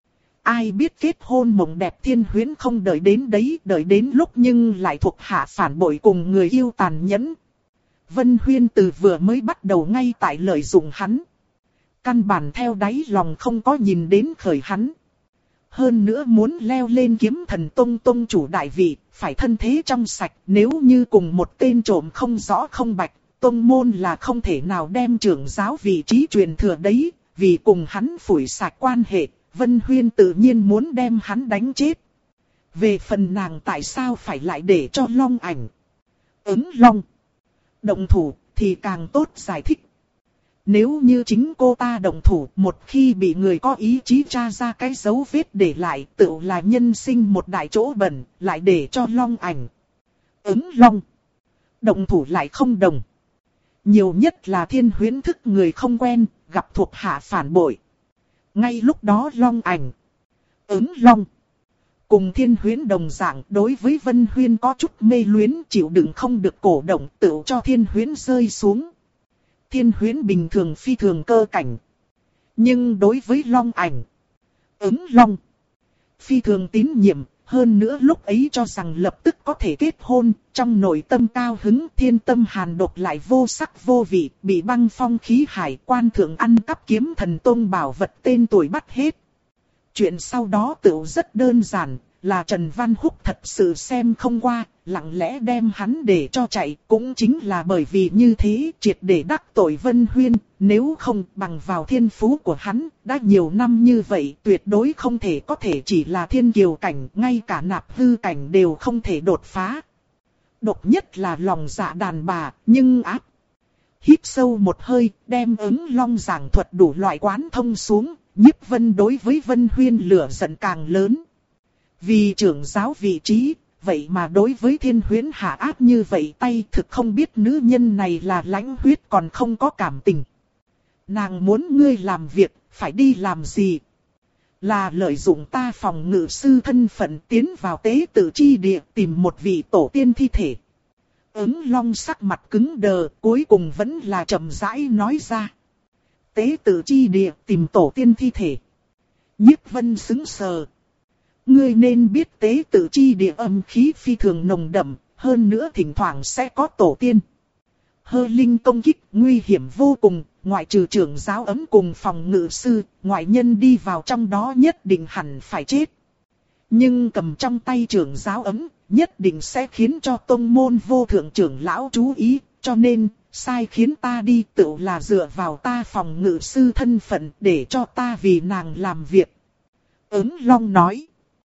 Ai biết kết hôn mộng đẹp Thiên Huyễn không đợi đến đấy, đợi đến lúc nhưng lại thuộc hạ phản bội cùng người yêu tàn nhẫn. Vân Huyên từ vừa mới bắt đầu ngay tại lợi dụng hắn. Căn bản theo đáy lòng không có nhìn đến khởi hắn. Hơn nữa muốn leo lên kiếm thần tông tông chủ đại vị, phải thân thế trong sạch. Nếu như cùng một tên trộm không rõ không bạch, tông môn là không thể nào đem trưởng giáo vị trí truyền thừa đấy. Vì cùng hắn phủi sạch quan hệ, Vân Huyên tự nhiên muốn đem hắn đánh chết. Về phần nàng tại sao phải lại để cho Long Ảnh, Ứng Long động thủ thì càng tốt giải thích. Nếu như chính cô ta động thủ, một khi bị người có ý chí tra ra cái dấu vết để lại, tự là nhân sinh một đại chỗ bẩn, lại để cho Long Ảnh, Ứng Long động thủ lại không đồng. Nhiều nhất là Thiên Huyễn thức người không quen, gặp thuộc hạ phản bội. Ngay lúc đó Long Ảnh, Ứng Long cùng Thiên Huyễn đồng dạng, đối với Vân Huyên có chút mê luyến, chịu đựng không được cổ động, tự cho Thiên Huyễn rơi xuống. Thiên Huyễn bình thường phi thường cơ cảnh, nhưng đối với Long Ảnh, Ứng Long phi thường tín nhiệm, hơn nữa lúc ấy cho rằng lập tức có thể kết hôn, trong nội tâm cao hứng. Thiên Tâm Hàn độc lại vô sắc vô vị, bị băng phong khí hải quan thượng ăn cắp kiếm thần tôn bảo vật tên tuổi bắt hết. Chuyện sau đó tựu rất đơn giản, là Trần Văn Húc thật sự xem không qua, lặng lẽ đem hắn để cho chạy. Cũng chính là bởi vì như thế triệt để đắc tội Vân Huyên, nếu không bằng vào thiên phú của hắn, đã nhiều năm như vậy tuyệt đối không thể có thể chỉ là thiên kiều cảnh, ngay cả nạp hư cảnh đều không thể đột phá. Độc nhất là lòng dạ đàn bà, nhưng áp. Hít sâu một hơi, đem Ứng Long giảng thuật đủ loại quán thông xuống, Nhiếp Vân đối với Vân Huyên lửa giận càng lớn. Vì trưởng giáo vị trí, vậy mà đối với Thiên Huyễn hạ áp như vậy tay, thực không biết nữ nhân này là lãnh huyết còn không có cảm tình. Nàng muốn ngươi làm việc, phải đi làm gì? Là lợi dụng ta phòng ngự sư thân phận tiến vào tế tự chi địa tìm một vị tổ tiên thi thể. Ứng Long sắc mặt cứng đờ, cuối cùng vẫn là chậm rãi nói ra. Tế tự chi địa tìm tổ tiên thi thể. Nhiếp Vân sững sờ. Ngươi nên biết tế tự chi địa âm khí phi thường nồng đậm, hơn nữa thỉnh thoảng sẽ có tổ tiên. Hơ linh công kích nguy hiểm vô cùng, ngoại trừ trưởng giáo ấm cùng phòng ngự sư, ngoại nhân đi vào trong đó nhất định hẳn phải chết. Nhưng cầm trong tay trưởng giáo ấm, nhất định sẽ khiến cho tông môn vô thượng trưởng lão chú ý, cho nên, sai khiến ta đi tự là dựa vào ta phòng ngự sư thân phận để cho ta vì nàng làm việc. Ứng Long nói.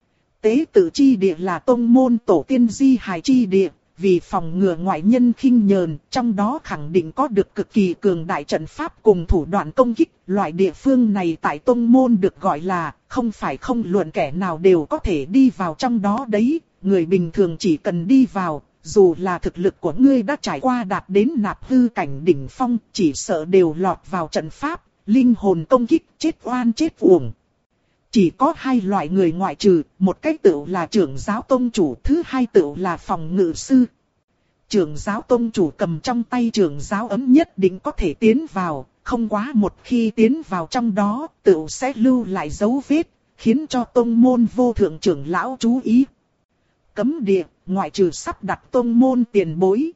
Tế tự chi địa là tông môn tổ tiên di hài chi địa, vì phòng ngừa ngoại nhân khinh nhờn, trong đó khẳng định có được cực kỳ cường đại trận pháp cùng thủ đoạn công kích. Loại địa phương này tại tông môn được gọi là, không phải không luận kẻ nào đều có thể đi vào trong đó đấy, người bình thường chỉ cần đi vào, dù là thực lực của ngươi đã trải qua đạt đến nạp hư cảnh đỉnh phong, chỉ sợ đều lọt vào trận pháp, linh hồn công kích, chết oan chết uổng. Chỉ có hai loại người ngoại trừ, một cách tự là trưởng giáo tông chủ, thứ hai tự là phòng ngự sư. Trưởng giáo tông chủ cầm trong tay trưởng giáo ấm nhất định có thể tiến vào, không quá một khi tiến vào trong đó, tự sẽ lưu lại dấu vết, khiến cho tông môn vô thượng trưởng lão chú ý. Cấm địa, ngoại trừ sắp đặt tông môn tiền bối.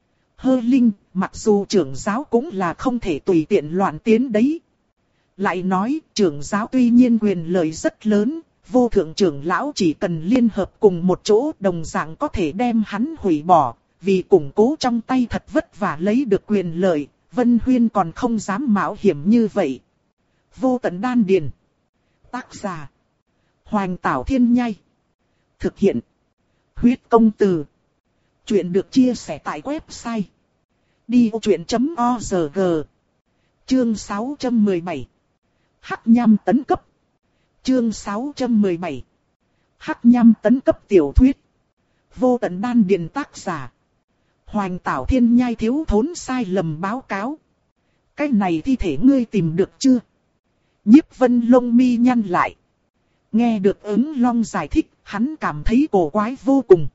Hơ linh, mặc dù trưởng giáo cũng là không thể tùy tiện loạn tiến đấy. Lại nói, trưởng giáo tuy nhiên quyền lợi rất lớn, vô thượng trưởng lão chỉ cần liên hợp cùng một chỗ đồng dạng có thể đem hắn hủy bỏ, vì củng cố trong tay thật vất vả lấy được quyền lợi, Vân Huyên còn không dám mạo hiểm như vậy. Vô tận đan điền. Tác giả. Hoành Tảo Thiên Nhai. Thực hiện. Huyết công từ. Chuyện được chia sẻ tại website. đi ô chuyện chấm o rờ giê. Chương sáu trăm mười bảy. Hắc nham tấn cấp. Chương sáu trăm mười bảy. Hắc nham tấn cấp tiểu thuyết. Vô tận đan điền tác giả. Hoành Tảo Thiên Nhai thiếu thốn sai lầm báo cáo. Cái này thi thể ngươi tìm được chưa? Nhiếp Vân lông mi nhăn lại. Nghe được Ứng Long giải thích, hắn cảm thấy cổ quái vô cùng.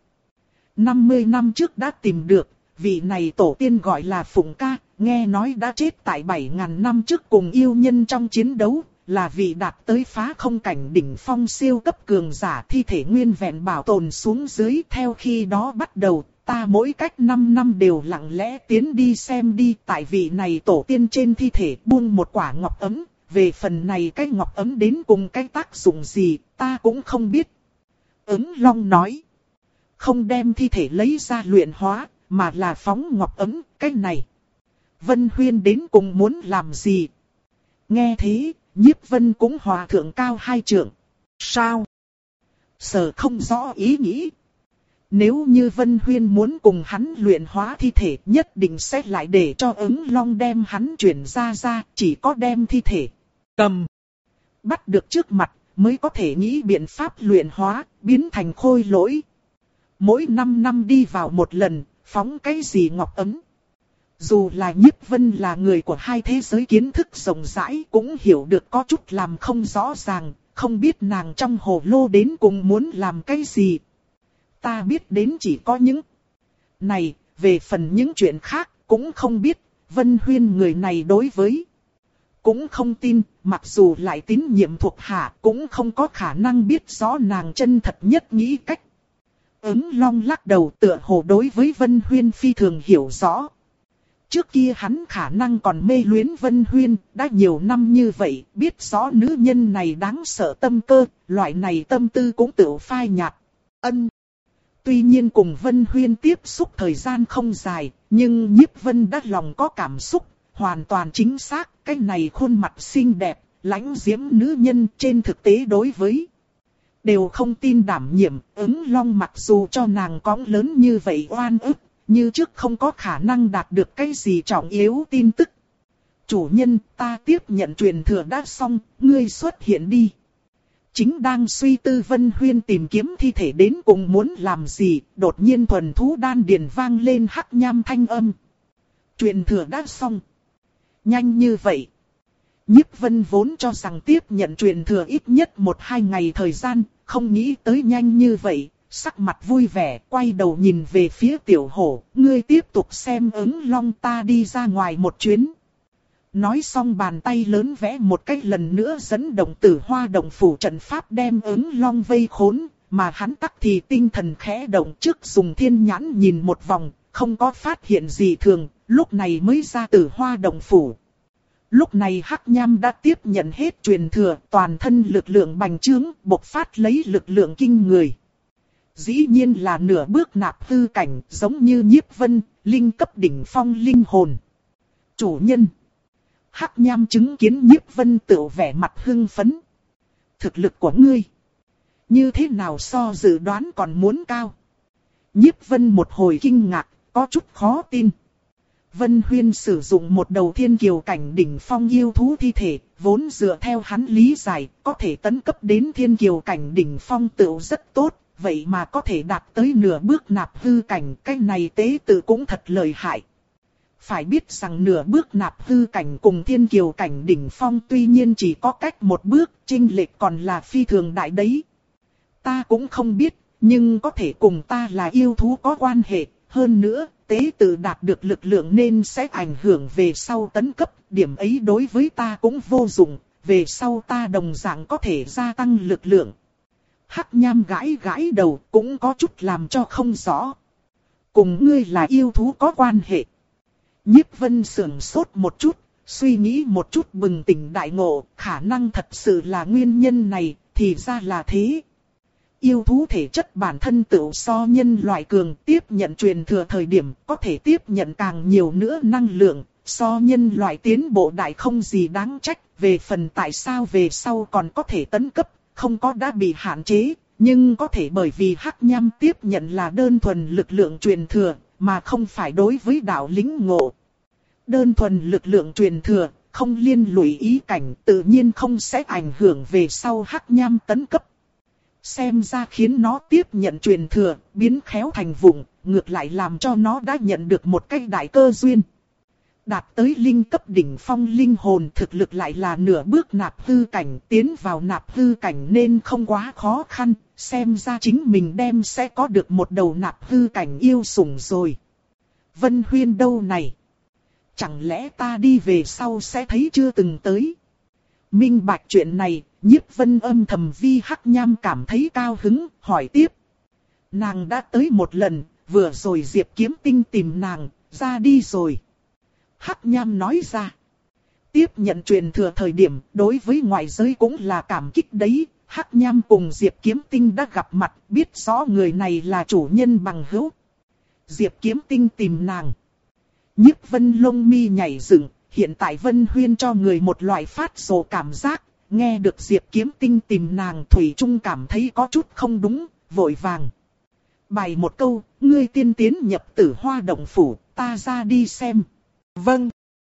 năm mươi năm trước đã tìm được, vị này tổ tiên gọi là Phụng Ca, nghe nói đã chết tại bảy nghìn năm trước cùng yêu nhân trong chiến đấu, là vị đạt tới phá không cảnh đỉnh phong siêu cấp cường giả, thi thể nguyên vẹn bảo tồn xuống dưới. Theo khi đó bắt đầu, ta mỗi cách năm năm đều lặng lẽ tiến đi xem đi, tại vị này tổ tiên trên thi thể buông một quả ngọc ấm. Về phần này cái ngọc ấm đến cùng cái tác dụng gì, ta cũng không biết. Ứng Long nói. Không đem thi thể lấy ra luyện hóa, mà là phóng ngọc ấm, cái này. Vân Huyên đến cùng muốn làm gì? Nghe thế, Nhiếp Vân cũng hòa thượng cao hai trượng. Sao? Sở không rõ ý nghĩ. Nếu như Vân Huyên muốn cùng hắn luyện hóa thi thể, nhất định sẽ lại để cho Ứng Long đem hắn chuyển ra ra, chỉ có đem thi thể cầm bắt được trước mặt, mới có thể nghĩ biện pháp luyện hóa, biến thành khôi lỗi. Mỗi năm năm đi vào một lần, phóng cái gì ngọc ấm. Dù là Nhiếp Vân là người của hai thế giới kiến thức rộng rãi cũng hiểu được có chút làm không rõ ràng, không biết nàng trong hồ lô đến cùng muốn làm cái gì. Ta biết đến chỉ có những này, về phần những chuyện khác cũng không biết. Vân Huyên người này đối với cũng không tin, mặc dù lại tín nhiệm thuộc hạ cũng không có khả năng biết rõ nàng chân thật nhất nghĩ cách. Ứng Long lắc đầu tựa hồ đối với Vân Huyên phi thường hiểu rõ. Trước kia hắn khả năng còn mê luyến Vân Huyên, đã nhiều năm như vậy, biết rõ nữ nhân này đáng sợ tâm cơ, loại này tâm tư cũng tự phai nhạt. Ân. Tuy nhiên cùng Vân Huyên tiếp xúc thời gian không dài, nhưng Nhiếp Vân đã lòng có cảm xúc, hoàn toàn chính xác, cái này khuôn mặt xinh đẹp, lãnh diễm nữ nhân trên thực tế đối với đều không tin đảm nhiệm. Ứng Long mặc dù cho nàng cõng lớn như vậy oan ức, như trước không có khả năng đạt được cái gì trọng yếu tin tức. Chủ nhân, ta tiếp nhận truyền thừa đã xong, ngươi xuất hiện đi. Chính đang suy tư Vân Huyên tìm kiếm thi thể đến cùng muốn làm gì, đột nhiên thuần thú đan điền vang lên hắc nham thanh âm. Truyền thừa đã xong. Nhanh như vậy. Nhiếp Vân vốn cho rằng tiếp nhận truyền thừa ít nhất một hai ngày thời gian, không nghĩ tới nhanh như vậy, sắc mặt vui vẻ, quay đầu nhìn về phía tiểu hổ, ngươi tiếp tục xem Ứng Long, ta đi ra ngoài một chuyến. Nói xong bàn tay lớn vẽ một cách lần nữa dẫn động Tử Hoa Động phủ trận pháp đem Ứng Long vây khốn, mà hắn tắc thì tinh thần khẽ động trước dùng thiên nhãn nhìn một vòng, không có phát hiện gì thường, lúc này mới ra Tử Hoa Động phủ. Lúc này Hắc Nham đã tiếp nhận hết truyền thừa, toàn thân lực lượng bành trướng, bộc phát lấy lực lượng kinh người. Dĩ nhiên là nửa bước nạp hư cảnh, giống như Nhiếp Vân, linh cấp đỉnh phong linh hồn. Chủ nhân. Hắc Nham chứng kiến Nhiếp Vân tự vẻ mặt hưng phấn. Thực lực của ngươi, như thế nào so dự đoán còn muốn cao? Nhiếp Vân một hồi kinh ngạc, có chút khó tin. Vân Huyên sử dụng một đầu thiên kiều cảnh đỉnh phong yêu thú thi thể, vốn dựa theo hắn lý giải, có thể tấn cấp đến thiên kiều cảnh đỉnh phong tựu rất tốt, vậy mà có thể đạt tới nửa bước nạp hư cảnh, cái này tế tự cũng thật lợi hại. Phải biết rằng nửa bước nạp hư cảnh cùng thiên kiều cảnh đỉnh phong tuy nhiên chỉ có cách một bước, chênh lệch còn là phi thường đại đấy. Ta cũng không biết, nhưng có thể cùng ta là yêu thú có quan hệ, hơn nữa, tế tự đạt được lực lượng nên sẽ ảnh hưởng về sau tấn cấp, điểm ấy đối với ta cũng vô dụng, về sau ta đồng dạng có thể gia tăng lực lượng. Hắc Nham gãi gãi đầu cũng có chút làm cho không rõ. Cùng ngươi là yêu thú có quan hệ. Nhiếp Vân sườn sốt một chút, suy nghĩ một chút bừng tỉnh đại ngộ, khả năng thật sự là nguyên nhân này, thì ra là thế. Yêu thú thể chất bản thân tự so nhân loại cường, tiếp nhận truyền thừa thời điểm có thể tiếp nhận càng nhiều nữa năng lượng, so nhân loại tiến bộ đại không gì đáng trách, về phần tại sao về sau còn có thể tấn cấp, không có đã bị hạn chế, nhưng có thể bởi vì Hắc Nham tiếp nhận là đơn thuần lực lượng truyền thừa, mà không phải đối với đạo lĩnh ngộ. Đơn thuần lực lượng truyền thừa, không liên lụy ý cảnh, tự nhiên không sẽ ảnh hưởng về sau Hắc Nham tấn cấp. Xem ra khiến nó tiếp nhận truyền thừa, biến khéo thành vụng, ngược lại làm cho nó đã nhận được một cái đại cơ duyên. Đạt tới linh cấp đỉnh phong linh hồn, thực lực lại là nửa bước nạp hư cảnh, tiến vào nạp hư cảnh nên không quá khó khăn, xem ra chính mình đem sẽ có được một đầu nạp hư cảnh yêu sủng rồi. Vân Huyên đâu này? Chẳng lẽ ta đi về sau sẽ thấy chưa từng tới? Minh bạch chuyện này, Nhiếp Vân âm thầm vi Hắc Nham cảm thấy cao hứng, hỏi tiếp. Nàng đã tới một lần, vừa rồi Diệp Kiếm Tinh tìm nàng, ra đi rồi. Hắc Nham nói ra. Tiếp nhận truyền thừa thời điểm, đối với ngoại giới cũng là cảm kích đấy. Hắc Nham cùng Diệp Kiếm Tinh đã gặp mặt, biết rõ người này là chủ nhân bằng hữu. Diệp Kiếm Tinh tìm nàng. Nhiếp Vân lông mi nhảy dựng, hiện tại Vân Huyên cho người một loại phát rồ cảm giác, nghe được Diệp Kiếm Tinh tìm nàng thủy chung cảm thấy có chút không đúng, vội vàng. Bày một câu, ngươi tiên tiến nhập Tử Hoa Động phủ, ta ra đi xem. Vâng.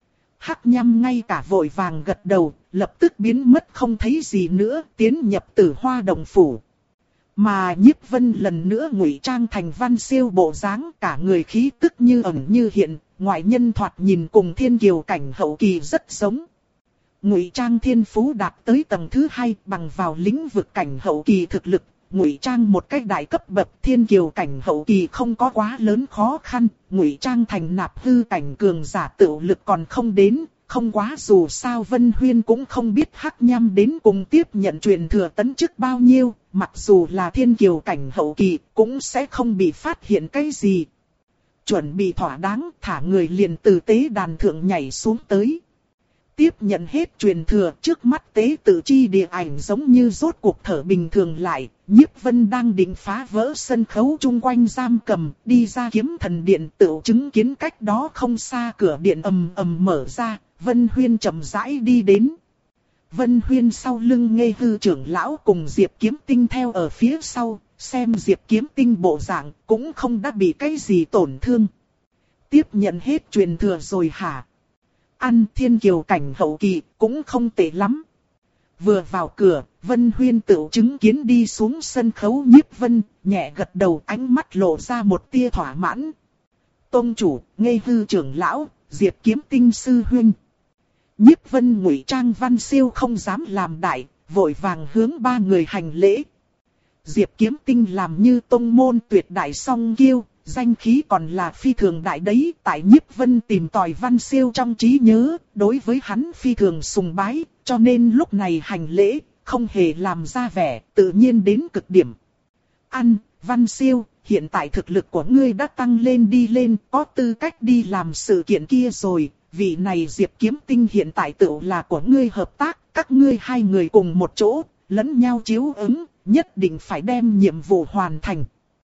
Hắc Nham ngay cả vội vàng gật đầu, lập tức biến mất không thấy gì nữa, tiến nhập Tử Hoa Động phủ. Mà Nhiếp Vân lần nữa ngụy trang thành Văn Siêu bộ dáng, cả người khí tức như ẩn như hiện, ngoại nhân thoạt nhìn cùng thiên kiều cảnh hậu kỳ rất giống. Ngụy trang thiên phú đạt tới tầng thứ hai, bằng vào lĩnh vực cảnh hậu kỳ thực lực, ngụy trang một cách đại cấp bậc thiên kiều cảnh hậu kỳ không có quá lớn khó khăn, ngụy trang thành nạp hư cảnh cường giả tự lực còn không đến. Không quá, dù sao Vân Huyên cũng không biết Hắc Nham đến cùng tiếp nhận truyền thừa tấn chức bao nhiêu, mặc dù là thiên kiều cảnh hậu kỳ cũng sẽ không bị phát hiện cái gì. Chuẩn bị thỏa đáng, thả người liền từ tế đàn thượng nhảy xuống tới. Tiếp nhận hết truyền thừa, trước mắt tế tự chi địa ảnh giống như rốt cuộc thở bình thường lại. Nhiếp Vân đang định phá vỡ sân khấu chung quanh giam cầm, đi ra kiếm thần điện tự chứng kiến cách đó không xa cửa điện ầm ầm mở ra. Vân Huyên chậm rãi đi đến. Vân Huyên sau lưng Nghê Hư trưởng lão cùng Diệp Kiếm Tinh theo ở phía sau, xem Diệp Kiếm Tinh bộ dạng cũng không đã bị cái gì tổn thương. Tiếp nhận hết truyền thừa rồi hả? Ăn thiên kiều cảnh hậu kỳ cũng không tệ lắm. Vừa vào cửa, Vân Huyên tự chứng kiến đi xuống sân khấu Nhiếp Vân, nhẹ gật đầu, ánh mắt lộ ra một tia thỏa mãn. Tông chủ, Nghê Hư trưởng lão, Diệp Kiếm Tinh sư huynh. Nhiếp Vân ngụy trang Văn Siêu không dám làm đại, vội vàng hướng ba người hành lễ. Diệp Kiếm Tinh làm như tông môn tuyệt đại song kiêu, danh khí còn là phi thường đại đấy. Tại Nhiếp Vân tìm tòi Văn Siêu trong trí nhớ, đối với hắn phi thường sùng bái, cho nên lúc này hành lễ, không hề làm ra vẻ, tự nhiên đến cực điểm. Ăn, Văn Siêu, hiện tại thực lực của ngươi đã tăng lên đi lên, có tư cách đi làm sự kiện kia rồi. Vị này Diệp Kiếm Tinh hiện tại tự là của ngươi hợp tác, các ngươi hai người cùng một chỗ, lẫn nhau chiếu ứng, nhất định phải đem nhiệm vụ hoàn thành.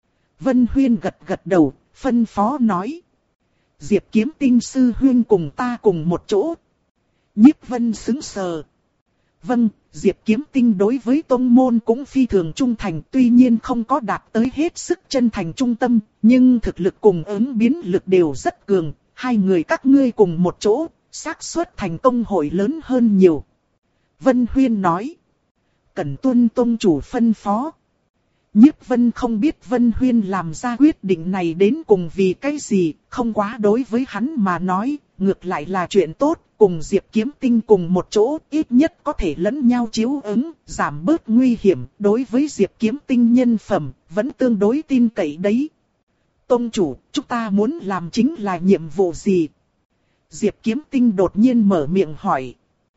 Vân Huyên gật gật đầu, phân phó nói. Diệp Kiếm Tinh sư huyên cùng ta cùng một chỗ. Nhiếp Vân sững sờ. Vâng, Diệp Kiếm Tinh đối với tông môn cũng phi thường trung thành, tuy nhiên không có đạt tới hết sức chân thành trung tâm, nhưng thực lực cùng ứng biến lực đều rất cường. Hai người các ngươi cùng một chỗ, xác suất thành công hội lớn hơn nhiều. Vân Huyên nói. Cần tuân tông chủ phân phó. Nhiếp Vân không biết Vân Huyên làm ra quyết định này đến cùng vì cái gì, không quá đối với hắn mà nói, ngược lại là chuyện tốt, cùng Diệp Kiếm Tinh cùng một chỗ, ít nhất có thể lẫn nhau chiếu ứng, giảm bớt nguy hiểm, đối với Diệp Kiếm Tinh nhân phẩm, vẫn tương đối tin cậy đấy. Tông chủ, chúng ta muốn làm chính là nhiệm vụ gì? Diệp Kiếm Tinh đột nhiên mở miệng hỏi.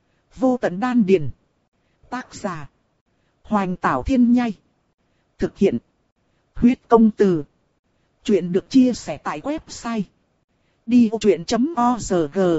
Vô tận đan điền. Tác giả. Hoành Tảo Thiên Nhai. Thực hiện. Huyết công từ. Chuyện được chia sẻ tại website. đi ô chuyện chấm org.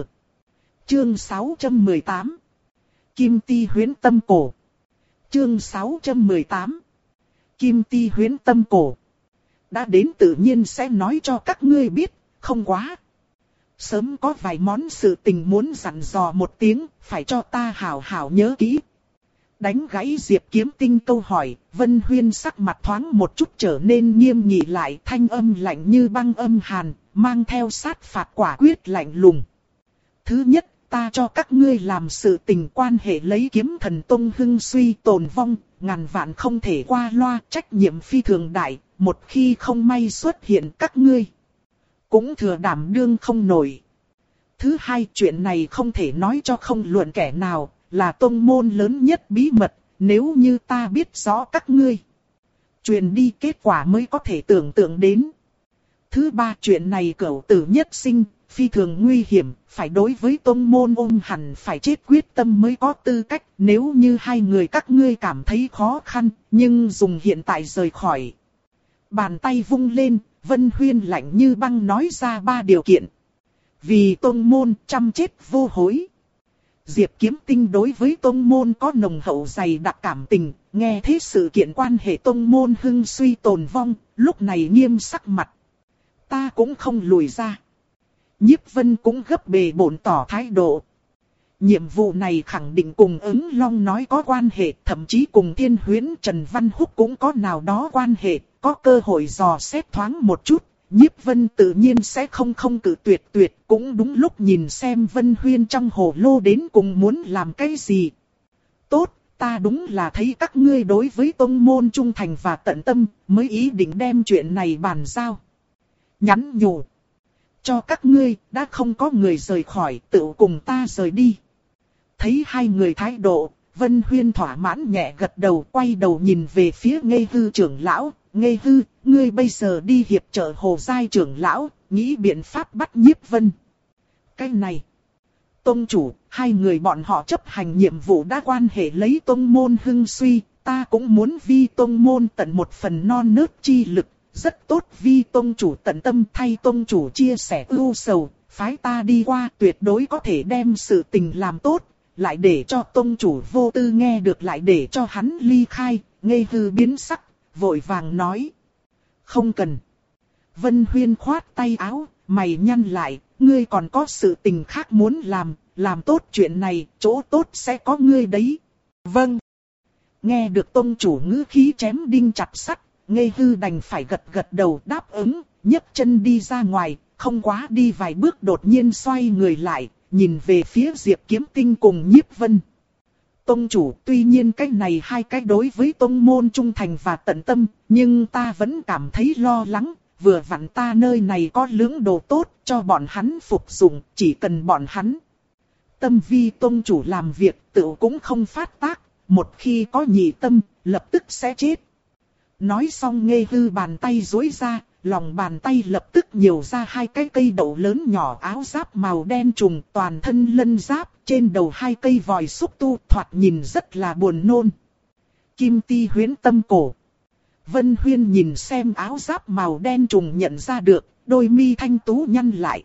Chương sáu trăm mười tám. Kim Ti Huyễn Tâm Cổ. Chương sáu trăm mười tám. Kim Ti Huyễn Tâm Cổ. Đã đến tự nhiên sẽ nói cho các ngươi biết, không quá. Sớm có vài món sự tình muốn dặn dò một tiếng, phải cho ta hảo hảo nhớ kỹ. Đánh gãy Diệp Kiếm Tinh câu hỏi, Vân Huyên sắc mặt thoáng một chút trở nên nghiêm nghị lại, thanh âm lạnh như băng âm hàn, mang theo sát phạt quả quyết lạnh lùng. Thứ nhất, ta cho các ngươi làm sự tình quan hệ lấy Kiếm Thần Tông hưng suy tồn vong, ngàn vạn không thể qua loa, trách nhiệm phi thường đại, một khi không may xuất hiện các ngươi cũng thừa đảm đương không nổi. Thứ hai, chuyện này không thể nói cho không luận kẻ nào, là tông môn lớn nhất bí mật, nếu như ta biết rõ các ngươi truyền đi, kết quả mới có thể tưởng tượng đến. Thứ ba, chuyện này cửu tử nhất sinh, phi thường nguy hiểm, phải đối với tông môn ôm hẳn phải chết quyết tâm mới có tư cách, nếu như hai người các ngươi cảm thấy khó khăn, nhưng dùng hiện tại rời khỏi. Bàn tay vung lên, Vân Huyên lạnh như băng nói ra ba điều kiện. Vì tông môn trăm chết vô hối. Diệp Kiếm Tinh đối với tông môn có nồng hậu dày đặc cảm tình, nghe thế sự kiện quan hệ tông môn hưng suy tồn vong, lúc này nghiêm sắc mặt. Ta cũng không lùi ra. Nhiếp Vân cũng gấp bề bổn tỏ thái độ. Nhiệm vụ này khẳng định cùng ứng long nói có quan hệ, thậm chí cùng Thiên Huyễn Trần Văn Húc cũng có nào đó quan hệ, có cơ hội dò xét thoáng một chút. Nhiếp Vân tự nhiên sẽ không không cự tuyệt tuyệt, cũng đúng lúc nhìn xem Vân Huyên trong hồ lô đến cùng muốn làm cái gì. Tốt, ta đúng là thấy các ngươi đối với tông môn trung thành và tận tâm, mới ý định đem chuyện này bàn giao. Nhắn nhủ. Cho các ngươi, đã không có người rời khỏi, tự cùng ta rời đi. Thấy hai người thái độ, Vân Huyên thỏa mãn nhẹ gật đầu, quay đầu nhìn về phía Nghê Hư trưởng lão. Nghê Hư, ngươi bây giờ đi hiệp trợ Hồ Giai trưởng lão, nghĩ biện pháp bắt Nhiếp Vân. Cái này, tông chủ, hai người bọn họ chấp hành nhiệm vụ đã quan hệ lấy tông môn hưng suy, ta cũng muốn vi tông môn tận một phần non nớt chi lực, rất tốt vi tông chủ tận tâm thay tông chủ chia sẻ ưu sầu, phái ta đi qua tuyệt đối có thể đem sự tình làm tốt, lại để cho tông chủ vô tư nghe được lại để cho hắn ly khai. Nghê Hư biến sắc, vội vàng nói. Không cần. Vân Huyên khoát tay áo, mày nhăn lại, ngươi còn có sự tình khác muốn làm, làm tốt chuyện này, chỗ tốt sẽ có ngươi đấy. Vâng. Nghe được tông chủ ngữ khí chém đinh chặt sắt, Nghê Hư đành phải gật gật đầu đáp ứng, nhấc chân đi ra ngoài, không quá đi vài bước đột nhiên xoay người lại, nhìn về phía Diệp Kiếm Tinh cùng Nhiếp Vân. Tông chủ, tuy nhiên cái này hai cái đối với tông môn trung thành và tận tâm, nhưng ta vẫn cảm thấy lo lắng, vừa vặn ta nơi này có lưỡng đồ tốt cho bọn hắn phục dụng, chỉ cần bọn hắn tâm vi tông chủ làm việc tự cũng không phát tác, một khi có nhị tâm, lập tức sẽ chết. Nói xong Nghê Hư bàn tay duỗi ra, lòng bàn tay lập tức nhiều ra hai cái cây đậu lớn nhỏ áo giáp màu đen trùng toàn thân lân giáp, trên đầu hai cây vòi xúc tu thoạt nhìn rất là buồn nôn. Kim ti huyễn tâm cổ. Vân Huyên nhìn xem áo giáp màu đen trùng nhận ra được, đôi mi thanh tú nhăn lại.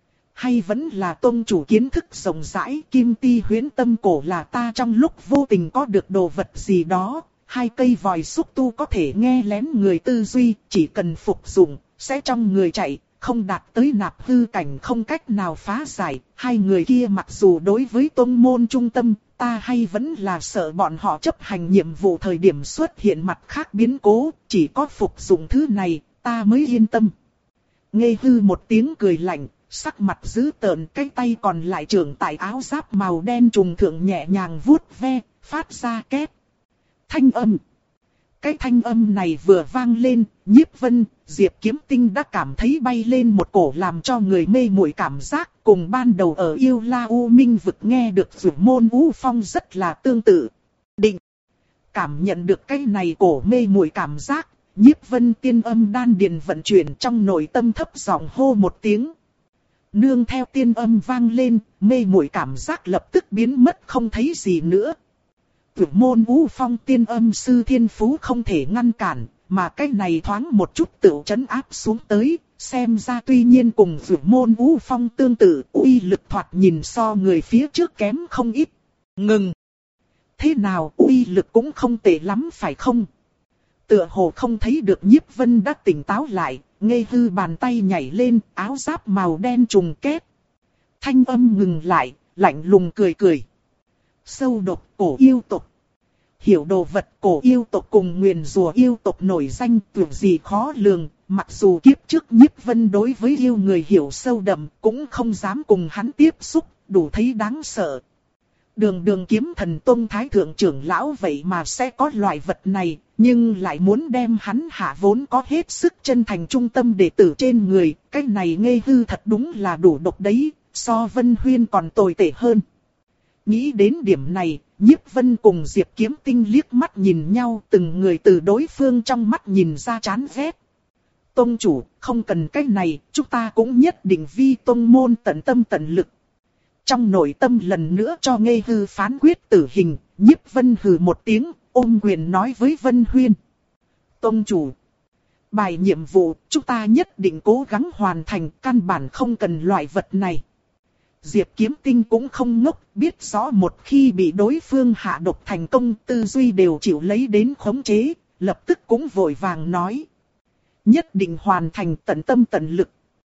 Hay vẫn là tông chủ kiến thức rộng rãi, kim ti huyễn tâm cổ là ta trong lúc vô tình có được đồ vật gì đó. Hai cây vòi xúc tu có thể nghe lén người tư duy, chỉ cần phục dụng, sẽ trong người chạy, không đạt tới nạp hư cảnh không cách nào phá giải. Hai người kia mặc dù đối với tông môn trung tâm, ta hay vẫn là sợ bọn họ chấp hành nhiệm vụ thời điểm xuất hiện mặt khác biến cố, chỉ có phục dụng thứ này, ta mới yên tâm. Nghê Hư một tiếng cười lạnh, sắc mặt dữ tợn, cái tay còn lại trưởng tại áo giáp màu đen trùng thượng nhẹ nhàng vuốt ve, phát ra két thanh âm. Cái thanh âm này vừa vang lên, Nhiếp Vân, Diệp Kiếm Tinh đã cảm thấy bay lên một cổ làm cho người mê muội cảm giác, cùng ban đầu ở Yêu La U Minh vực nghe được Dụ Môn U Phong rất là tương tự. Định. Cảm nhận được cái này cổ mê muội cảm giác, Nhiếp Vân tiên âm đan điền vận chuyển trong nội tâm thấp giọng hô một tiếng. Nương theo tiên âm vang lên, mê muội cảm giác lập tức biến mất không thấy gì nữa. Dụ Môn U Phong tiên âm sư thiên phú không thể ngăn cản, mà cái này thoáng một chút tự trấn áp xuống tới, xem ra tuy nhiên cùng Dụ Môn U Phong tương tự, uy lực thoạt nhìn so người phía trước kém không ít. Ngừng! Thế nào uy lực cũng không tệ lắm phải không? Tựa hồ không thấy được Nhiếp Vân đã tỉnh táo lại, Nghê Hư bàn tay nhảy lên, áo giáp màu đen trùng kết. Thanh âm ngừng lại, lạnh lùng cười cười. Sâu độc cổ yêu tộc. Hiểu đồ vật cổ yêu tộc cùng nguyền rùa yêu tộc nổi danh tưởng gì khó lường, mặc dù kiếp trước Nhiếp Vân đối với yêu người hiểu sâu đậm, cũng không dám cùng hắn tiếp xúc, đủ thấy đáng sợ. Đường đường kiếm thần tông thái thượng trưởng lão vậy mà sẽ có loại vật này, nhưng lại muốn đem hắn hạ vốn có hết sức chân thành trung tâm đệ tử trên người, cái này Nghê Hư thật đúng là đủ độc đấy, so Vân Huyên còn tồi tệ hơn. Nghĩ đến điểm này, Nhiếp Vân cùng Diệp Kiếm Tinh liếc mắt nhìn nhau, từng người từ đối phương trong mắt nhìn ra chán ghét. Tông chủ, không cần cái này, chúng ta cũng nhất định vi tông môn tận tâm tận lực. Trong nội tâm lần nữa cho Nghê Hư phán quyết tử hình, Nhiếp Vân hừ một tiếng, ôm quyền nói với Vân Huyên. Tông chủ, bài nhiệm vụ, chúng ta nhất định cố gắng hoàn thành, căn bản không cần loại vật này. Diệp Kiếm Tinh cũng không ngốc, biết rõ một khi bị đối phương hạ độc thành công, tư duy đều chịu lấy đến khống chế, lập tức cũng vội vàng nói. Nhất định hoàn thành, tận tâm tận lực.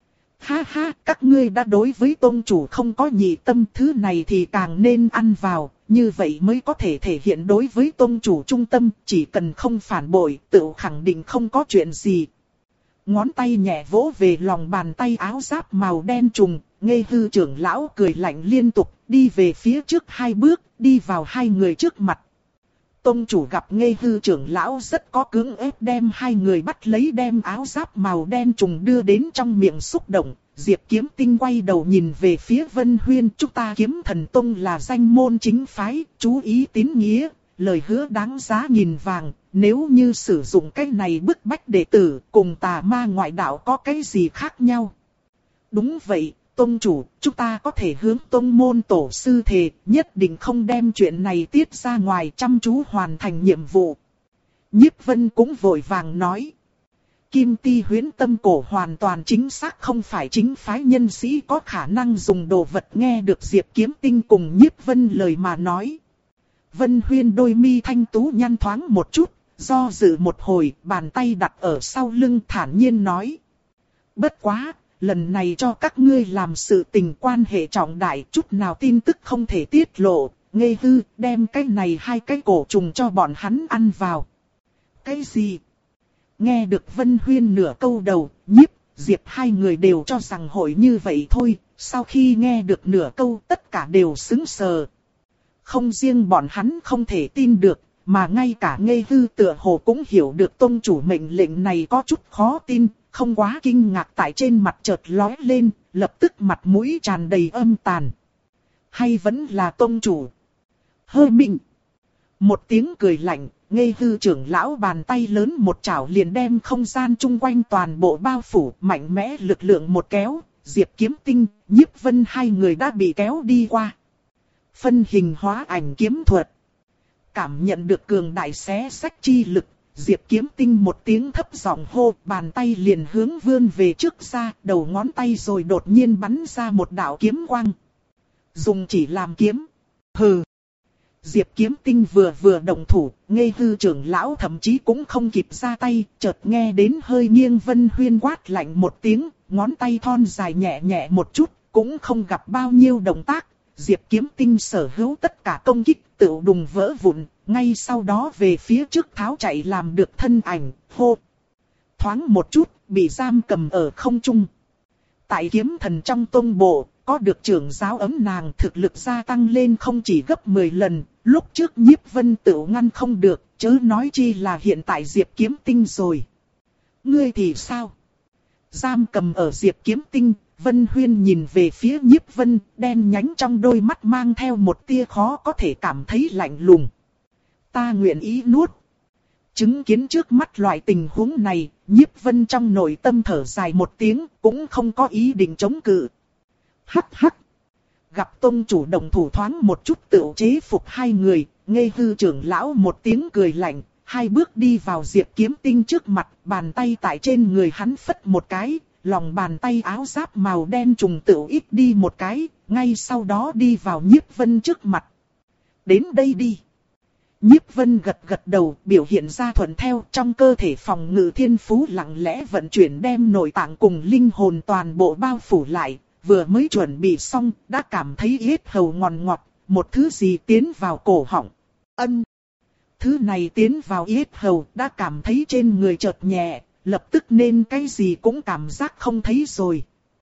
Ha ha, các ngươi đã đối với tôn chủ không có nhị tâm, thứ này thì càng nên ăn vào, như vậy mới có thể thể hiện đối với tôn chủ trung tâm, chỉ cần không phản bội, tự khẳng định không có chuyện gì. Ngón tay nhẹ vỗ về lòng bàn tay áo giáp màu đen trùng, Nghê Hư trưởng lão cười lạnh liên tục, đi về phía trước hai bước, đi vào hai người trước mặt. Tông chủ gặp Nghê Hư trưởng lão rất có cưỡng ép đem hai người bắt lấy, đem áo giáp màu đen trùng đưa đến trong miệng xúc động. Diệp Kiếm Tinh quay đầu nhìn về phía Vân Huyên, chúng ta Kiếm Thần Tông là danh môn chính phái, chú ý tín nghĩa, lời hứa đáng giá nghìn vàng, nếu như sử dụng cái này bức bách đệ tử, cùng tà ma ngoại đạo có cái gì khác nhau? Đúng vậy, Tông chủ, chúng ta có thể hướng tông môn tổ sư thề, nhất định không đem chuyện này tiết ra ngoài, chăm chú hoàn thành nhiệm vụ. Nhiếp Vân cũng vội vàng nói. Kim Ti Huyễn Tâm Cổ hoàn toàn chính xác không phải chính phái nhân sĩ có khả năng dùng đồ vật. Nghe được Diệp Kiếm Tinh cùng Nhiếp Vân lời mà nói. Vân Huyên đôi mi thanh tú nhăn thoáng một chút, do dự một hồi, bàn tay đặt ở sau lưng thản nhiên nói. Bất quá, lần này cho các ngươi làm sự tình quan hệ trọng đại, chút nào tin tức không thể tiết lộ. Nghê Hư, đem cái này hai cái cổ trùng cho bọn hắn ăn vào. Cái gì? Nghe được Vân Huyên nửa câu đầu, Nhiếp, Diệp hai người đều cho rằng hội như vậy thôi, sau khi nghe được nửa câu tất cả đều sững sờ. Không riêng bọn hắn không thể tin được, mà ngay cả Nghê Hư tựa hồ cũng hiểu được tông chủ mệnh lệnh này có chút khó tin, không quá kinh ngạc tại trên mặt chợt lóe lên, lập tức mặt mũi tràn đầy âm tàn. Hay vẫn là tông chủ? Hơ Minh. Một tiếng cười lạnh, Nghê Hư trưởng lão bàn tay lớn một chảo liền đem không gian chung quanh toàn bộ bao phủ, mạnh mẽ lực lượng một kéo, Diệp Kiếm Tinh, Nhiếp Vân hai người đã bị kéo đi qua. Phân hình hóa ảnh kiếm thuật. Cảm nhận được cường đại xé sách chi lực, Diệp Kiếm Tinh một tiếng thấp giọng hô, bàn tay liền hướng vươn về trước ra, đầu ngón tay rồi đột nhiên bắn ra một đạo kiếm quang. Dùng chỉ làm kiếm. Hừ. Diệp Kiếm Tinh vừa vừa động thủ, Nghê Hư trưởng lão thậm chí cũng không kịp ra tay, chợt nghe đến hơi nghiêng Vân Huyên quát lạnh một tiếng, ngón tay thon dài nhẹ nhẹ một chút, cũng không gặp bao nhiêu động tác. Diệp Kiếm Tinh sở hữu tất cả công kích tự đùng vỡ vụn, ngay sau đó về phía trước tháo chạy làm được thân ảnh, hô. Thoáng một chút, bị giam cầm ở không trung. Tại Kiếm Thần trong tông bộ, có được trưởng giáo ấm nàng thực lực gia tăng lên không chỉ gấp mười lần, lúc trước Nhiếp Vân tự ngăn không được, chớ nói chi là hiện tại Diệp Kiếm Tinh rồi. Ngươi thì sao? Giam cầm ở Diệp Kiếm Tinh, Vân Huyên nhìn về phía Nhiếp Vân, đen nhánh trong đôi mắt mang theo một tia khó có thể cảm thấy lạnh lùng. Ta nguyện ý nuốt. Chứng kiến trước mắt loại tình huống này, Nhiếp Vân trong nội tâm thở dài một tiếng, cũng không có ý định chống cự. Hắc hắc. Gặp tông chủ động thủ thoáng một chút tự chế phục hai người, Nghê Hư trưởng lão một tiếng cười lạnh, hai bước đi vào Diệp Kiếm Tinh trước mặt, bàn tay tại trên người hắn phất một cái, lòng bàn tay áo giáp màu đen trùng tự ít đi một cái, ngay sau đó đi vào Nhiếp Vân trước mặt. Đến đây đi. Nhiếp Vân gật gật đầu, biểu hiện ra thuận theo, trong cơ thể phòng ngự thiên phú lặng lẽ vận chuyển đem nội tạng cùng linh hồn toàn bộ bao phủ lại, vừa mới chuẩn bị xong, đã cảm thấy yết hầu ngọt ngọt, một thứ gì tiến vào cổ họng. Ân. Thứ này tiến vào yết hầu, đã cảm thấy trên người chợt nhẹ, lập tức nên cái gì cũng cảm giác không thấy rồi.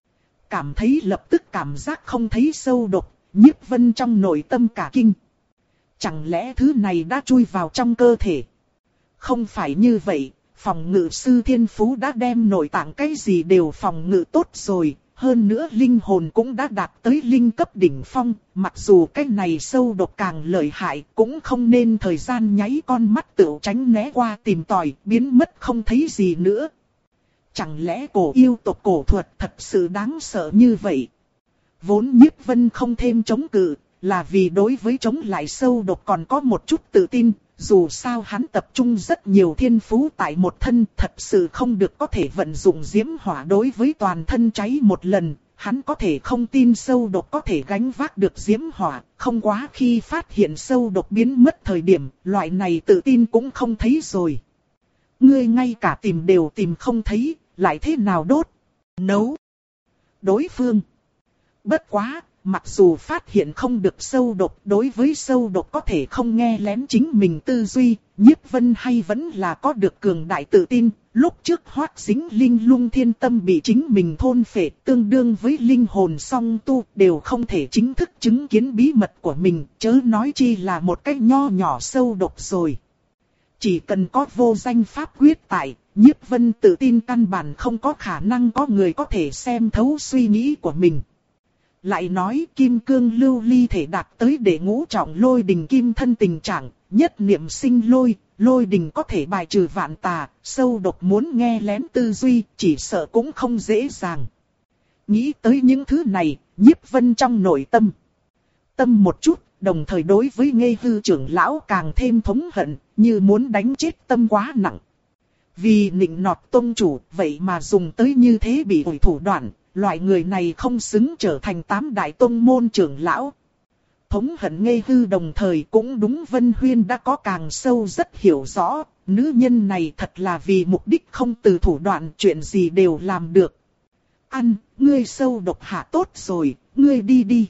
Cảm thấy lập tức cảm giác không thấy sâu độc, Nhiếp Vân trong nội tâm cả kinh. Chẳng lẽ thứ này đã chui vào trong cơ thể? Không phải như vậy, phòng ngự sư thiên phú đã đem nội tạng cái gì đều phòng ngự tốt rồi. Hơn nữa linh hồn cũng đã đạt tới linh cấp đỉnh phong, mặc dù cái này sâu độc càng lợi hại, cũng không nên thời gian nháy con mắt tự tránh né qua tìm tòi, biến mất không thấy gì nữa. Chẳng lẽ cổ yêu tộc cổ thuật thật sự đáng sợ như vậy? Vốn Nhiếp Vân không thêm chống cự, là vì đối với chống lại sâu độc còn có một chút tự tin. Dù sao hắn tập trung rất nhiều thiên phú tại một thân, thật sự không được có thể vận dụng diễm hỏa đối với toàn thân cháy một lần. Hắn có thể không tin sâu độc có thể gánh vác được diễm hỏa, không quá khi phát hiện sâu độc biến mất thời điểm, loại này tự tin cũng không thấy rồi. Ngươi ngay cả tìm đều tìm không thấy, lại thế nào đốt, nấu đối phương. Bất quá, mặc dù phát hiện không được sâu độc, đối với sâu độc có thể không nghe lén chính mình tư duy, Nhiếp Vân hay vẫn là có được cường đại tự tin, Lúc trước Hoắc Dính Linh Lung Thiên Tâm bị chính mình thôn phệ tương đương với linh hồn song tu đều không thể chính thức chứng kiến bí mật của mình, chớ nói chi là một cách nho nhỏ sâu độc rồi. Chỉ cần có vô danh pháp quyết tại, Nhiếp Vân tự tin căn bản không có khả năng có người có thể xem thấu suy nghĩ của mình. Lại nói kim cương lưu ly thể đạt tới để ngũ trọng lôi đình kim thân tình trạng, nhất niệm sinh lôi, lôi đình có thể bài trừ vạn tà, sâu độc muốn nghe lén tư duy, chỉ sợ cũng không dễ dàng. Nghĩ tới những thứ này, Nhiếp Vân trong nội tâm. Tâm một chút, đồng thời đối với Nghê Hư trưởng lão càng thêm thống hận, như muốn đánh chết tâm quá nặng. Vì nịnh nọt tông chủ, vậy mà dùng tới như thế bị ủi thủ đoạn, loại người này không xứng trở thành tám đại tông môn trưởng lão. Thống hận Nghê Hư đồng thời cũng đúng Vân Huyên đã có càng sâu rất hiểu rõ, nữ nhân này thật là vì mục đích không từ thủ đoạn chuyện gì đều làm được. Ăn, ngươi sâu độc hạ tốt rồi, ngươi đi đi.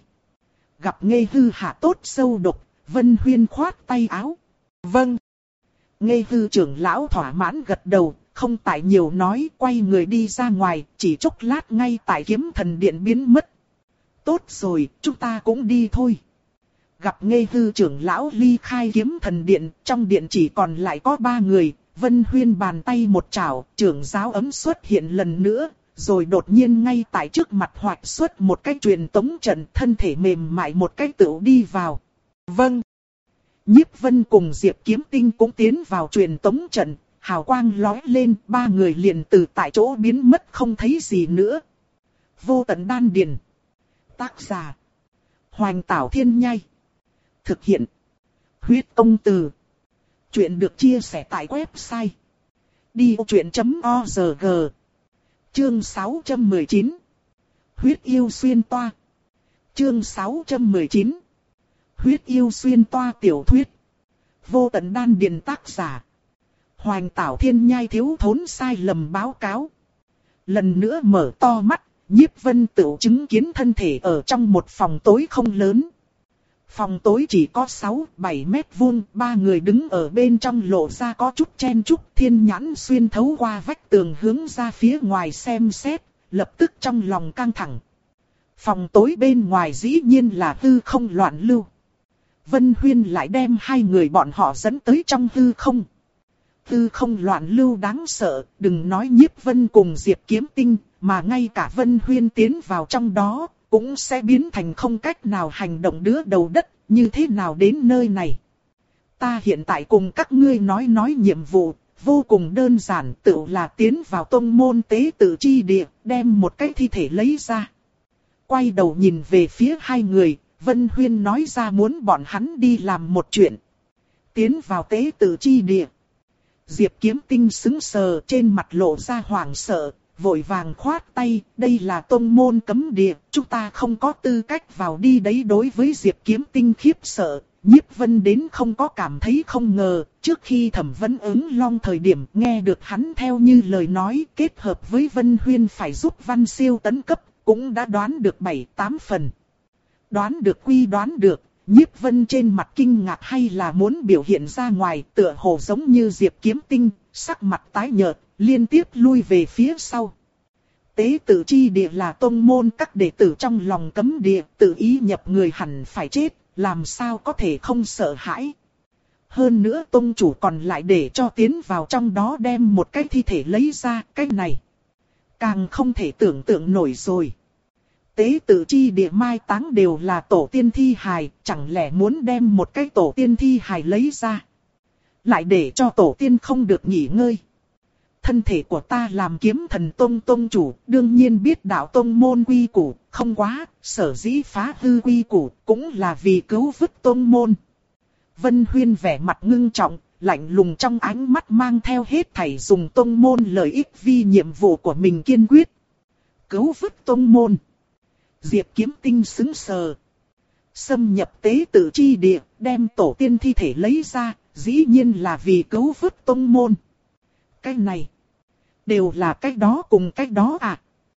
Gặp Nghê Hư hạ tốt sâu độc, Vân Huyên khoát tay áo. Vâng. Nghê Hư trưởng lão thỏa mãn gật đầu, không tại nhiều nói, quay người đi ra ngoài, chỉ chốc lát ngay tại kiếm thần điện biến mất. Tốt rồi, chúng ta cũng đi thôi. Gặp Nghê Hư trưởng lão ly khai kiếm thần điện, trong điện chỉ còn lại có ba người, Vân Huyên bàn tay một chảo, trưởng giáo ấm xuất hiện lần nữa, rồi đột nhiên ngay tại trước mặt hoạch xuất một cái truyền tống trận, thân thể mềm mại một cái tựu đi vào. Vâng. Nhiếp Vân cùng Diệp Kiếm Tinh cũng tiến vào truyền tống trận, hào quang lóe lên, ba người liền từ tại chỗ biến mất không thấy gì nữa. Vô Tận Đan Điền. Tác giả: Hoành Tảo Thiên Nhai. Thực hiện: Huyết Công Từ. Chuyện được chia sẻ tại website đi ô chuyện chấm org. Chương sáu trăm mười chín. Huyết yêu xuyên toa. Chương sáu trăm mười chín. Huyết yêu xuyên toa tiểu thuyết. Vô Tận Đan Điền tác giả: Hoành Tảo Thiên Nhai thiếu thốn sai lầm báo cáo. Lần nữa mở to mắt, Nhiếp Vân tự chứng kiến thân thể ở trong một phòng tối không lớn. Phòng tối chỉ có sáu bảy mét vuông, ba người đứng ở bên trong lộ ra có chút chen chúc, thiên nhãn xuyên thấu qua vách tường hướng ra phía ngoài xem xét, lập tức trong lòng căng thẳng. Phòng tối bên ngoài dĩ nhiên là hư không loạn lưu. Vân Huyên lại đem hai người bọn họ dẫn tới trong hư không. Hư không loạn lưu đáng sợ, đừng nói Nhiếp Vân cùng Diệp Kiếm Tinh, mà ngay cả Vân Huyên tiến vào trong đó, cũng sẽ biến thành không cách nào hành động đứa đầu đất, như thế nào đến nơi này. Ta hiện tại cùng các ngươi nói nói nhiệm vụ, vô cùng đơn giản, tự là tiến vào tông môn tế tự chi địa, đem một cái thi thể lấy ra. Quay đầu nhìn về phía hai người, Vân Huyên nói ra muốn bọn hắn đi làm một chuyện. Tiến vào tế tự chi địa. Diệp Kiếm Tinh sững sờ, trên mặt lộ ra hoảng sợ, vội vàng khoát tay, đây là tông môn cấm địa, chúng ta không có tư cách vào đi đấy. Đối với Diệp Kiếm Tinh khiếp sợ, Nhiếp Vân đến không có cảm thấy không ngờ, trước khi thẩm vấn ứng long thời điểm nghe được hắn theo như lời nói, kết hợp với Vân Huyên phải giúp Văn Siêu tấn cấp, cũng đã đoán được bảy tám phần. Đoán được quy đoán được, Nhiếp Vân trên mặt kinh ngạc hay là muốn biểu hiện ra ngoài, tựa hồ giống như Diệp Kiếm Tinh, sắc mặt tái nhợt, liên tiếp lui về phía sau. Tế tự chi địa là tông môn các đệ tử trong lòng cấm địa, tự ý nhập người hẳn phải chết, làm sao có thể không sợ hãi. Hơn nữa tông chủ còn lại để cho tiến vào trong đó đem một cái thi thể lấy ra, cái này càng không thể tưởng tượng nổi rồi. Tế tự chi địa mai táng đều là tổ tiên thi hài, chẳng lẽ muốn đem một cái tổ tiên thi hài lấy ra, lại để cho tổ tiên không được nghỉ ngơi. Thân thể của ta làm kiếm thần tông tông chủ, đương nhiên biết đạo tông môn quy củ, không quá, sở dĩ phá hư quy củ, cũng là vì cứu vớt tông môn. Vân Huyên vẻ mặt ngưng trọng, lạnh lùng trong ánh mắt mang theo hết thảy dùng tông môn lợi ích vì nhiệm vụ của mình kiên quyết. Cứu vớt tông môn. Diệp Kiếm Tinh sững sờ. Xâm nhập tế tự chi địa, đem tổ tiên thi thể lấy ra, dĩ nhiên là vì cứu vớt tông môn. Cái này, đều là cách đó cùng cách đó à.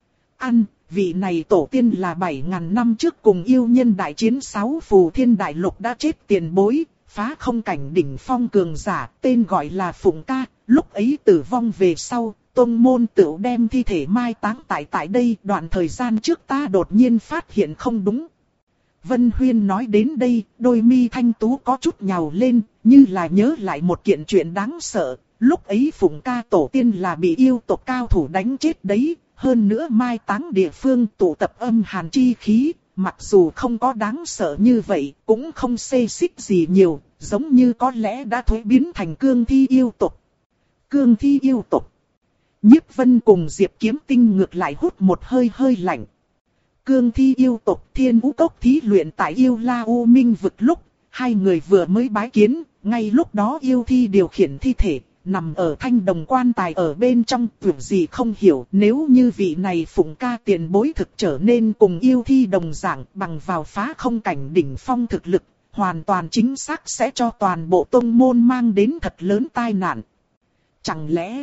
Ăn, vị này tổ tiên là bảy ngàn năm trước cùng yêu nhân đại chiến sáu phù thiên đại lục đã chết tiền bối, phá không cảnh đỉnh phong cường giả, tên gọi là Phụng Ca, lúc ấy tử vong về sau, tông môn tựu đem thi thể mai táng tại tại đây. Đoạn thời gian trước ta đột nhiên phát hiện không đúng. Vân Huyên nói đến đây, đôi mi thanh tú có chút nhào lên, như là nhớ lại một kiện chuyện đáng sợ. Lúc ấy Phụng ca tổ tiên là bị yêu tộc cao thủ đánh chết đấy, hơn nữa mai táng địa phương tụ tập âm hàn chi khí, mặc dù không có đáng sợ như vậy, cũng không xê xích gì nhiều, giống như có lẽ đã thối biến thành cương thi yêu tộc. Cương thi yêu tộc. Nhiếp Vân cùng Diệp Kiếm Tinh ngược lại hút một hơi hơi lạnh. Cương thi yêu tộc Thiên Vũ Cốc thí luyện tại Yêu La U Minh vực lúc, hai người vừa mới bái kiến, ngay lúc đó yêu thi điều khiển thi thể, nằm ở thanh đồng quan tài ở bên trong, tưởng gì không hiểu. Nếu như vị này Phụng ca tiền bối thực trở nên cùng yêu thi đồng dạng, bằng vào phá không cảnh đỉnh phong thực lực, hoàn toàn chính xác sẽ cho toàn bộ tông môn mang đến thật lớn tai nạn. Chẳng lẽ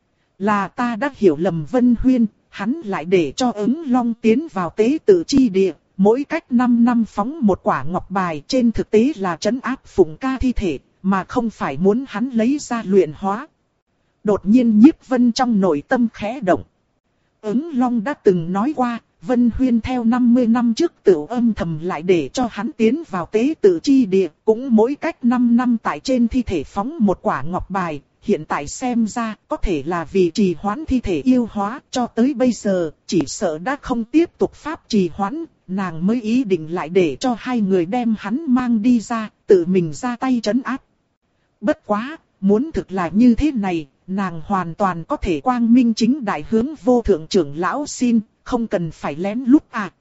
là ta đã hiểu lầm Vân Huyên, hắn lại để cho ứng long tiến vào tế tự chi địa, mỗi cách năm năm phóng một quả ngọc bài, trên thực tế là trấn áp Phụng ca thi thể, mà không phải muốn hắn lấy ra luyện hóa. Đột nhiên Nhiếp Vân trong nội tâm khẽ động. Ứng long đã từng nói qua, Vân Huyên theo năm mươi năm trước tự âm thầm lại để cho hắn tiến vào tế tự chi địa, cũng mỗi cách năm năm tại trên thi thể phóng một quả ngọc bài. Hiện tại xem ra, có thể là vì trì hoãn thi thể yêu hóa, cho tới bây giờ, chỉ sợ đã không tiếp tục pháp trì hoãn, nàng mới ý định lại để cho hai người đem hắn mang đi ra, tự mình ra tay trấn áp. Bất quá, muốn thực là như thế này, nàng hoàn toàn có thể quang minh chính đại hướng vô thượng trưởng lão xin, không cần phải lén lút à.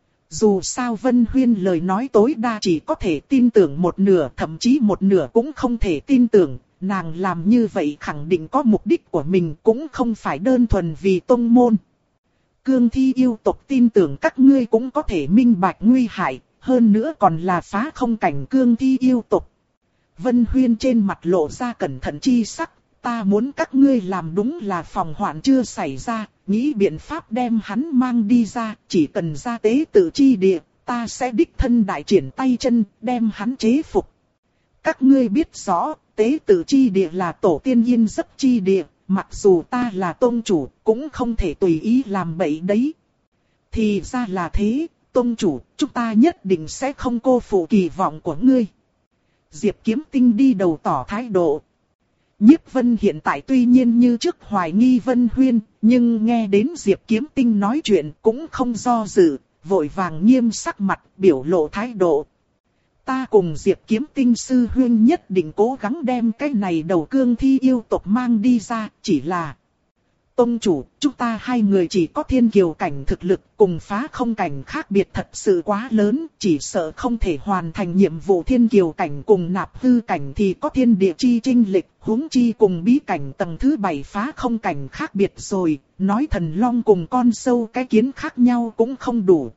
Dù sao Vân Huyên lời nói tối đa chỉ có thể tin tưởng một nửa, thậm chí một nửa cũng không thể tin tưởng. Nàng làm như vậy khẳng định có mục đích của mình, cũng không phải đơn thuần vì tông môn. Cương thi yêu tộc tin tưởng các ngươi cũng có thể minh bạch nguy hại, hơn nữa còn là phá không cảnh cương thi yêu tộc. Vân Huyên trên mặt lộ ra cẩn thận chi sắc, ta muốn các ngươi làm đúng là phòng hoạn chưa xảy ra, nghĩ biện pháp đem hắn mang đi ra, chỉ cần ra tế tự chi địa, ta sẽ đích thân đại triển tay chân, đem hắn chế phục. Các ngươi biết rõ, tế tự chi địa là tổ tiên yên giấc chi địa, mặc dù ta là tông chủ, cũng không thể tùy ý làm bậy đấy. Thì ra là thế, tông chủ, chúng ta nhất định sẽ không cô phụ kỳ vọng của ngươi. Diệp Kiếm Tinh đi đầu tỏ thái độ. Nhiếp Vân hiện tại tuy nhiên như trước hoài nghi Vân Huyên, nhưng nghe đến Diệp Kiếm Tinh nói chuyện cũng không do dự, vội vàng nghiêm sắc mặt, biểu lộ thái độ. Ta cùng Diệp Kiếm Tinh sư huynh nhất định cố gắng đem cái này đầu cương thi yêu tộc mang đi ra, chỉ là tông chủ, chúng ta hai người chỉ có thiên kiều cảnh thực lực, cùng phá không cảnh khác biệt thật sự quá lớn, chỉ sợ không thể hoàn thành nhiệm vụ thiên kiều cảnh cùng nạp hư cảnh thì có thiên địa chi chênh lệch, huống chi cùng bí cảnh tầng thứ bảy phá không cảnh khác biệt rồi, nói thần long cùng con sâu cái kiến khác nhau cũng không đủ.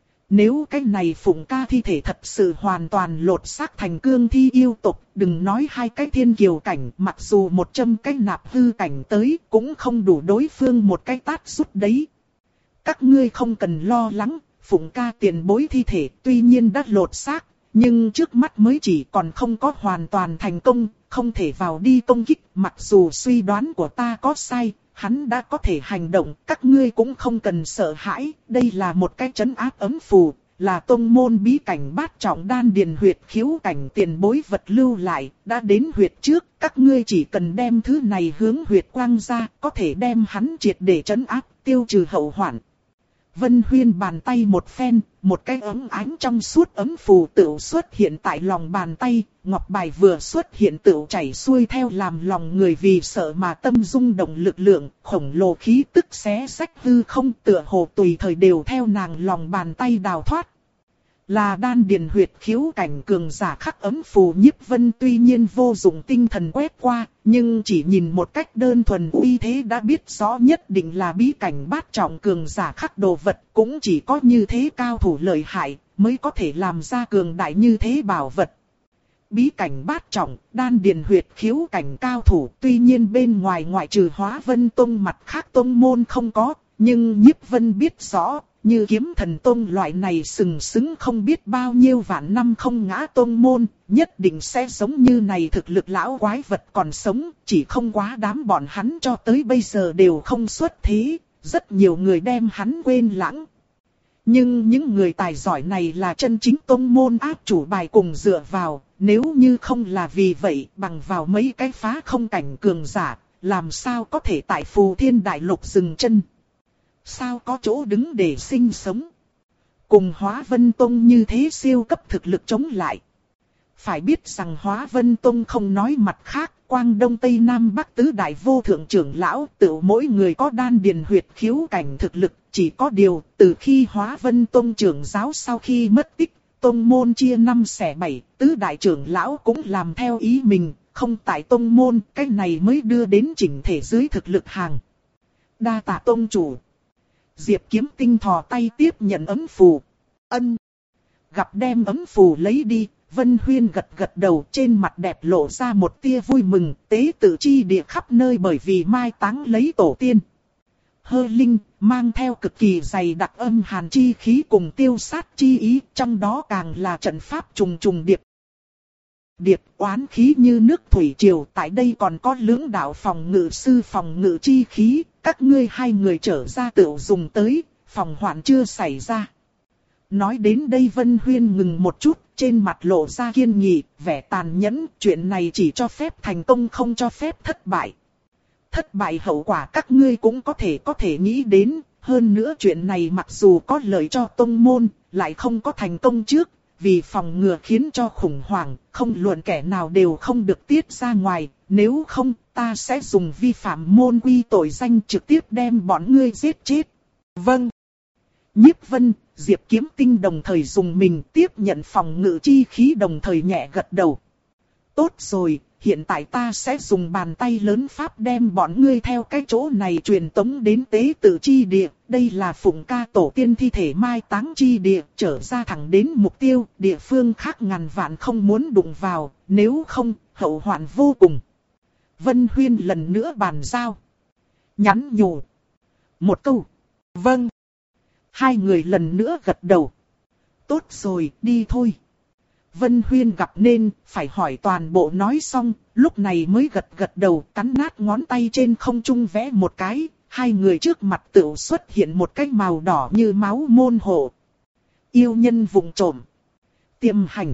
Nếu cái này Phụng ca thi thể thật sự hoàn toàn lột xác thành cương thi yêu tộc, đừng nói hai cái thiên kiều cảnh, mặc dù một trăm cái nạp hư cảnh tới, cũng không đủ đối phương một cái tát sút đấy. Các ngươi không cần lo lắng, Phụng ca tiền bối thi thể tuy nhiên đã lột xác, nhưng trước mắt mới chỉ còn không có hoàn toàn thành công, không thể vào đi công kích, mặc dù suy đoán của ta có sai. Hắn đã có thể hành động, các ngươi cũng không cần sợ hãi, đây là một cái trấn áp ấm phù, là tông môn bí cảnh bát trọng đan điền huyệt khiếu cảnh tiền bối vật lưu lại, đã đến huyệt trước, các ngươi chỉ cần đem thứ này hướng huyệt quang ra, có thể đem hắn triệt để trấn áp, tiêu trừ hậu hoạn. Vân Huyên bàn tay một phen, một cái ấm ánh trong suốt ấm phù tựu xuất hiện tại lòng bàn tay, ngọc bài vừa xuất hiện tựu chảy xuôi theo làm lòng người vì sợ mà tâm rung động lực lượng, khổng lồ khí tức xé rách hư không tựa hồ tùy thời đều theo nàng lòng bàn tay đào thoát. Là đan điền huyệt khiếu cảnh cường giả khắc ấm phù. Nhiếp Vân tuy nhiên vô dụng tinh thần quét qua, nhưng chỉ nhìn một cách đơn thuần uy thế đã biết rõ nhất định là bí cảnh bát trọng cường giả khắc đồ vật, cũng chỉ có như thế cao thủ lợi hại mới có thể làm ra cường đại như thế bảo vật. Bí cảnh bát trọng, đan điền huyệt khiếu cảnh cao thủ, tuy nhiên bên ngoài ngoại trừ Hóa Vân Tông mặt khác tông môn không có, nhưng Nhiếp Vân biết rõ. như Kiếm Thần Tông loại này sừng sững không biết bao nhiêu vạn năm không ngã tông môn, nhất định sẽ giống như này thực lực lão quái vật còn sống, chỉ không quá đám bọn hắn cho tới bây giờ đều không xuất thế, rất nhiều người đem hắn quên lãng. Nhưng những người tài giỏi này là chân chính tông môn áp chủ bài cùng dựa vào, nếu như không là vì vậy bằng vào mấy cái phá không cảnh cường giả, làm sao có thể tại Phù Thiên Đại Lục dừng chân. Sao có chỗ đứng để sinh sống. Cùng Hóa Vân Tông như thế siêu cấp thực lực chống lại. Phải biết rằng Hóa Vân Tông không nói mặt khác, Quang Đông Tây Nam Bắc tứ đại vô thượng trưởng lão, tự mỗi người có đan điền huyệt khiếu cảnh thực lực, chỉ có điều, từ khi Hóa Vân Tông trưởng giáo sau khi mất tích, tông môn chia năm xẻ bảy, tứ đại trưởng lão cũng làm theo ý mình, không tại tông môn, cái này mới đưa đến chỉnh thể dưới thực lực hàng. Đa tạ tông chủ. Diệp Kiếm Tinh thò tay tiếp nhận ấm phù. Ân. Gặp đem ấm phù lấy đi, Vân Huyên gật gật đầu, trên mặt đẹp lộ ra một tia vui mừng, tế tự chi địa khắp nơi bởi vì mai táng lấy tổ tiên. Hơ linh, mang theo cực kỳ dày đặc âm hàn chi khí cùng tiêu sát chi ý, trong đó càng là trận pháp trùng trùng điệp. Điệp oán khí như nước thủy triều, tại đây còn có lưỡng đạo phòng ngự sư phòng ngự chi khí, các ngươi hai người trở ra tự dùng tới, phòng hoạn chưa xảy ra. Nói đến đây Vân Huyên ngừng một chút, trên mặt lộ ra kiên nghị, vẻ tàn nhẫn, chuyện này chỉ cho phép thành công không cho phép thất bại. Thất bại hậu quả các ngươi cũng có thể có thể nghĩ đến, hơn nữa chuyện này mặc dù có lợi cho tông môn, lại không có thành công trước, vì phòng ngừa khiến cho khủng hoảng, không luận kẻ nào đều không được tiết ra ngoài, nếu không ta sẽ dùng vi phạm môn quy tội danh trực tiếp đem bọn ngươi giết chết. Vâng. Nhiếp Vân, Diệp Kiếm Tinh đồng thời dùng mình tiếp nhận phòng ngự chi khí đồng thời nhẹ gật đầu. Tốt rồi, hiện tại ta sẽ dùng bàn tay lớn pháp đem bọn ngươi theo cái chỗ này truyền tống đến tế tự chi địa. Đây là Phụng Ca tổ tiên thi thể mai táng chi địa, trở ra thẳng đến mục tiêu, địa phương khác ngàn vạn không muốn đụng vào, nếu không, hậu hoạn vô cùng. Vân Huyên lần nữa bàn giao. Nhắn nhủ. Một câu. Vâng. Hai người lần nữa gật đầu. Tốt rồi, đi thôi. Vân Huyên gặp nên, phải hỏi toàn bộ nói xong, lúc này mới gật gật đầu, cắn nát ngón tay trên không trung vẽ một cái, hai người trước mặt tựu xuất hiện một cái màu đỏ như máu môn hộ. Yêu nhân vùng trộm. Tiềm hành.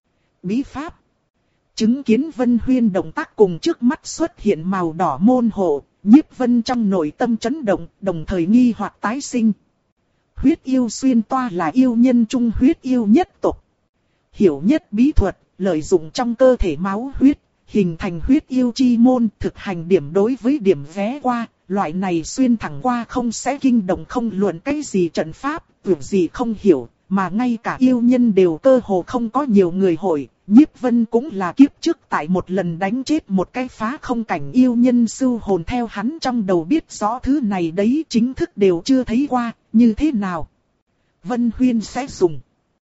Bí pháp. Chứng kiến Vân Huyên động tác cùng trước mắt xuất hiện màu đỏ môn hộ, Nhiếp Vân trong nội tâm chấn động, đồng thời nghi hoặc tái sinh. Huyết yêu xuyên toa là yêu nhân trung huyết yêu nhất tộc. Hiểu nhất bí thuật, lợi dụng trong cơ thể máu huyết, hình thành huyết yêu chi môn, thực hành điểm đối với điểm vé qua, loại này xuyên thẳng qua không sẽ kinh động không luận cái gì trận pháp, tưởng gì không hiểu, mà ngay cả yêu nhân đều cơ hồ không có nhiều người hội. Nhiếp Vân cũng là kiếp trước tại một lần đánh chết một cái phá không cảnh yêu nhân sưu hồn theo hắn trong đầu biết rõ thứ này đấy chính thức đều chưa thấy qua, như thế nào. Vân Huyên sẽ dùng.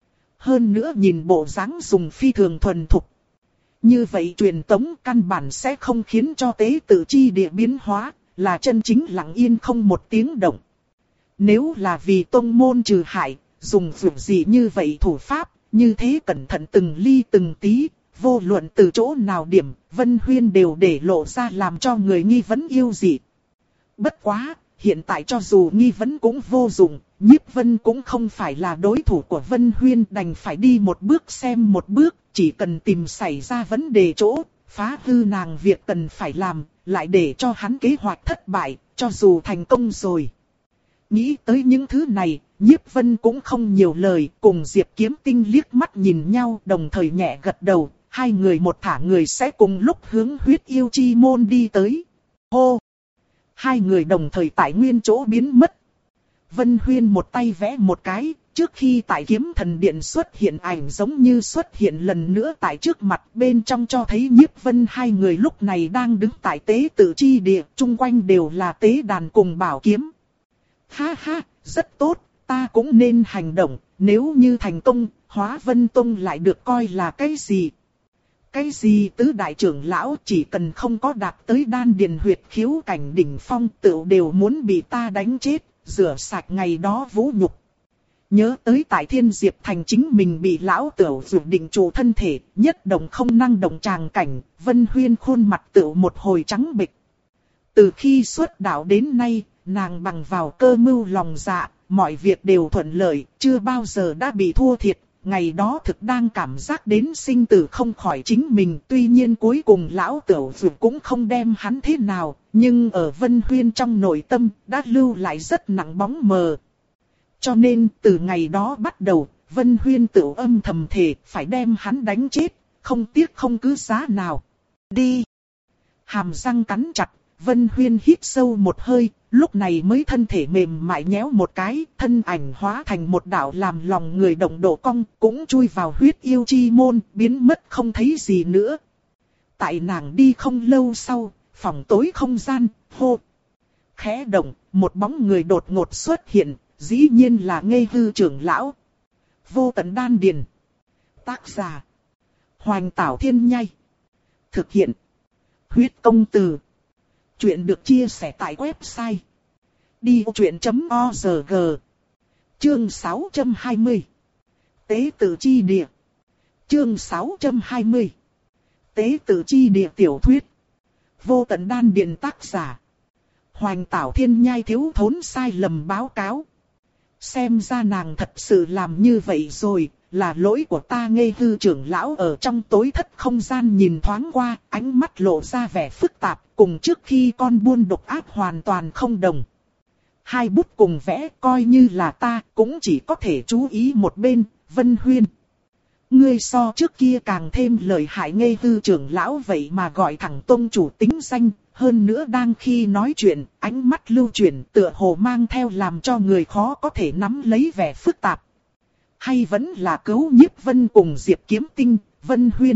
Hơn nữa nhìn bộ dáng dùng phi thường thuần thục. Như vậy truyền tống căn bản sẽ không khiến cho tế tự chi địa biến hóa, là chân chính lặng yên không một tiếng động. Nếu là vì tông môn trừ hại, dùng dụng gì như vậy thủ pháp, như thế cẩn thận từng ly từng tí, vô luận từ chỗ nào điểm, Vân Huyên đều để lộ ra làm cho người nghi vấn yêu dị. Bất quá, hiện tại cho dù nghi vấn cũng vô dụng, Nhiếp Vân cũng không phải là đối thủ của Vân Huyên, đành phải đi một bước xem một bước, chỉ cần tìm xảy ra vấn đề chỗ, phá hư nàng việc cần phải làm, lại để cho hắn kế hoạch thất bại, cho dù thành công rồi. Nghĩ tới những thứ này, Nhiếp Vân cũng không nhiều lời, cùng Diệp Kiếm Tinh liếc mắt nhìn nhau, đồng thời nhẹ gật đầu, hai người một thả người sẽ cùng lúc hướng huyết yêu chi môn đi tới. Hô! Hai người đồng thời tại nguyên chỗ biến mất. Vân Huyên một tay vẽ một cái, trước khi tại Kiếm Thần Điện xuất hiện ảnh giống như xuất hiện lần nữa tại trước mặt, bên trong cho thấy Nhiếp Vân hai người lúc này đang đứng tại tế tự chi địa, chung quanh đều là tế đàn cùng bảo kiếm. Ha ha, rất tốt, ta cũng nên hành động, nếu như thành công, Hóa Vân Tông lại được coi là cái gì? Cái gì tứ đại trưởng lão chỉ cần không có đạt tới đan điền huyệt khiếu cảnh đỉnh phong tựu đều muốn bị ta đánh chết, rửa sạch ngày đó vũ nhục. Nhớ tới tại Thiên Diệp Thành chính mình bị lão tửu dụ định trụ thân thể, nhất động không năng động tràng cảnh, Vân Huyên khuôn mặt tửu một hồi trắng bệch. Từ khi xuất đạo đến nay, nàng bằng vào cơ mưu lòng dạ, mọi việc đều thuận lợi, chưa bao giờ đã bị thua thiệt. Ngày đó thực đang cảm giác đến sinh tử không khỏi chính mình, tuy nhiên cuối cùng lão tửu dụ cũng không đem hắn thế nào, nhưng ở Vân Huyên trong nội tâm đã lưu lại rất nặng bóng mờ. Cho nên từ ngày đó bắt đầu, Vân Huyên tự âm thầm thề phải đem hắn đánh chết, không tiếc không cứ giá nào. Đi! Hàm răng cắn chặt, Vân Huyên hít sâu một hơi, lúc này mới thân thể mềm mại nhéo một cái, thân ảnh hóa thành một đạo làm lòng người động độ cong, cũng chui vào huyết yêu chi môn, biến mất không thấy gì nữa. Tại nàng đi không lâu sau, phòng tối không gian, hô. Khẽ động, một bóng người đột ngột xuất hiện, dĩ nhiên là Nghê Hư trưởng lão. Vô Tận Đan Điền. Tác giả: Hoành Tảo Thiên Nhai. Thực hiện: Huyết Công Từ. Chuyện được chia sẻ tại website đi ô chuyện chấm org. Chương sáu trăm hai mươi. Tế tự chi địa. Chương sáu trăm hai mươi. Tế tự chi địa tiểu thuyết. Vô Tận Đan Điền. Tác giả: Hoành Tảo Thiên Nhai. Thiếu thốn sai lầm báo cáo. Xem ra nàng thật sự làm như vậy rồi, là lỗi của ta. Nghê Hư trưởng lão ở trong tối thất không gian nhìn thoáng qua, ánh mắt lộ ra vẻ phức tạp, cùng trước khi con buôn độc ác hoàn toàn không đồng. Hai bút cùng vẽ, coi như là ta, cũng chỉ có thể chú ý một bên. Vân Huyên, ngươi so trước kia càng thêm lợi hại. Nghê Hư trưởng lão vậy mà gọi thẳng tông chủ tính danh. Hơn nữa đang khi nói chuyện, ánh mắt lưu chuyển tựa hồ mang theo làm cho người khó có thể nắm lấy vẻ phức tạp. Hay vẫn là cứu Nhiếp Vân cùng Diệp Kiếm Tinh. Vân Huyên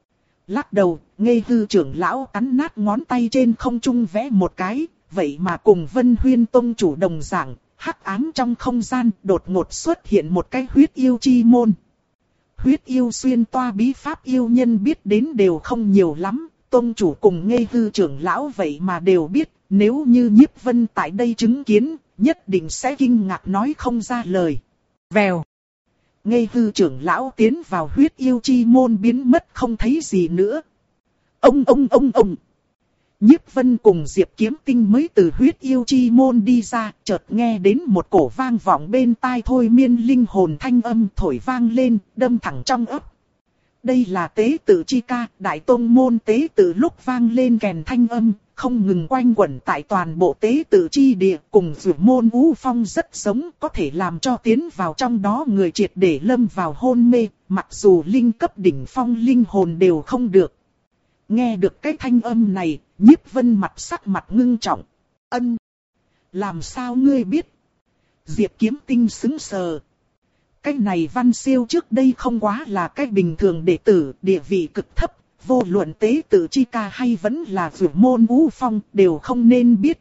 lắc đầu, Nghê Hư trưởng lão cắn nát ngón tay trên không trung vẽ một cái, vậy mà cùng Vân Huyên tông chủ đồng dạng, hắc ám trong không gian đột ngột xuất hiện một cái huyết yêu chi môn. Huyết yêu xuyên toa bí pháp yêu nhân biết đến đều không nhiều lắm. Tông chủ cùng Nghê Hư trưởng lão vậy mà đều biết, nếu như Nhiếp Vân tại đây chứng kiến, nhất định sẽ kinh ngạc nói không ra lời. Vèo. Nghê Hư trưởng lão tiến vào huyết yêu chi môn biến mất không thấy gì nữa. Ông ông ông ông. Nhiếp Vân cùng Diệp Kiếm Tinh mới từ huyết yêu chi môn đi ra, chợt nghe đến một cổ vang vọng bên tai thôi miên linh hồn thanh âm thổi vang lên, đâm thẳng trong ấp. Đây là tế tự chi ca, đại tông môn tế tự lúc vang lên kèn thanh âm, không ngừng quanh quẩn tại toàn bộ tế tự chi địa, cùng dụ môn Vũ Phong rất giống, có thể làm cho tiến vào trong đó người triệt để lâm vào hôn mê, mặc dù linh cấp đỉnh phong linh hồn đều không được. Nghe được cái thanh âm này, Nhiếp Vân mặt sắc mặt ngưng trọng. Ân! Làm sao ngươi biết? Diệp Kiếm Tinh sững sờ. Cái này Văn Siêu trước đây không quá là cái bình thường đệ tử, địa vị cực thấp, vô luận tế tự chi ca hay vẫn là dụ môn Vũ Phong đều không nên biết.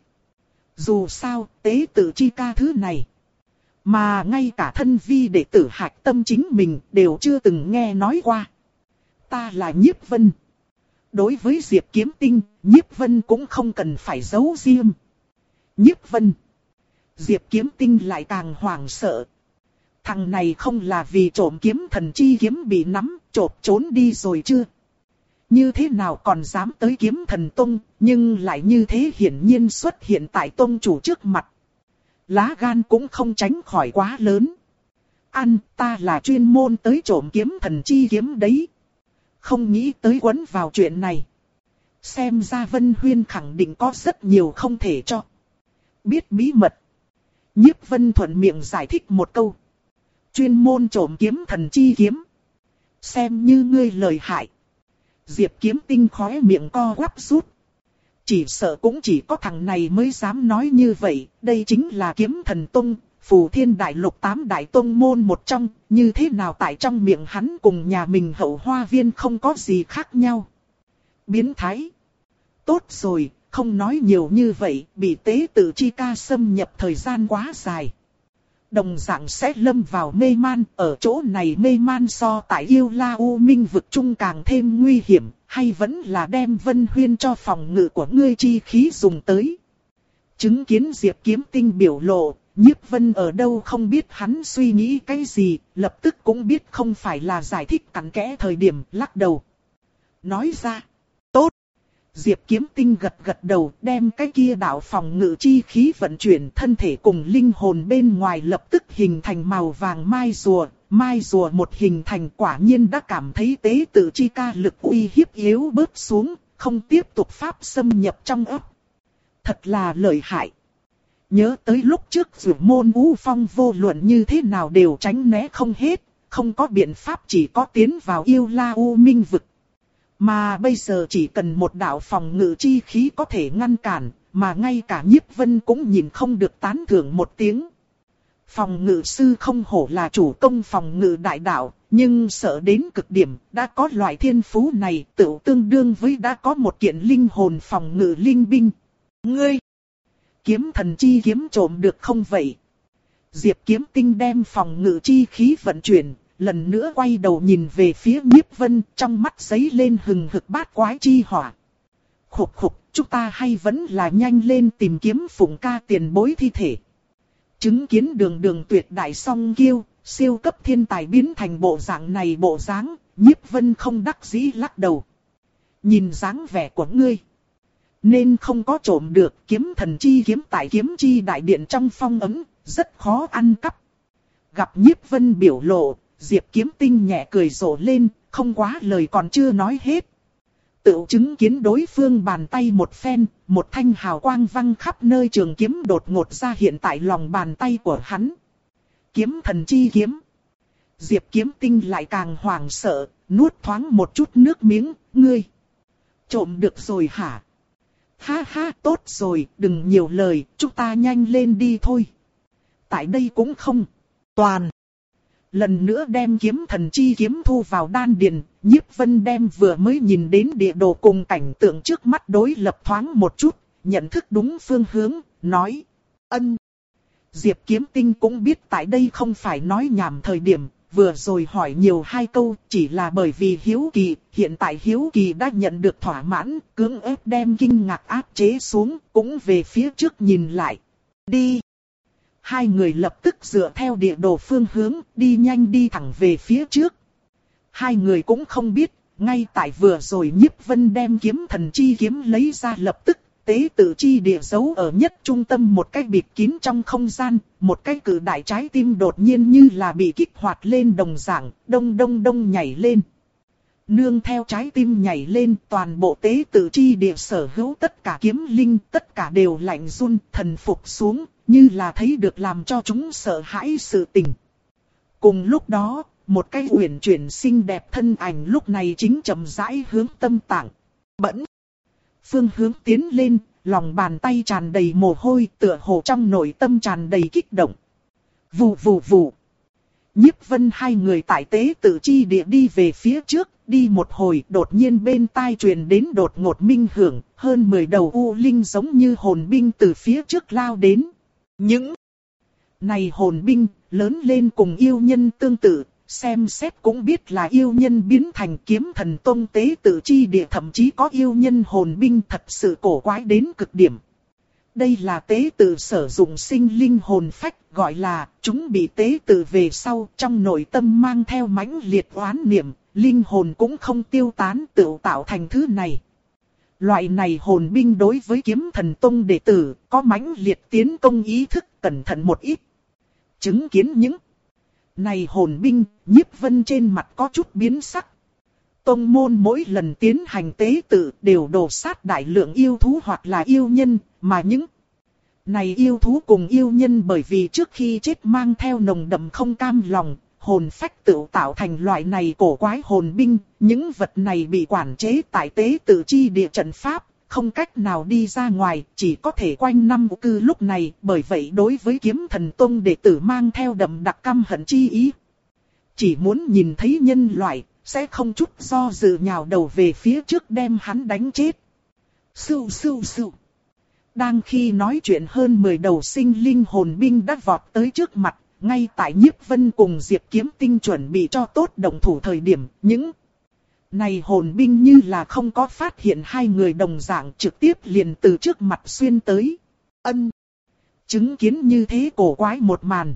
Dù sao, tế tự chi ca thứ này, mà ngay cả thân vi đệ tử Hạch Tâm chính mình đều chưa từng nghe nói qua. Ta là Nhiếp Vân. Đối với Diệp Kiếm Tinh, Nhiếp Vân cũng không cần phải giấu riêng. Nhiếp Vân. Diệp Kiếm Tinh lại càng hoảng sợ. Thằng này không là vì trộm kiếm thần chi kiếm bị nắm, trộm trốn đi rồi chưa? Như thế nào còn dám tới kiếm thần tông, nhưng lại như thế hiển nhiên xuất hiện tại tông chủ trước mặt. Lá gan cũng không tránh khỏi quá lớn. Ăn, ta là chuyên môn tới trộm kiếm thần chi kiếm đấy. Không nghĩ tới quấn vào chuyện này. Xem ra Vân Huyên khẳng định có rất nhiều không thể cho biết bí mật. Nhiếp Vân thuận miệng giải thích một câu. Chuyên môn trộm kiếm thần chi kiếm. Xem như ngươi lời hại. Diệp Kiếm Tinh khóe miệng co quắp rút. Chỉ sợ cũng chỉ có thằng này mới dám nói như vậy. Đây chính là kiếm thần tông, Phù Thiên Đại Lục tám đại tông môn một trong. Như thế nào tại trong miệng hắn cùng nhà mình Hậu Hoa Viên không có gì khác nhau. Biến thái. Tốt rồi, không nói nhiều như vậy. Bị tế tự chi ca xâm nhập thời gian quá dài. Đồng dạng sẽ lâm vào mê man, ở chỗ này mê man so tại Yêu La U Minh vực trung càng thêm nguy hiểm, hay vẫn là đem Vân Huyên cho phòng ngự của ngươi chi khí dùng tới. Chứng kiến Diệp Kiếm Tinh biểu lộ, Nhiếp Vân ở đâu không biết hắn suy nghĩ cái gì, lập tức cũng biết không phải là giải thích cặn kẽ thời điểm, lắc đầu. Nói ra, tốt. Diệp Kiếm Tinh gật gật đầu, đem cái kia đạo phòng ngự chi khí vận chuyển, thân thể cùng linh hồn bên ngoài lập tức hình thành màu vàng mai rùa. Mai rùa một hình thành, quả nhiên đã cảm thấy tế tự chi ca lực uy hiếp yếu bớt xuống, không tiếp tục pháp xâm nhập trong ấp. Thật là lợi hại. Nhớ tới lúc trước dù môn Vũ Phong vô luận như thế nào đều tránh né không hết, không có biện pháp, chỉ có tiến vào yêu la u minh vực. Mà bây giờ chỉ cần một đạo phòng ngự chi khí có thể ngăn cản, mà ngay cả Nhiếp Vân cũng nhìn không được tán thưởng một tiếng. Phòng ngự sư không hổ là chủ công phòng ngự đại đạo, nhưng sợ đến cực điểm, đã có loại thiên phú này tự tương đương với đã có một kiện linh hồn phòng ngự linh binh. Ngươi! Kiếm thần chi kiếm trộm được không vậy? Diệp Kiếm Tinh đem phòng ngự chi khí vận chuyển, lần nữa quay đầu nhìn về phía Nhiếp Vân, trong mắt giấy lên hừng hực bát quái chi hỏa. Khục khục, chúng ta hay vẫn là nhanh lên tìm kiếm Phụng ca tiền bối thi thể. Chứng kiến đường đường tuyệt đại song kiêu, siêu cấp thiên tài biến thành bộ dạng này bộ dáng, Nhiếp Vân không đắc dĩ lắc đầu. Nhìn dáng vẻ của ngươi, nên không có trộm được. Kiếm thần chi kiếm tại kiếm chi đại điện trong phong ấm, rất khó ăn cắp. Gặp Nhiếp Vân biểu lộ, Diệp Kiếm Tinh nhẹ cười rộ lên, không quá lời còn chưa nói hết. Tự chứng kiến đối phương bàn tay một phen, một thanh hào quang văng khắp nơi, trường kiếm đột ngột ra hiện tại lòng bàn tay của hắn. Kiếm thần chi kiếm. Diệp Kiếm Tinh lại càng hoảng sợ, nuốt thoáng một chút nước miếng. Ngươi trộm được rồi hả? Ha ha, tốt rồi, đừng nhiều lời, chúng ta nhanh lên đi thôi. Tại đây cũng không toàn. Lần nữa đem kiếm thần chi kiếm thu vào đan điền, Nhiếp Vân đem vừa mới nhìn đến địa đồ cùng cảnh tượng trước mắt đối lập thoáng một chút, nhận thức đúng phương hướng, nói. Ân. Diệp Kiếm Tinh cũng biết tại đây không phải nói nhảm thời điểm, vừa rồi hỏi nhiều hai câu chỉ là bởi vì hiếu kỳ, hiện tại hiếu kỳ đã nhận được thỏa mãn, cưỡng ép đem kinh ngạc áp chế xuống, cũng về phía trước nhìn lại. Đi. Hai người lập tức dựa theo địa đồ phương hướng, đi nhanh đi thẳng về phía trước. Hai người cũng không biết, ngay tại vừa rồi Nhiếp Vân đem kiếm thần chi kiếm lấy ra, lập tức tế tự chi địa giấu ở nhất trung tâm một cái bịt kín trong không gian, một cái cự đại trái tim đột nhiên như là bị kích hoạt lên đồng dạng, đông đông đông nhảy lên. Nương theo trái tim nhảy lên, toàn bộ tế tự chi địa sở hữu tất cả kiếm linh, tất cả đều lạnh run, thần phục xuống, như là thấy được làm cho chúng sợ hãi sự tình. Cùng lúc đó, một cái uyển chuyển xinh đẹp thân ảnh lúc này chính chậm rãi hướng tâm tạng bẫn phương hướng tiến lên, lòng bàn tay tràn đầy mồ hôi, tựa hồ trong nội tâm tràn đầy kích động. Vù vù vù. Nhiếp Vân hai người tại tế tự chi địa đi về phía trước, đi một hồi, đột nhiên bên tai truyền đến đột ngột minh hưởng, hơn mười đầu u linh giống như hồn binh từ phía trước lao đến. Những này hồn binh, lớn lên cùng yêu nhân tương tự, xem xét cũng biết là yêu nhân biến thành kiếm thần tông tế tự chi địa, thậm chí có yêu nhân hồn binh, thật sự cổ quái đến cực điểm. Đây là tế tự sử dụng sinh linh hồn phách, gọi là chúng bị tế tự về sau, trong nội tâm mang theo mãnh liệt oán niệm, linh hồn cũng không tiêu tán, tự tạo thành thứ này. Loại này hồn binh đối với kiếm thần tông đệ tử, có mãnh liệt tiến công ý thức, cẩn thận một ít. Chứng kiến những này hồn binh, Nhiếp Vân trên mặt có chút biến sắc. Tông môn mỗi lần tiến hành tế tự đều đổ sát đại lượng yêu thú hoặc là yêu nhân, mà những này yêu thú cùng yêu nhân bởi vì trước khi chết mang theo nồng đậm không cam lòng, hồn phách tự tạo thành loại này cổ quái hồn binh, những vật này bị quản chế tại tế tự chi địa trận pháp, không cách nào đi ra ngoài, chỉ có thể quanh năm cư lúc này, bởi vậy đối với kiếm thần tông đệ tử mang theo đậm đặc căm hận chi ý. Chỉ muốn nhìn thấy nhân loại, sẽ không chút do dự nhào đầu về phía trước đem hắn đánh chết. Sưu sưu sưu. Đang khi nói chuyện, hơn mười đầu sinh linh hồn binh đã vọt tới trước mặt, ngay tại Nhiếp Vân cùng Diệp Kiếm Tinh chuẩn bị cho tốt động thủ thời điểm, những này hồn binh như là không có phát hiện hai người đồng dạng, trực tiếp liền từ trước mặt xuyên tới. Ân. Chứng kiến như thế cổ quái một màn.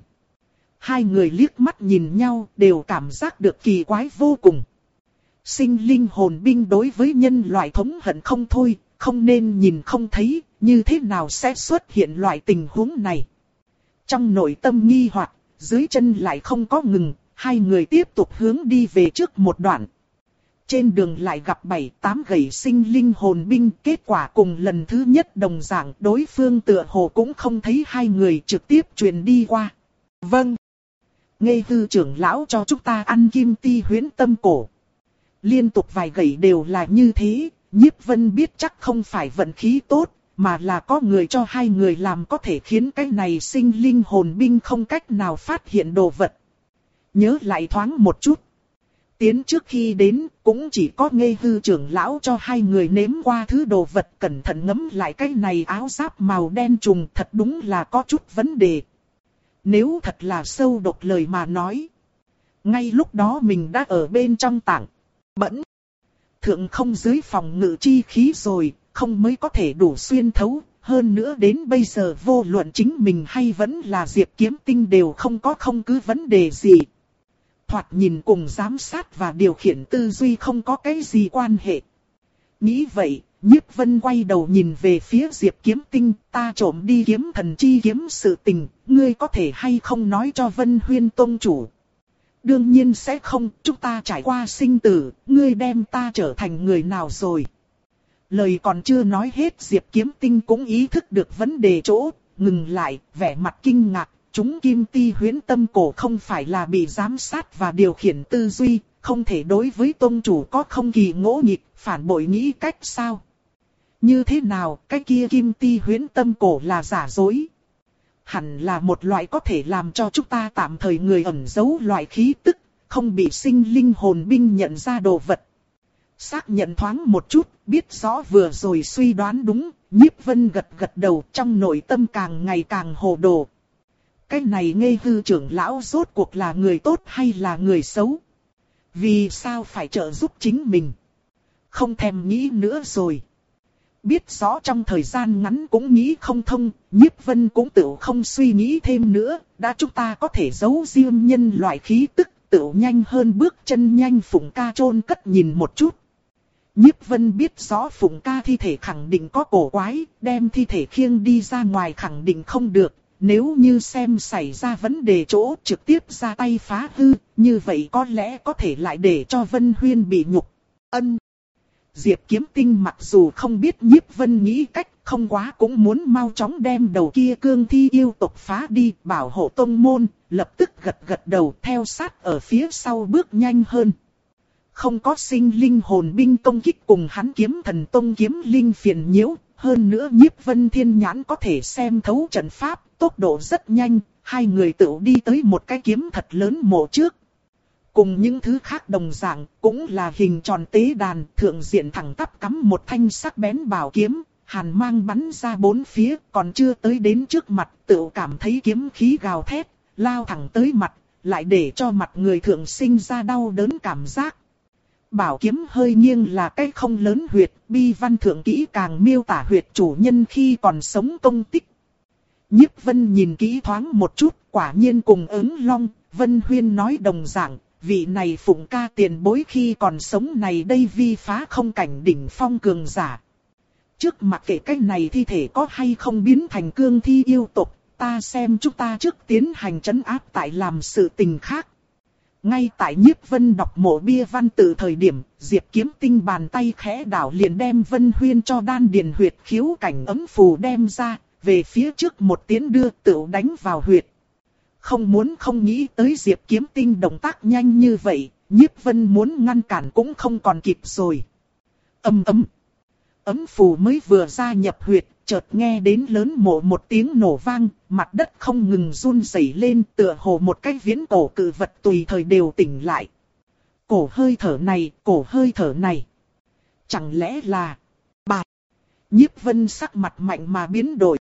Hai người liếc mắt nhìn nhau đều cảm giác được kỳ quái vô cùng. Sinh linh hồn binh đối với nhân loại thống hận không thôi, không nên nhìn không thấy, như thế nào sẽ xuất hiện loại tình huống này. Trong nội tâm nghi hoặc, dưới chân lại không có ngừng, hai người tiếp tục hướng đi về trước một đoạn. Trên đường lại gặp bảy tám gầy sinh linh hồn binh, kết quả cùng lần thứ nhất đồng dạng, đối phương tựa hồ cũng không thấy hai người, trực tiếp truyền đi qua. Vâng. Ngây hư trưởng lão cho chúng ta ăn kim ti huyễn tâm cổ. Liên tục vài gầy đều là như thế, Nhiếp Vân biết chắc không phải vận khí tốt, mà là có người cho hai người làm có thể khiến cái này sinh linh hồn binh không cách nào phát hiện đồ vật. Nhớ lại thoáng một chút. Tiến trước khi đến, cũng chỉ có ngây hư trưởng lão cho hai người nếm qua thứ đồ vật, cẩn thận ngấm lại cái này áo giáp màu đen trùng, thật đúng là có chút vấn đề. Nếu thật là sâu độc lời mà nói. Ngay lúc đó mình đã ở bên trong tảng bẫn. Thượng không dưới phòng ngự chi khí rồi, không mới có thể đủ xuyên thấu. Hơn nữa đến bây giờ vô luận chính mình hay vẫn là Diệp Kiếm Tinh đều không có không cứ vấn đề gì. Thoạt nhìn cùng giám sát và điều khiển tư duy không có cái gì quan hệ. Nghĩ vậy, Nhiếp Vân quay đầu nhìn về phía Diệp Kiếm Tinh, ta trộm đi kiếm thần chi kiếm sự tình, ngươi có thể hay không nói cho Vân Huyên Tông chủ. Đương nhiên sẽ không, chúng ta trải qua sinh tử, ngươi đem ta trở thành người nào rồi. Lời còn chưa nói hết, Diệp Kiếm Tinh cũng ý thức được vấn đề chỗ, ngừng lại, vẻ mặt kinh ngạc. Chúng kim ti huyễn tâm cổ không phải là bị giám sát và điều khiển tư duy, không thể đối với tông chủ có không kỳ ngỗ nghịch, phản bội nghĩ cách sao? Như thế nào, cái kia kim ti huyễn tâm cổ là giả dối? Hẳn là một loại có thể làm cho chúng ta tạm thời người ẩn giấu loại khí tức, không bị sinh linh hồn binh nhận ra đồ vật. Xác nhận thoáng một chút, biết rõ vừa rồi suy đoán đúng, Nhiếp Vân gật gật đầu, trong nội tâm càng ngày càng hồ đồ. Cái này ngây hư trưởng lão rốt cuộc là người tốt hay là người xấu? Vì sao phải trợ giúp chính mình? Không thèm nghĩ nữa rồi. Biết rõ trong thời gian ngắn cũng nghĩ không thông, Nhiếp Vân cũng tự không suy nghĩ thêm nữa, đã chúng ta có thể giấu riêng nhân loại khí tức, tự nhanh hơn bước chân nhanh. Phụng Ca chôn cất nhìn một chút. Nhiếp Vân biết rõ Phụng Ca thi thể khẳng định có cổ quái, đem thi thể khiêng đi ra ngoài khẳng định không được. Nếu như xem xảy ra vấn đề chỗ trực tiếp ra tay phá hư, như vậy có lẽ có thể lại để cho Vân Huyên bị nhục. Ân. Diệp Kiếm Tinh mặc dù không biết Nhiếp Vân nghĩ cách, không quá cũng muốn mau chóng đem đầu kia cương thi yêu tộc phá đi, bảo hộ tông môn, lập tức gật gật đầu theo sát ở phía sau bước nhanh hơn. Không có sinh linh hồn binh công kích cùng hắn kiếm thần tông kiếm linh phiền nhiễu, hơn nữa Nhiếp Vân thiên nhãn có thể xem thấu trận pháp, tốc độ rất nhanh, hai người tự đi tới một cái kiếm thật lớn mộ trước. Cùng những thứ khác đồng dạng, cũng là hình tròn tế đàn, thượng diện thẳng tắp cắm một thanh sắc bén bảo kiếm, hàn mang bắn ra bốn phía, còn chưa tới đến trước mặt, tự cảm thấy kiếm khí gào thét, lao thẳng tới mặt, lại để cho mặt người thượng sinh ra đau đớn cảm giác. Bảo kiếm hơi nghiêng là cái không lớn huyệt, bi văn thượng kỹ càng miêu tả huyệt chủ nhân khi còn sống công tích. Nhiếp Vân nhìn kỹ thoáng một chút, quả nhiên cùng ứng long, Vân Huyên nói đồng dạng, vị này Phụng Ca tiền bối khi còn sống này đây vi phá không cảnh đỉnh phong cường giả. Trước mặc kệ cái này thi thể có hay không biến thành cương thi yêu tộc, ta xem chúng ta trước tiến hành trấn áp tại làm sự tình khác. Ngay tại Nhiếp Vân đọc mộ bia văn tự thời điểm, Diệp Kiếm Tinh bàn tay khẽ đảo liền đem Vân Huyên cho đan điền huyệt khiếu cảnh ấm phù đem ra, về phía trước một tiến đưa tự đánh vào huyệt. Không muốn không nghĩ tới Diệp Kiếm Tinh động tác nhanh như vậy, Nhiếp Vân muốn ngăn cản cũng không còn kịp rồi. Ầm ầm. Ấm phù mới vừa ra nhập huyệt, chợt nghe đến lớn mộ một tiếng nổ vang, mặt đất không ngừng run rẩy lên, tựa hồ một cái viễn cổ cự vật tùy thời đều tỉnh lại. Cổ hơi thở này, cổ hơi thở này. Chẳng lẽ là... Bạt. Nhiếp Vân sắc mặt mạnh mà biến đổi.